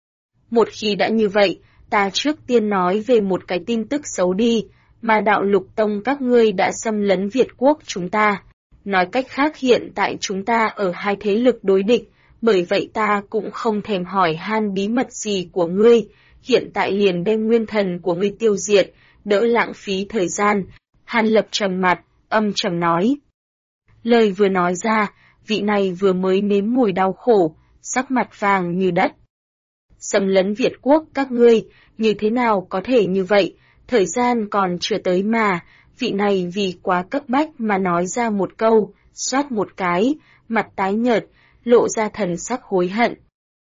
Một khi đã như vậy, ta trước tiên nói về một cái tin tức xấu đi, mà đạo Lục Tông các ngươi đã xâm lấn Việt Quốc chúng ta. Nói cách khác hiện tại chúng ta ở hai thế lực đối địch, bởi vậy ta cũng không thèm hỏi han bí mật gì của ngươi, hiện tại liền đem nguyên thần của ngươi tiêu diệt, đỡ lãng phí thời gian. Hàn Lập trầm mặt, âm trầm nói. Lời vừa nói ra, vị này vừa mới nếm mùi đau khổ, sắc mặt vàng như đất. Xâm lấn Việt Quốc các ngươi, như thế nào có thể như vậy, thời gian còn chưa tới mà. Vị này vì quá cấp bách mà nói ra một câu, xoát một cái, mặt tái nhợt, lộ ra thần sắc hối hận.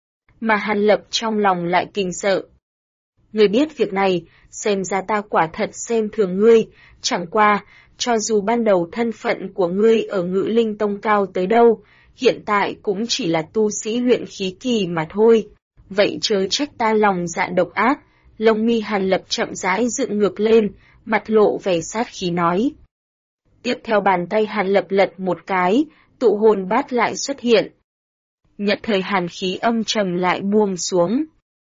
Mà Hàn Lập trong lòng lại kinh sợ. Ngươi biết việc này, xem ra ta quả thật xem thường ngươi, chẳng qua, cho dù ban đầu thân phận của ngươi ở Ngự Linh Tông cao tới đâu, hiện tại cũng chỉ là tu sĩ luyện khí kỳ mà thôi. Vậy chớ trách ta lòng dạ độc ác. Lông mi Hàn Lập chậm rãi dựng ngược lên, mặt lộ vẻ sát khí nói. Tiếp theo bàn tay Hàn Lập lật một cái, tụ hồn bát lại xuất hiện. Nhận thời hàn khí âm trầm lại buông xuống.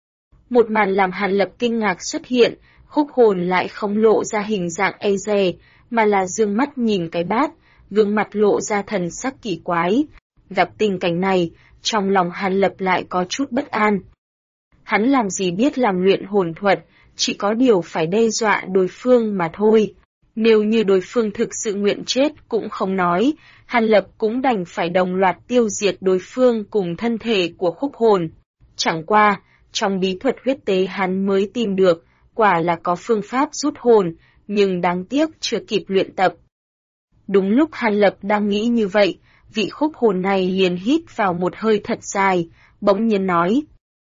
Một màn làm Hàn Lập kinh ngạc xuất hiện, Khúc Hồn lại không lộ ra hình dạng e dè, mà là dương mắt nhìn cái bát, gương mặt lộ ra thần sắc kỳ quái. Gặp tình cảnh này, trong lòng Hàn Lập lại có chút bất an. Hắn làm gì biết làm luyện hồn thuật, chỉ có điều phải đe dọa đối phương mà thôi. Nếu như đối phương thực sự nguyện chết cũng không nói, Hàn Lập cũng đành phải đồng loạt tiêu diệt đối phương cùng thân thể của Khúc Hồn. Chẳng qua, trong bí thuật huyết tế hắn mới tìm được, quả là có phương pháp rút hồn, nhưng đáng tiếc chưa kịp luyện tập. Đúng lúc Hàn Lập đang nghĩ như vậy, vị Khúc Hồn này liền hít vào một hơi thật dài, bỗng nhiên nói.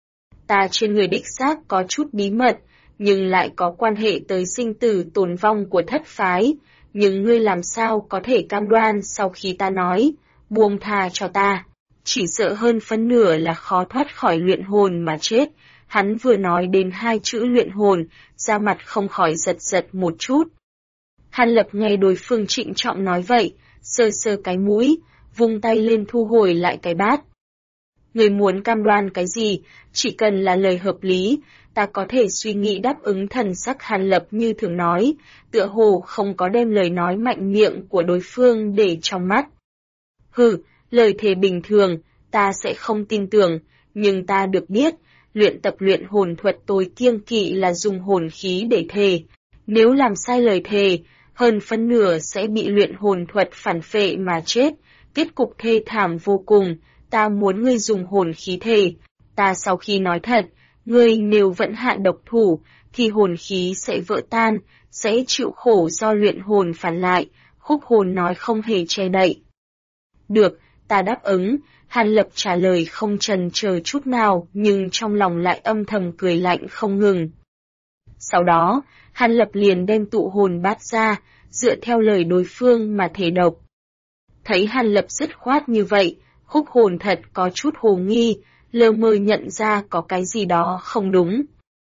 Ta trên người đích xác có chút bí mật, nhưng lại có quan hệ tới sinh tử tồn vong của thất phái, nhưng ngươi làm sao có thể cam đoan sau khi ta nói, buông tha cho ta, chỉ sợ hơn phân nửa là khó thoát khỏi luyện hồn mà chết. Hắn vừa nói đến 2 chữ luyện hồn, da mặt không khỏi giật giật một chút. Hàn Lập nghe đối phương trịnh trọng nói vậy, sơ sơ cái mũi, vung tay lên thu hồi lại cái bát. Người muốn cam đoan cái gì, chỉ cần là lời hợp lý, ta có thể suy nghĩ đáp ứng. Thần sắc Hàn Lập như thường nói, tựa hồ không có đem lời nói mạnh miệng của đối phương để trong mắt. Hừ, lời thề bình thường, ta sẽ không tin tưởng, nhưng ta được biết, luyện tập luyện hồn thuật tối kiêng kỵ là dùng hồn khí để thề. Nếu làm sai lời thề, hơn phân nửa sẽ bị luyện hồn thuật phản phệ mà chết, kết cục thê thảm vô cùng. Ta muốn ngươi dùng hồn khí thề, ta sau khi nói thật, ngươi nếu vẫn hạ độc thủ, thì hồn khí sẽ vỡ tan, sẽ chịu khổ do luyện hồn phản lại. Khúc Hồn nói không hề che đậy. Được, ta đáp ứng. Hàn Lập trả lời không chần chờ chút nào, nhưng trong lòng lại âm thầm cười lạnh không ngừng. Sau đó, Hàn Lập liền đem tụ hồn bát ra, dựa theo lời đối phương mà thể độc. Thấy Hàn Lập dứt khoát như vậy, Khúc Hồn thật có chút hồ nghi, lơ mơ nhận ra có cái gì đó không đúng.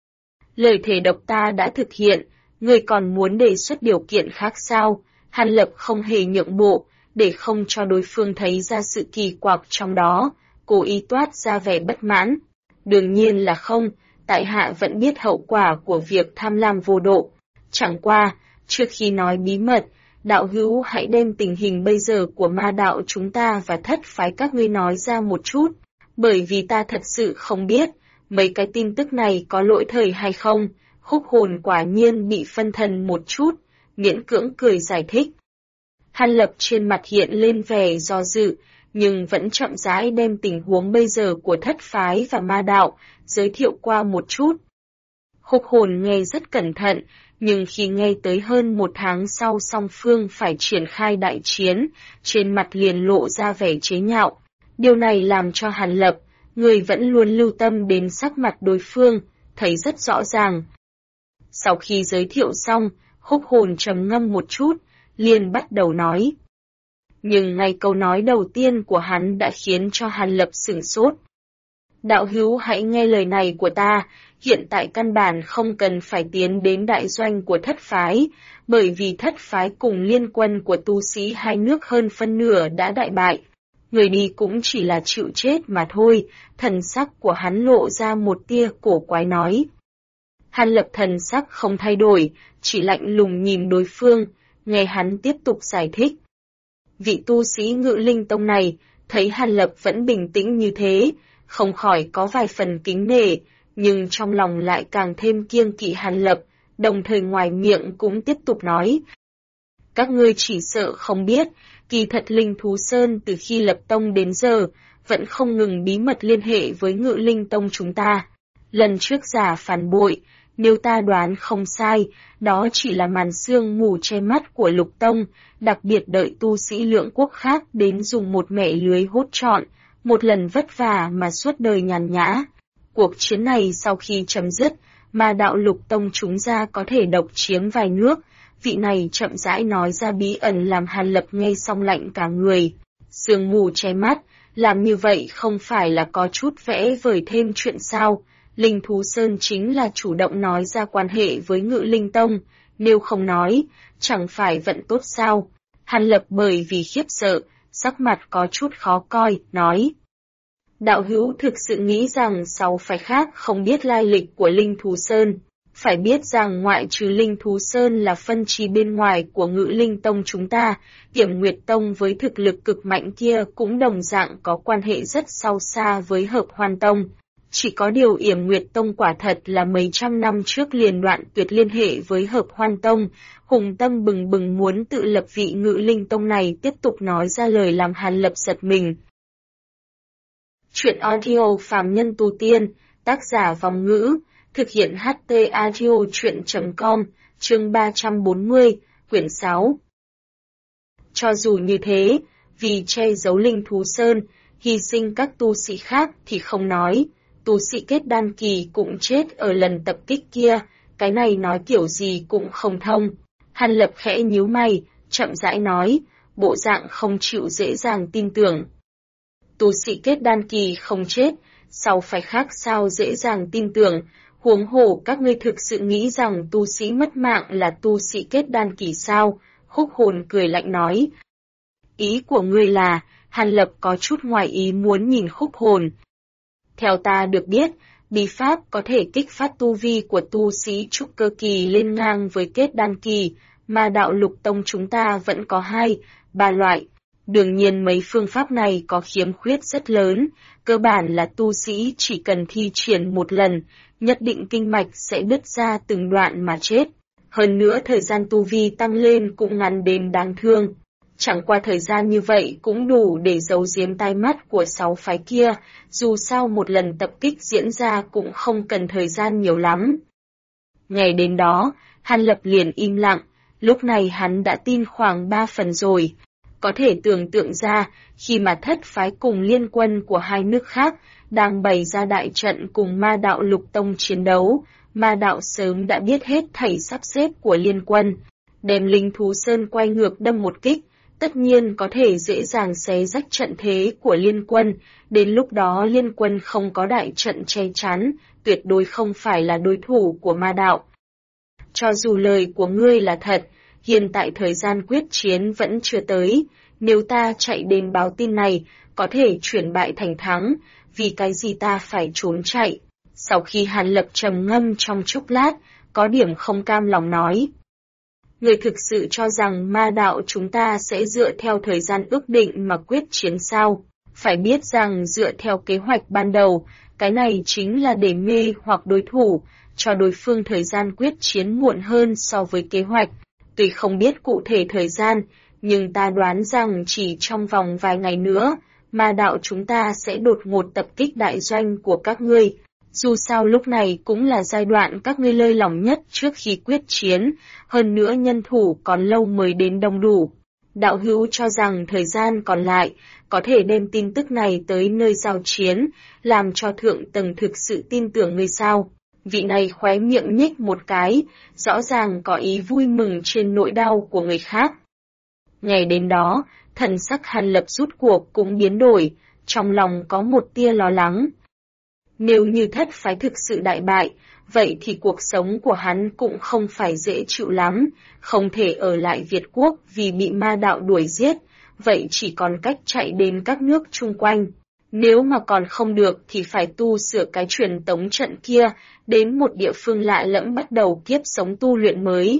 Lời thể độc ta đã thực hiện, ngươi còn muốn đề xuất điều kiện khác sao? Hàn Lập không hề nhượng bộ, để không cho đối phương thấy ra sự kỳ quặc trong đó, cố ý toát ra vẻ bất mãn. Đương nhiên là không, tại hạ vẫn biết hậu quả của việc tham lam vô độ. Chẳng qua, trước khi nói bí mật, đạo hữu hãy đem tình hình bây giờ của ma đạo chúng ta và thất phái các ngươi nói ra một chút, bởi vì ta thật sự không biết, mấy cái tin tức này có lỗi thời hay không. Khúc Hồn quả nhiên bị phân thần một chút, miễn cưỡng cười giải thích. Hàn Lập trên mặt hiện lên vẻ do dự, nhưng vẫn chậm rãi đem tình huống bây giờ của thất phái và ma đạo giới thiệu qua một chút. Khúc Hồn nghe rất cẩn thận, nhưng khi nghe tới hơn 1 tháng sau song phương phải triển khai đại chiến, trên mặt liền lộ ra vẻ chế nhạo. Điều này làm cho Hàn Lập, người vẫn luôn lưu tâm đến sắc mặt đối phương, thấy rất rõ ràng. Sau khi giới thiệu xong, Khúc Hồn trầm ngâm một chút, liền bắt đầu nói. Nhưng ngay câu nói đầu tiên của hắn đã khiến cho Hàn Lập sửng sốt. Đạo hữu hãy nghe lời này của ta, hiện tại căn bản không cần phải tiến đến đại doanh của thất phái, bởi vì thất phái cùng liên quân của tu sĩ hai nước hơn phân nửa đã đại bại. Người đi cũng chỉ là chịu chết mà thôi. Thần sắc của hắn lộ ra một tia cổ quái nói. Hàn Lập thần sắc không thay đổi, chỉ lạnh lùng nhìn đối phương, nghe hắn tiếp tục giải thích. Vị tu sĩ Ngự Linh Tông này, thấy Hàn Lập vẫn bình tĩnh như thế, không khỏi có vài phần kính nể, nhưng trong lòng lại càng thêm kiêng kỵ Hàn Lập, đồng thời ngoài miệng cũng tiếp tục nói. Các ngươi chỉ sợ không biết, kỳ thật Linh Thú Sơn từ khi lập tông đến giờ, vẫn không ngừng bí mật liên hệ với Ngự Linh Tông chúng ta. Lần trước giả phản bội, nếu ta đoán không sai, đó chỉ là màn sương mù che mắt của Lục Tông, đặc biệt đợi tu sĩ lượng quốc khác đến dùng một mẻ lưới hốt trọn, một lần vất vả mà suốt đời nhàn nhã. Cuộc chiến này sau khi chấm dứt, mà đạo Lục Tông chúng ra có thể độc chiếm vài nước. Vị này chậm rãi nói ra bí ẩn làm Hàn Lập nghe xong lạnh cả người. Sương mù che mắt, làm như vậy không phải là có chút vẽ vời thêm chuyện sao? Linh Thú Sơn chính là chủ động nói ra quan hệ với Ngự Linh Tông, nếu không nói, chẳng phải vẫn tốt sao? Hàn Lập bởi vì khiếp sợ, sắc mặt có chút khó coi, nói. Đạo hữu thực sự nghĩ rằng 6 phái khác không biết lai lịch của Linh Thú Sơn. Phải biết rằng ngoại trừ Linh Thú Sơn là phân chi bên ngoài của Ngự Linh Tông chúng ta, Tiểm Nguyệt Tông với thực lực cực mạnh kia cũng đồng dạng có quan hệ rất sâu xa với Hợp Hoan Tông. Chỉ có điều Yểm Nguyệt Tông quả thật là mấy trăm năm trước liền đoạn tuyệt liên hệ với Hợp Hoan Tông, hùng tâm bừng bừng muốn tự lập vị Ngự Linh Tông này tiếp tục nói ra lời làm Hàn Lập giật mình. Chuyện audio Phàm Nhân Tu Tiên, tác giả Vòng Ngữ, thực hiện HT Audio Chuyện.com, chương 340, quyển 6. Cho dù như thế, vì che giấu Linh Thú Sơn, hy sinh các tu sĩ khác thì không nói, tu sĩ kết đan kỳ cũng chết ở lần tập kích kia, cái này nói kiểu gì cũng không thông. Hàn Lập khẽ nhíu mày, chậm rãi nói, bộ dạng không chịu dễ dàng tin tưởng. Tu sĩ kết đan kỳ không chết, sao phải khác sao dễ dàng tin tưởng, huống hồ các ngươi thực sự nghĩ rằng tu sĩ mất mạng là tu sĩ kết đan kỳ sao? Khúc Hồn cười lạnh nói. Ý của ngươi là, Hàn Lập có chút ngoài ý muốn nhìn Khúc Hồn. Theo ta được biết, bí pháp có thể kích phát tu vi của tu sĩ trúc cơ kỳ lên ngang với kết đan kỳ, mà đạo Lục Tông chúng ta vẫn có 2-3 loại. Đương nhiên mấy phương pháp này có khiếm khuyết rất lớn, cơ bản là tu sĩ chỉ cần thi triển một lần, nhất định kinh mạch sẽ đứt ra từng đoạn mà chết. Hơn nữa thời gian tu vi tăng lên cũng ngắn đến đáng thương. Chẳng qua thời gian như vậy cũng đủ để giấu giếm tai mắt của 6 phái kia, dù sao một lần tập kích diễn ra cũng không cần thời gian nhiều lắm. Ngày đến đó, Hàn Lập liền im lặng, lúc này hắn đã tin khoảng 3 phần rồi. Có thể tưởng tượng ra, khi mà thất phái cùng liên quân của hai nước khác đang bày ra đại trận cùng ma đạo Lục Tông chiến đấu, ma đạo sớm đã biết hết thảy sắp xếp của liên quân. Đem Linh Thú Sơn quay ngược đâm một kích, tất nhiên có thể dễ dàng xé rách trận thế của liên quân, đến lúc đó liên quân không có đại trận che chắn, tuyệt đối không phải là đối thủ của ma đạo. Cho dù lời của ngươi là thật, hiện tại thời gian quyết chiến vẫn chưa tới, nếu ta chạy đến báo tin này, có thể chuyển bại thành thắng, vì cái gì ta phải trốn chạy. Sau khi Hàn Lập trầm ngâm trong chốc lát, có điểm không cam lòng nói. Người thực sự cho rằng ma đạo chúng ta sẽ dựa theo thời gian ước định mà quyết chiến sao? Phải biết rằng dựa theo kế hoạch ban đầu, cái này chính là để mê hoặc đối thủ, cho đối phương thời gian quyết chiến muộn hơn so với kế hoạch. Tuy không biết cụ thể thời gian, nhưng ta đoán rằng chỉ trong vòng vài ngày nữa, ma đạo chúng ta sẽ đột ngột tập kích đại doanh của các ngươi. Dù sao lúc này cũng là giai đoạn các ngươi lơi lỏng nhất trước khi quyết chiến, hơn nữa nhân thủ còn lâu mới đến đông đủ. Đạo hữu cho rằng thời gian còn lại, có thể đem tin tức này tới nơi giao chiến, làm cho thượng tầng thực sự tin tưởng ngươi sao. Vị này khóe miệng nhếch một cái, rõ ràng có ý vui mừng trên nỗi đau của người khác. Ngày đến đó, thần sắc Hàn Lập rút cuộc cũng biến đổi, trong lòng có một tia lo lắng. Nếu như thất phái thực sự đại bại, vậy thì cuộc sống của hắn cũng không phải dễ chịu lắm, không thể ở lại Việt Quốc vì bị ma đạo đuổi giết, vậy chỉ còn cách chạy đến các nước chung quanh. Nếu mà còn không được thì phải tu sửa cái truyền tống trận kia, đến một địa phương lạ lẫm bắt đầu kiếp sống tu luyện mới.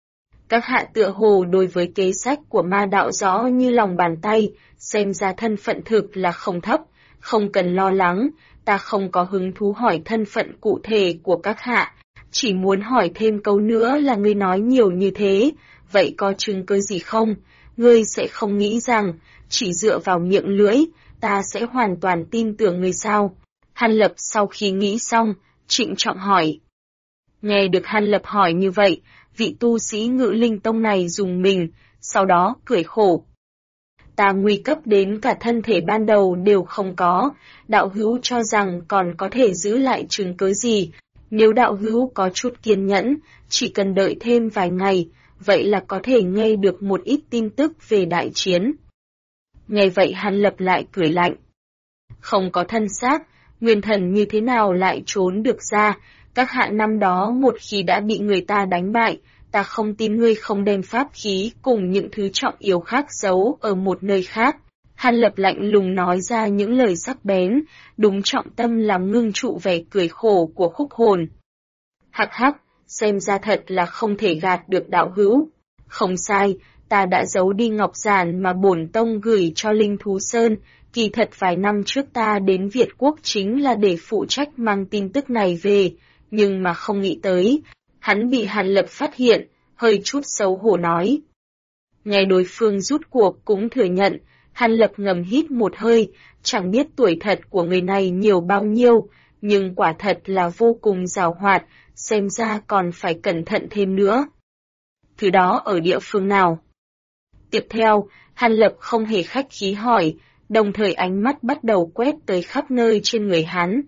Các hạ tựa hồ đối với kế sách của ma đạo rõ như lòng bàn tay, xem ra thân phận thực là không thấp, không cần lo lắng, ta không có hứng thú hỏi thân phận cụ thể của các hạ, chỉ muốn hỏi thêm câu nữa là ngươi nói nhiều như thế, vậy có chứng cứ gì không? Ngươi sẽ không nghĩ rằng, chỉ dựa vào miệng lưỡi, ta sẽ hoàn toàn tin tưởng ngươi sao? Hàn Lập sau khi nghĩ xong, trịnh trọng hỏi. Nghe được Hàn Lập hỏi như vậy, vị tu sĩ Ngự Linh Tông này dùng mình, sau đó cười khổ. Ta nguy cấp đến cả thân thể ban đầu đều không có, đạo hữu cho rằng còn có thể giữ lại chứng cứ gì, nếu đạo hữu có chút kiên nhẫn, chỉ cần đợi thêm vài ngày, vậy là có thể nghe được một ít tin tức về đại chiến. Nghe vậy Hàn Lập lại cười lạnh. Không có thân xác, nguyên thần như thế nào lại trốn được ra, các hạ năm đó một khi đã bị người ta đánh bại, ta không tin ngươi không đem pháp khí cùng những thứ trọng yếu khác giấu ở một nơi khác. Hàn Lập lạnh lùng nói ra những lời sắc bén, đúng trọng tâm làm ngưng trụ vẻ cười khổ của Khúc Hồn. Hắc hắc, xem ra thật là không thể gạt được đạo hữu. Không sai, ta đã giấu đi ngọc giản mà bổn tông gửi cho Linh Thú Sơn, kỳ thật vài năm trước ta đến Việt Quốc chính là để phụ trách mang tin tức này về, nhưng mà không nghĩ tới, hắn bị Hàn Lập phát hiện, hơi chút xấu hổ nói. Nghe đối phương rút cuộc cũng thừa nhận, Hàn Lập ngầm hít một hơi, chẳng biết tuổi thật của người này nhiều bao nhiêu, nhưng quả thật là vô cùng giàu hoạt, xem ra còn phải cẩn thận thêm nữa. Thứ đó ở địa phương nào? Tiếp theo, Hàn Lập không hề khách khí hỏi, đồng thời ánh mắt bắt đầu quét tới khắp nơi trên người hắn.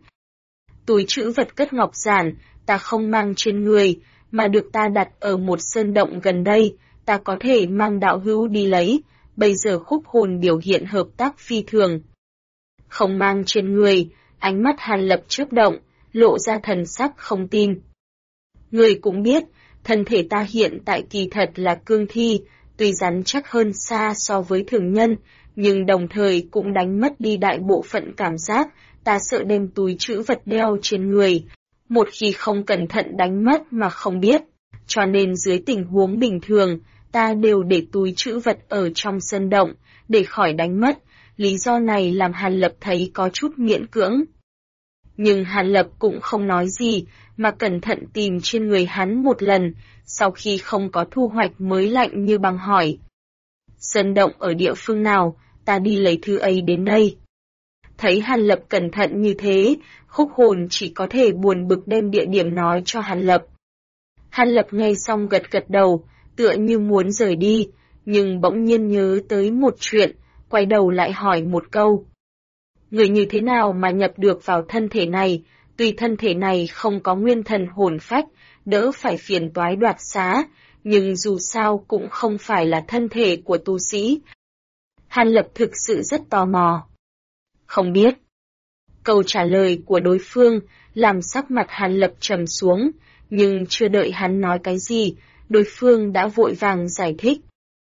Túi trữ vật cất ngọc giản, ta không mang trên người, mà được ta đặt ở một sơn động gần đây, ta có thể mang đạo hữu đi lấy, bây giờ Khúc Hồn biểu hiện hợp tác phi thường. Không mang trên người, ánh mắt Hàn Lập chớp động, lộ ra thần sắc không tin. Người cũng biết, thân thể ta hiện tại kỳ thật là cương thi, tuy rắn chắc hơn xa so với thường nhân, nhưng đồng thời cũng đánh mất đi đại bộ phận cảm giác, ta sợ đem túi trữ vật đeo trên người. Một khi không cẩn thận đánh mất mà không biết, cho nên dưới tình huống bình thường, ta đều để túi trữ vật ở trong sơn động, để khỏi đánh mất, lý do này làm Hàn Lập thấy có chút miễn cưỡng. Nhưng Hàn Lập cũng không nói gì, mà cẩn thận tìm trên người hắn một lần, sau khi không có thu hoạch mới lạnh như băng hỏi. Sơn động ở địa phương nào, ta đi lấy thứ ấy đến đây. Thấy Hàn Lập cẩn thận như thế, Khúc Hồn chỉ có thể buồn bực đem địa điểm nói cho Hàn Lập. Hàn Lập nghe xong gật gật đầu, tựa như muốn rời đi, nhưng bỗng nhiên nhớ tới một chuyện, quay đầu lại hỏi một câu. Người như thế nào mà nhập được vào thân thể này, tuy thân thể này không có nguyên thần hồn phách, đỡ phải phiền toái đoạt xá, nhưng dù sao cũng không phải là thân thể của tu sĩ. Hàn Lập thực sự rất tò mò. Không biết. Câu trả lời của đối phương làm sắc mặt Hàn Lập trầm xuống, nhưng chưa đợi hắn nói cái gì, đối phương đã vội vàng giải thích.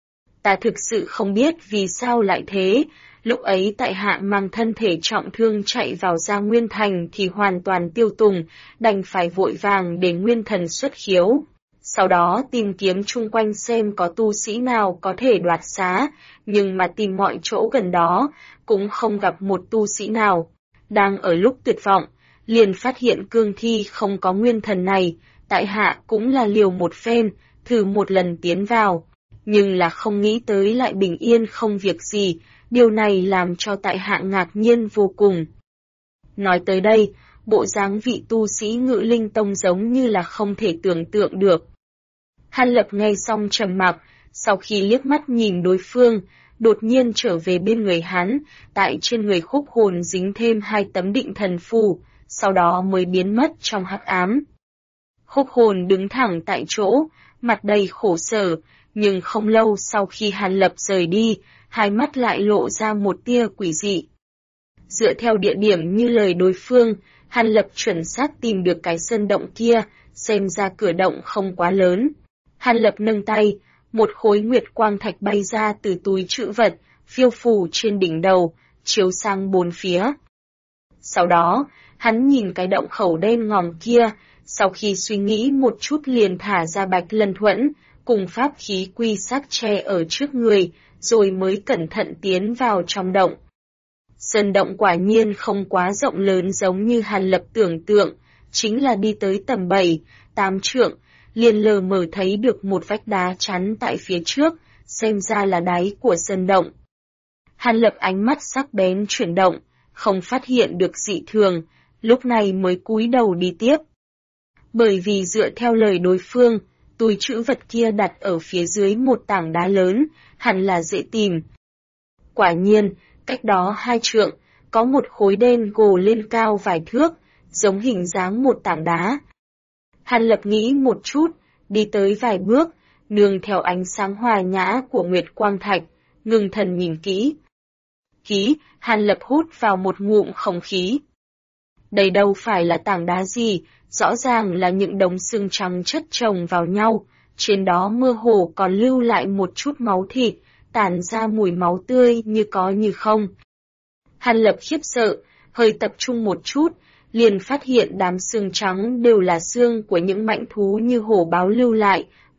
Ta thực sự không biết vì sao lại thế, lúc ấy tại hạ mang thân thể trọng thương chạy vào Gia Nguyên Thành thì hoàn toàn tiêu tùng, đành phải vội vàng để nguyên thần xuất khiếu. Sau đó tìm kiếm chung quanh xem có tu sĩ nào có thể đoạt xá, nhưng mà tìm mọi chỗ gần đó, cũng không gặp một tu sĩ nào. Đang ở lúc tuyệt vọng, liền phát hiện cương thi không có nguyên thần này, tại hạ cũng là liều một phen, thử một lần tiến vào. Nhưng là không nghĩ tới lại bình yên không việc gì, điều này làm cho tại hạ ngạc nhiên vô cùng. Nói tới đây, bộ dáng vị tu sĩ Ngự Linh Tông giống như là không thể tưởng tượng được. Hàn Lập nghe xong trầm mặc, sau khi liếc mắt nhìn đối phương, đột nhiên trở về bên người hắn, tại trên người Khúc Hồn dính thêm 2 tấm định thần phù, sau đó mới biến mất trong hắc ám. Khúc Hồn đứng thẳng tại chỗ, mặt đầy khổ sở, nhưng không lâu sau khi Hàn Lập rời đi, hai mắt lại lộ ra một tia quỷ dị. Dựa theo địa điểm như lời đối phương, Hàn Lập chuẩn xác tìm được cái sơn động kia, xem ra cửa động không quá lớn. Hàn Lập nâng tay, một khối nguyệt quang thạch bay ra từ túi trữ vật, phiêu phù trên đỉnh đầu, chiếu sang bốn phía. Sau đó, hắn nhìn cái động khẩu đen ngòm kia, sau khi suy nghĩ một chút liền thả ra Bạch Lân Thuẫn, cùng pháp khí quy sắc che ở trước người, rồi mới cẩn thận tiến vào trong động. Sơn động quả nhiên không quá rộng lớn giống như Hàn Lập tưởng tượng, chính là đi tới tầm 7-8 trượng, liền lờ mờ thấy được một vách đá chắn tại phía trước, xem ra là đáy của sơn động. Hàn Lập ánh mắt sắc bén chuyển động, không phát hiện được dị thường, lúc này mới cúi đầu đi tiếp. Bởi vì dựa theo lời đối phương, túi trữ vật kia đặt ở phía dưới một tảng đá lớn, hẳn là dễ tìm. Quả nhiên, cách đó 2 trượng, có một khối đen gồ lên cao vài thước, giống hình dáng một tảng đá. Hàn Lập nghĩ một chút, đi tới vài bước, nương theo ánh sáng hòa nhã của Nguyệt Quang Thạch, ngừng thần nhìn kỹ. Hàn Lập hút vào một ngụm không khí. Đây đâu phải là tảng đá gì, rõ ràng là những đống xương trắng chất chồng vào nhau, trên đó mơ hồ còn lưu lại một chút máu thịt, tản ra mùi máu tươi như có như không. Hàn Lập khiếp sợ, hơi tập trung một chút, liền phát hiện đám xương trắng đều là xương của những mãnh thú như hổ báo lưu lại,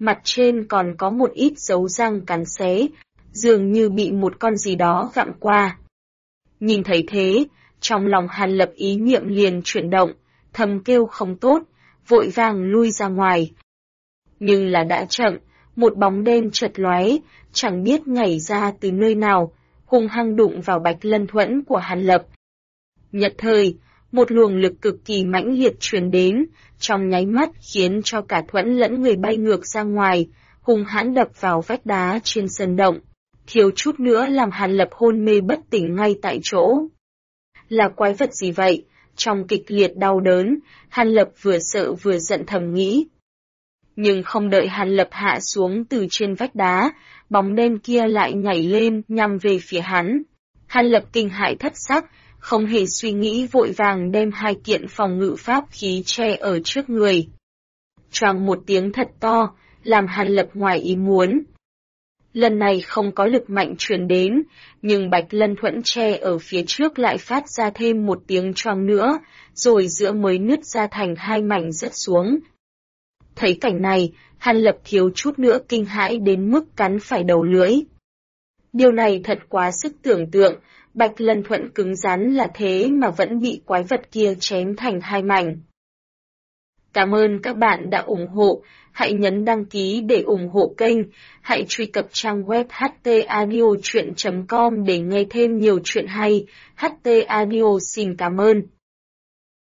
mặt trên còn có một ít dấu răng cắn xé, dường như bị một con gì đó gặm qua. Nhìn thấy thế, trong lòng Hàn Lập ý niệm liền chuyển động, thầm kêu không tốt, vội vàng lui ra ngoài. Nhưng là đã chậm, một bóng đen chợt lóe, chẳng biết nhảy ra từ nơi nào, hung hăng đụng vào Bạch Lân Thuẫn của Hàn Lập. Nhất thời, một luồng lực cực kỳ mãnh liệt truyền đến, trong nháy mắt khiến cho cả Thuẫn lẫn người bay ngược ra ngoài, hung hãn đập vào vách đá trên sân động, thiếu chút nữa làm Hàn Lập hôn mê bất tỉnh ngay tại chỗ. Là quái vật gì vậy? Trong kịch liệt đau đớn, Hàn Lập vừa sợ vừa giận thầm nghĩ. Nhưng không đợi Hàn Lập hạ xuống từ trên vách đá, bóng đen kia lại nhảy lên nhằm về phía hắn. Hàn Lập kinh hãi thất sắc, không hề suy nghĩ vội vàng đem 2 kiện phòng ngự pháp khí che ở trước người. Choàng một tiếng thật to, làm Hàn Lập ngoài ý muốn. Lần này không có lực mạnh truyền đến, nhưng Bạch Lân Thuẫn che ở phía trước lại phát ra thêm một tiếng choang nữa, rồi giữa mới nứt ra thành 2 mảnh rớt xuống. Thấy cảnh này, Hàn Lập thiếu chút nữa kinh hãi đến mức cắn phải đầu lưỡi. Điều này thật quá sức tưởng tượng, Bạch Lân Thuẫn cứng rắn là thế mà vẫn bị quái vật kia chém thành 2 mảnh. Cảm ơn các bạn đã ủng hộ, hãy nhấn đăng ký để ủng hộ kênh, hãy truy cập trang web htaudio.com để nghe thêm nhiều chuyện hay. HT Audio xin cảm ơn.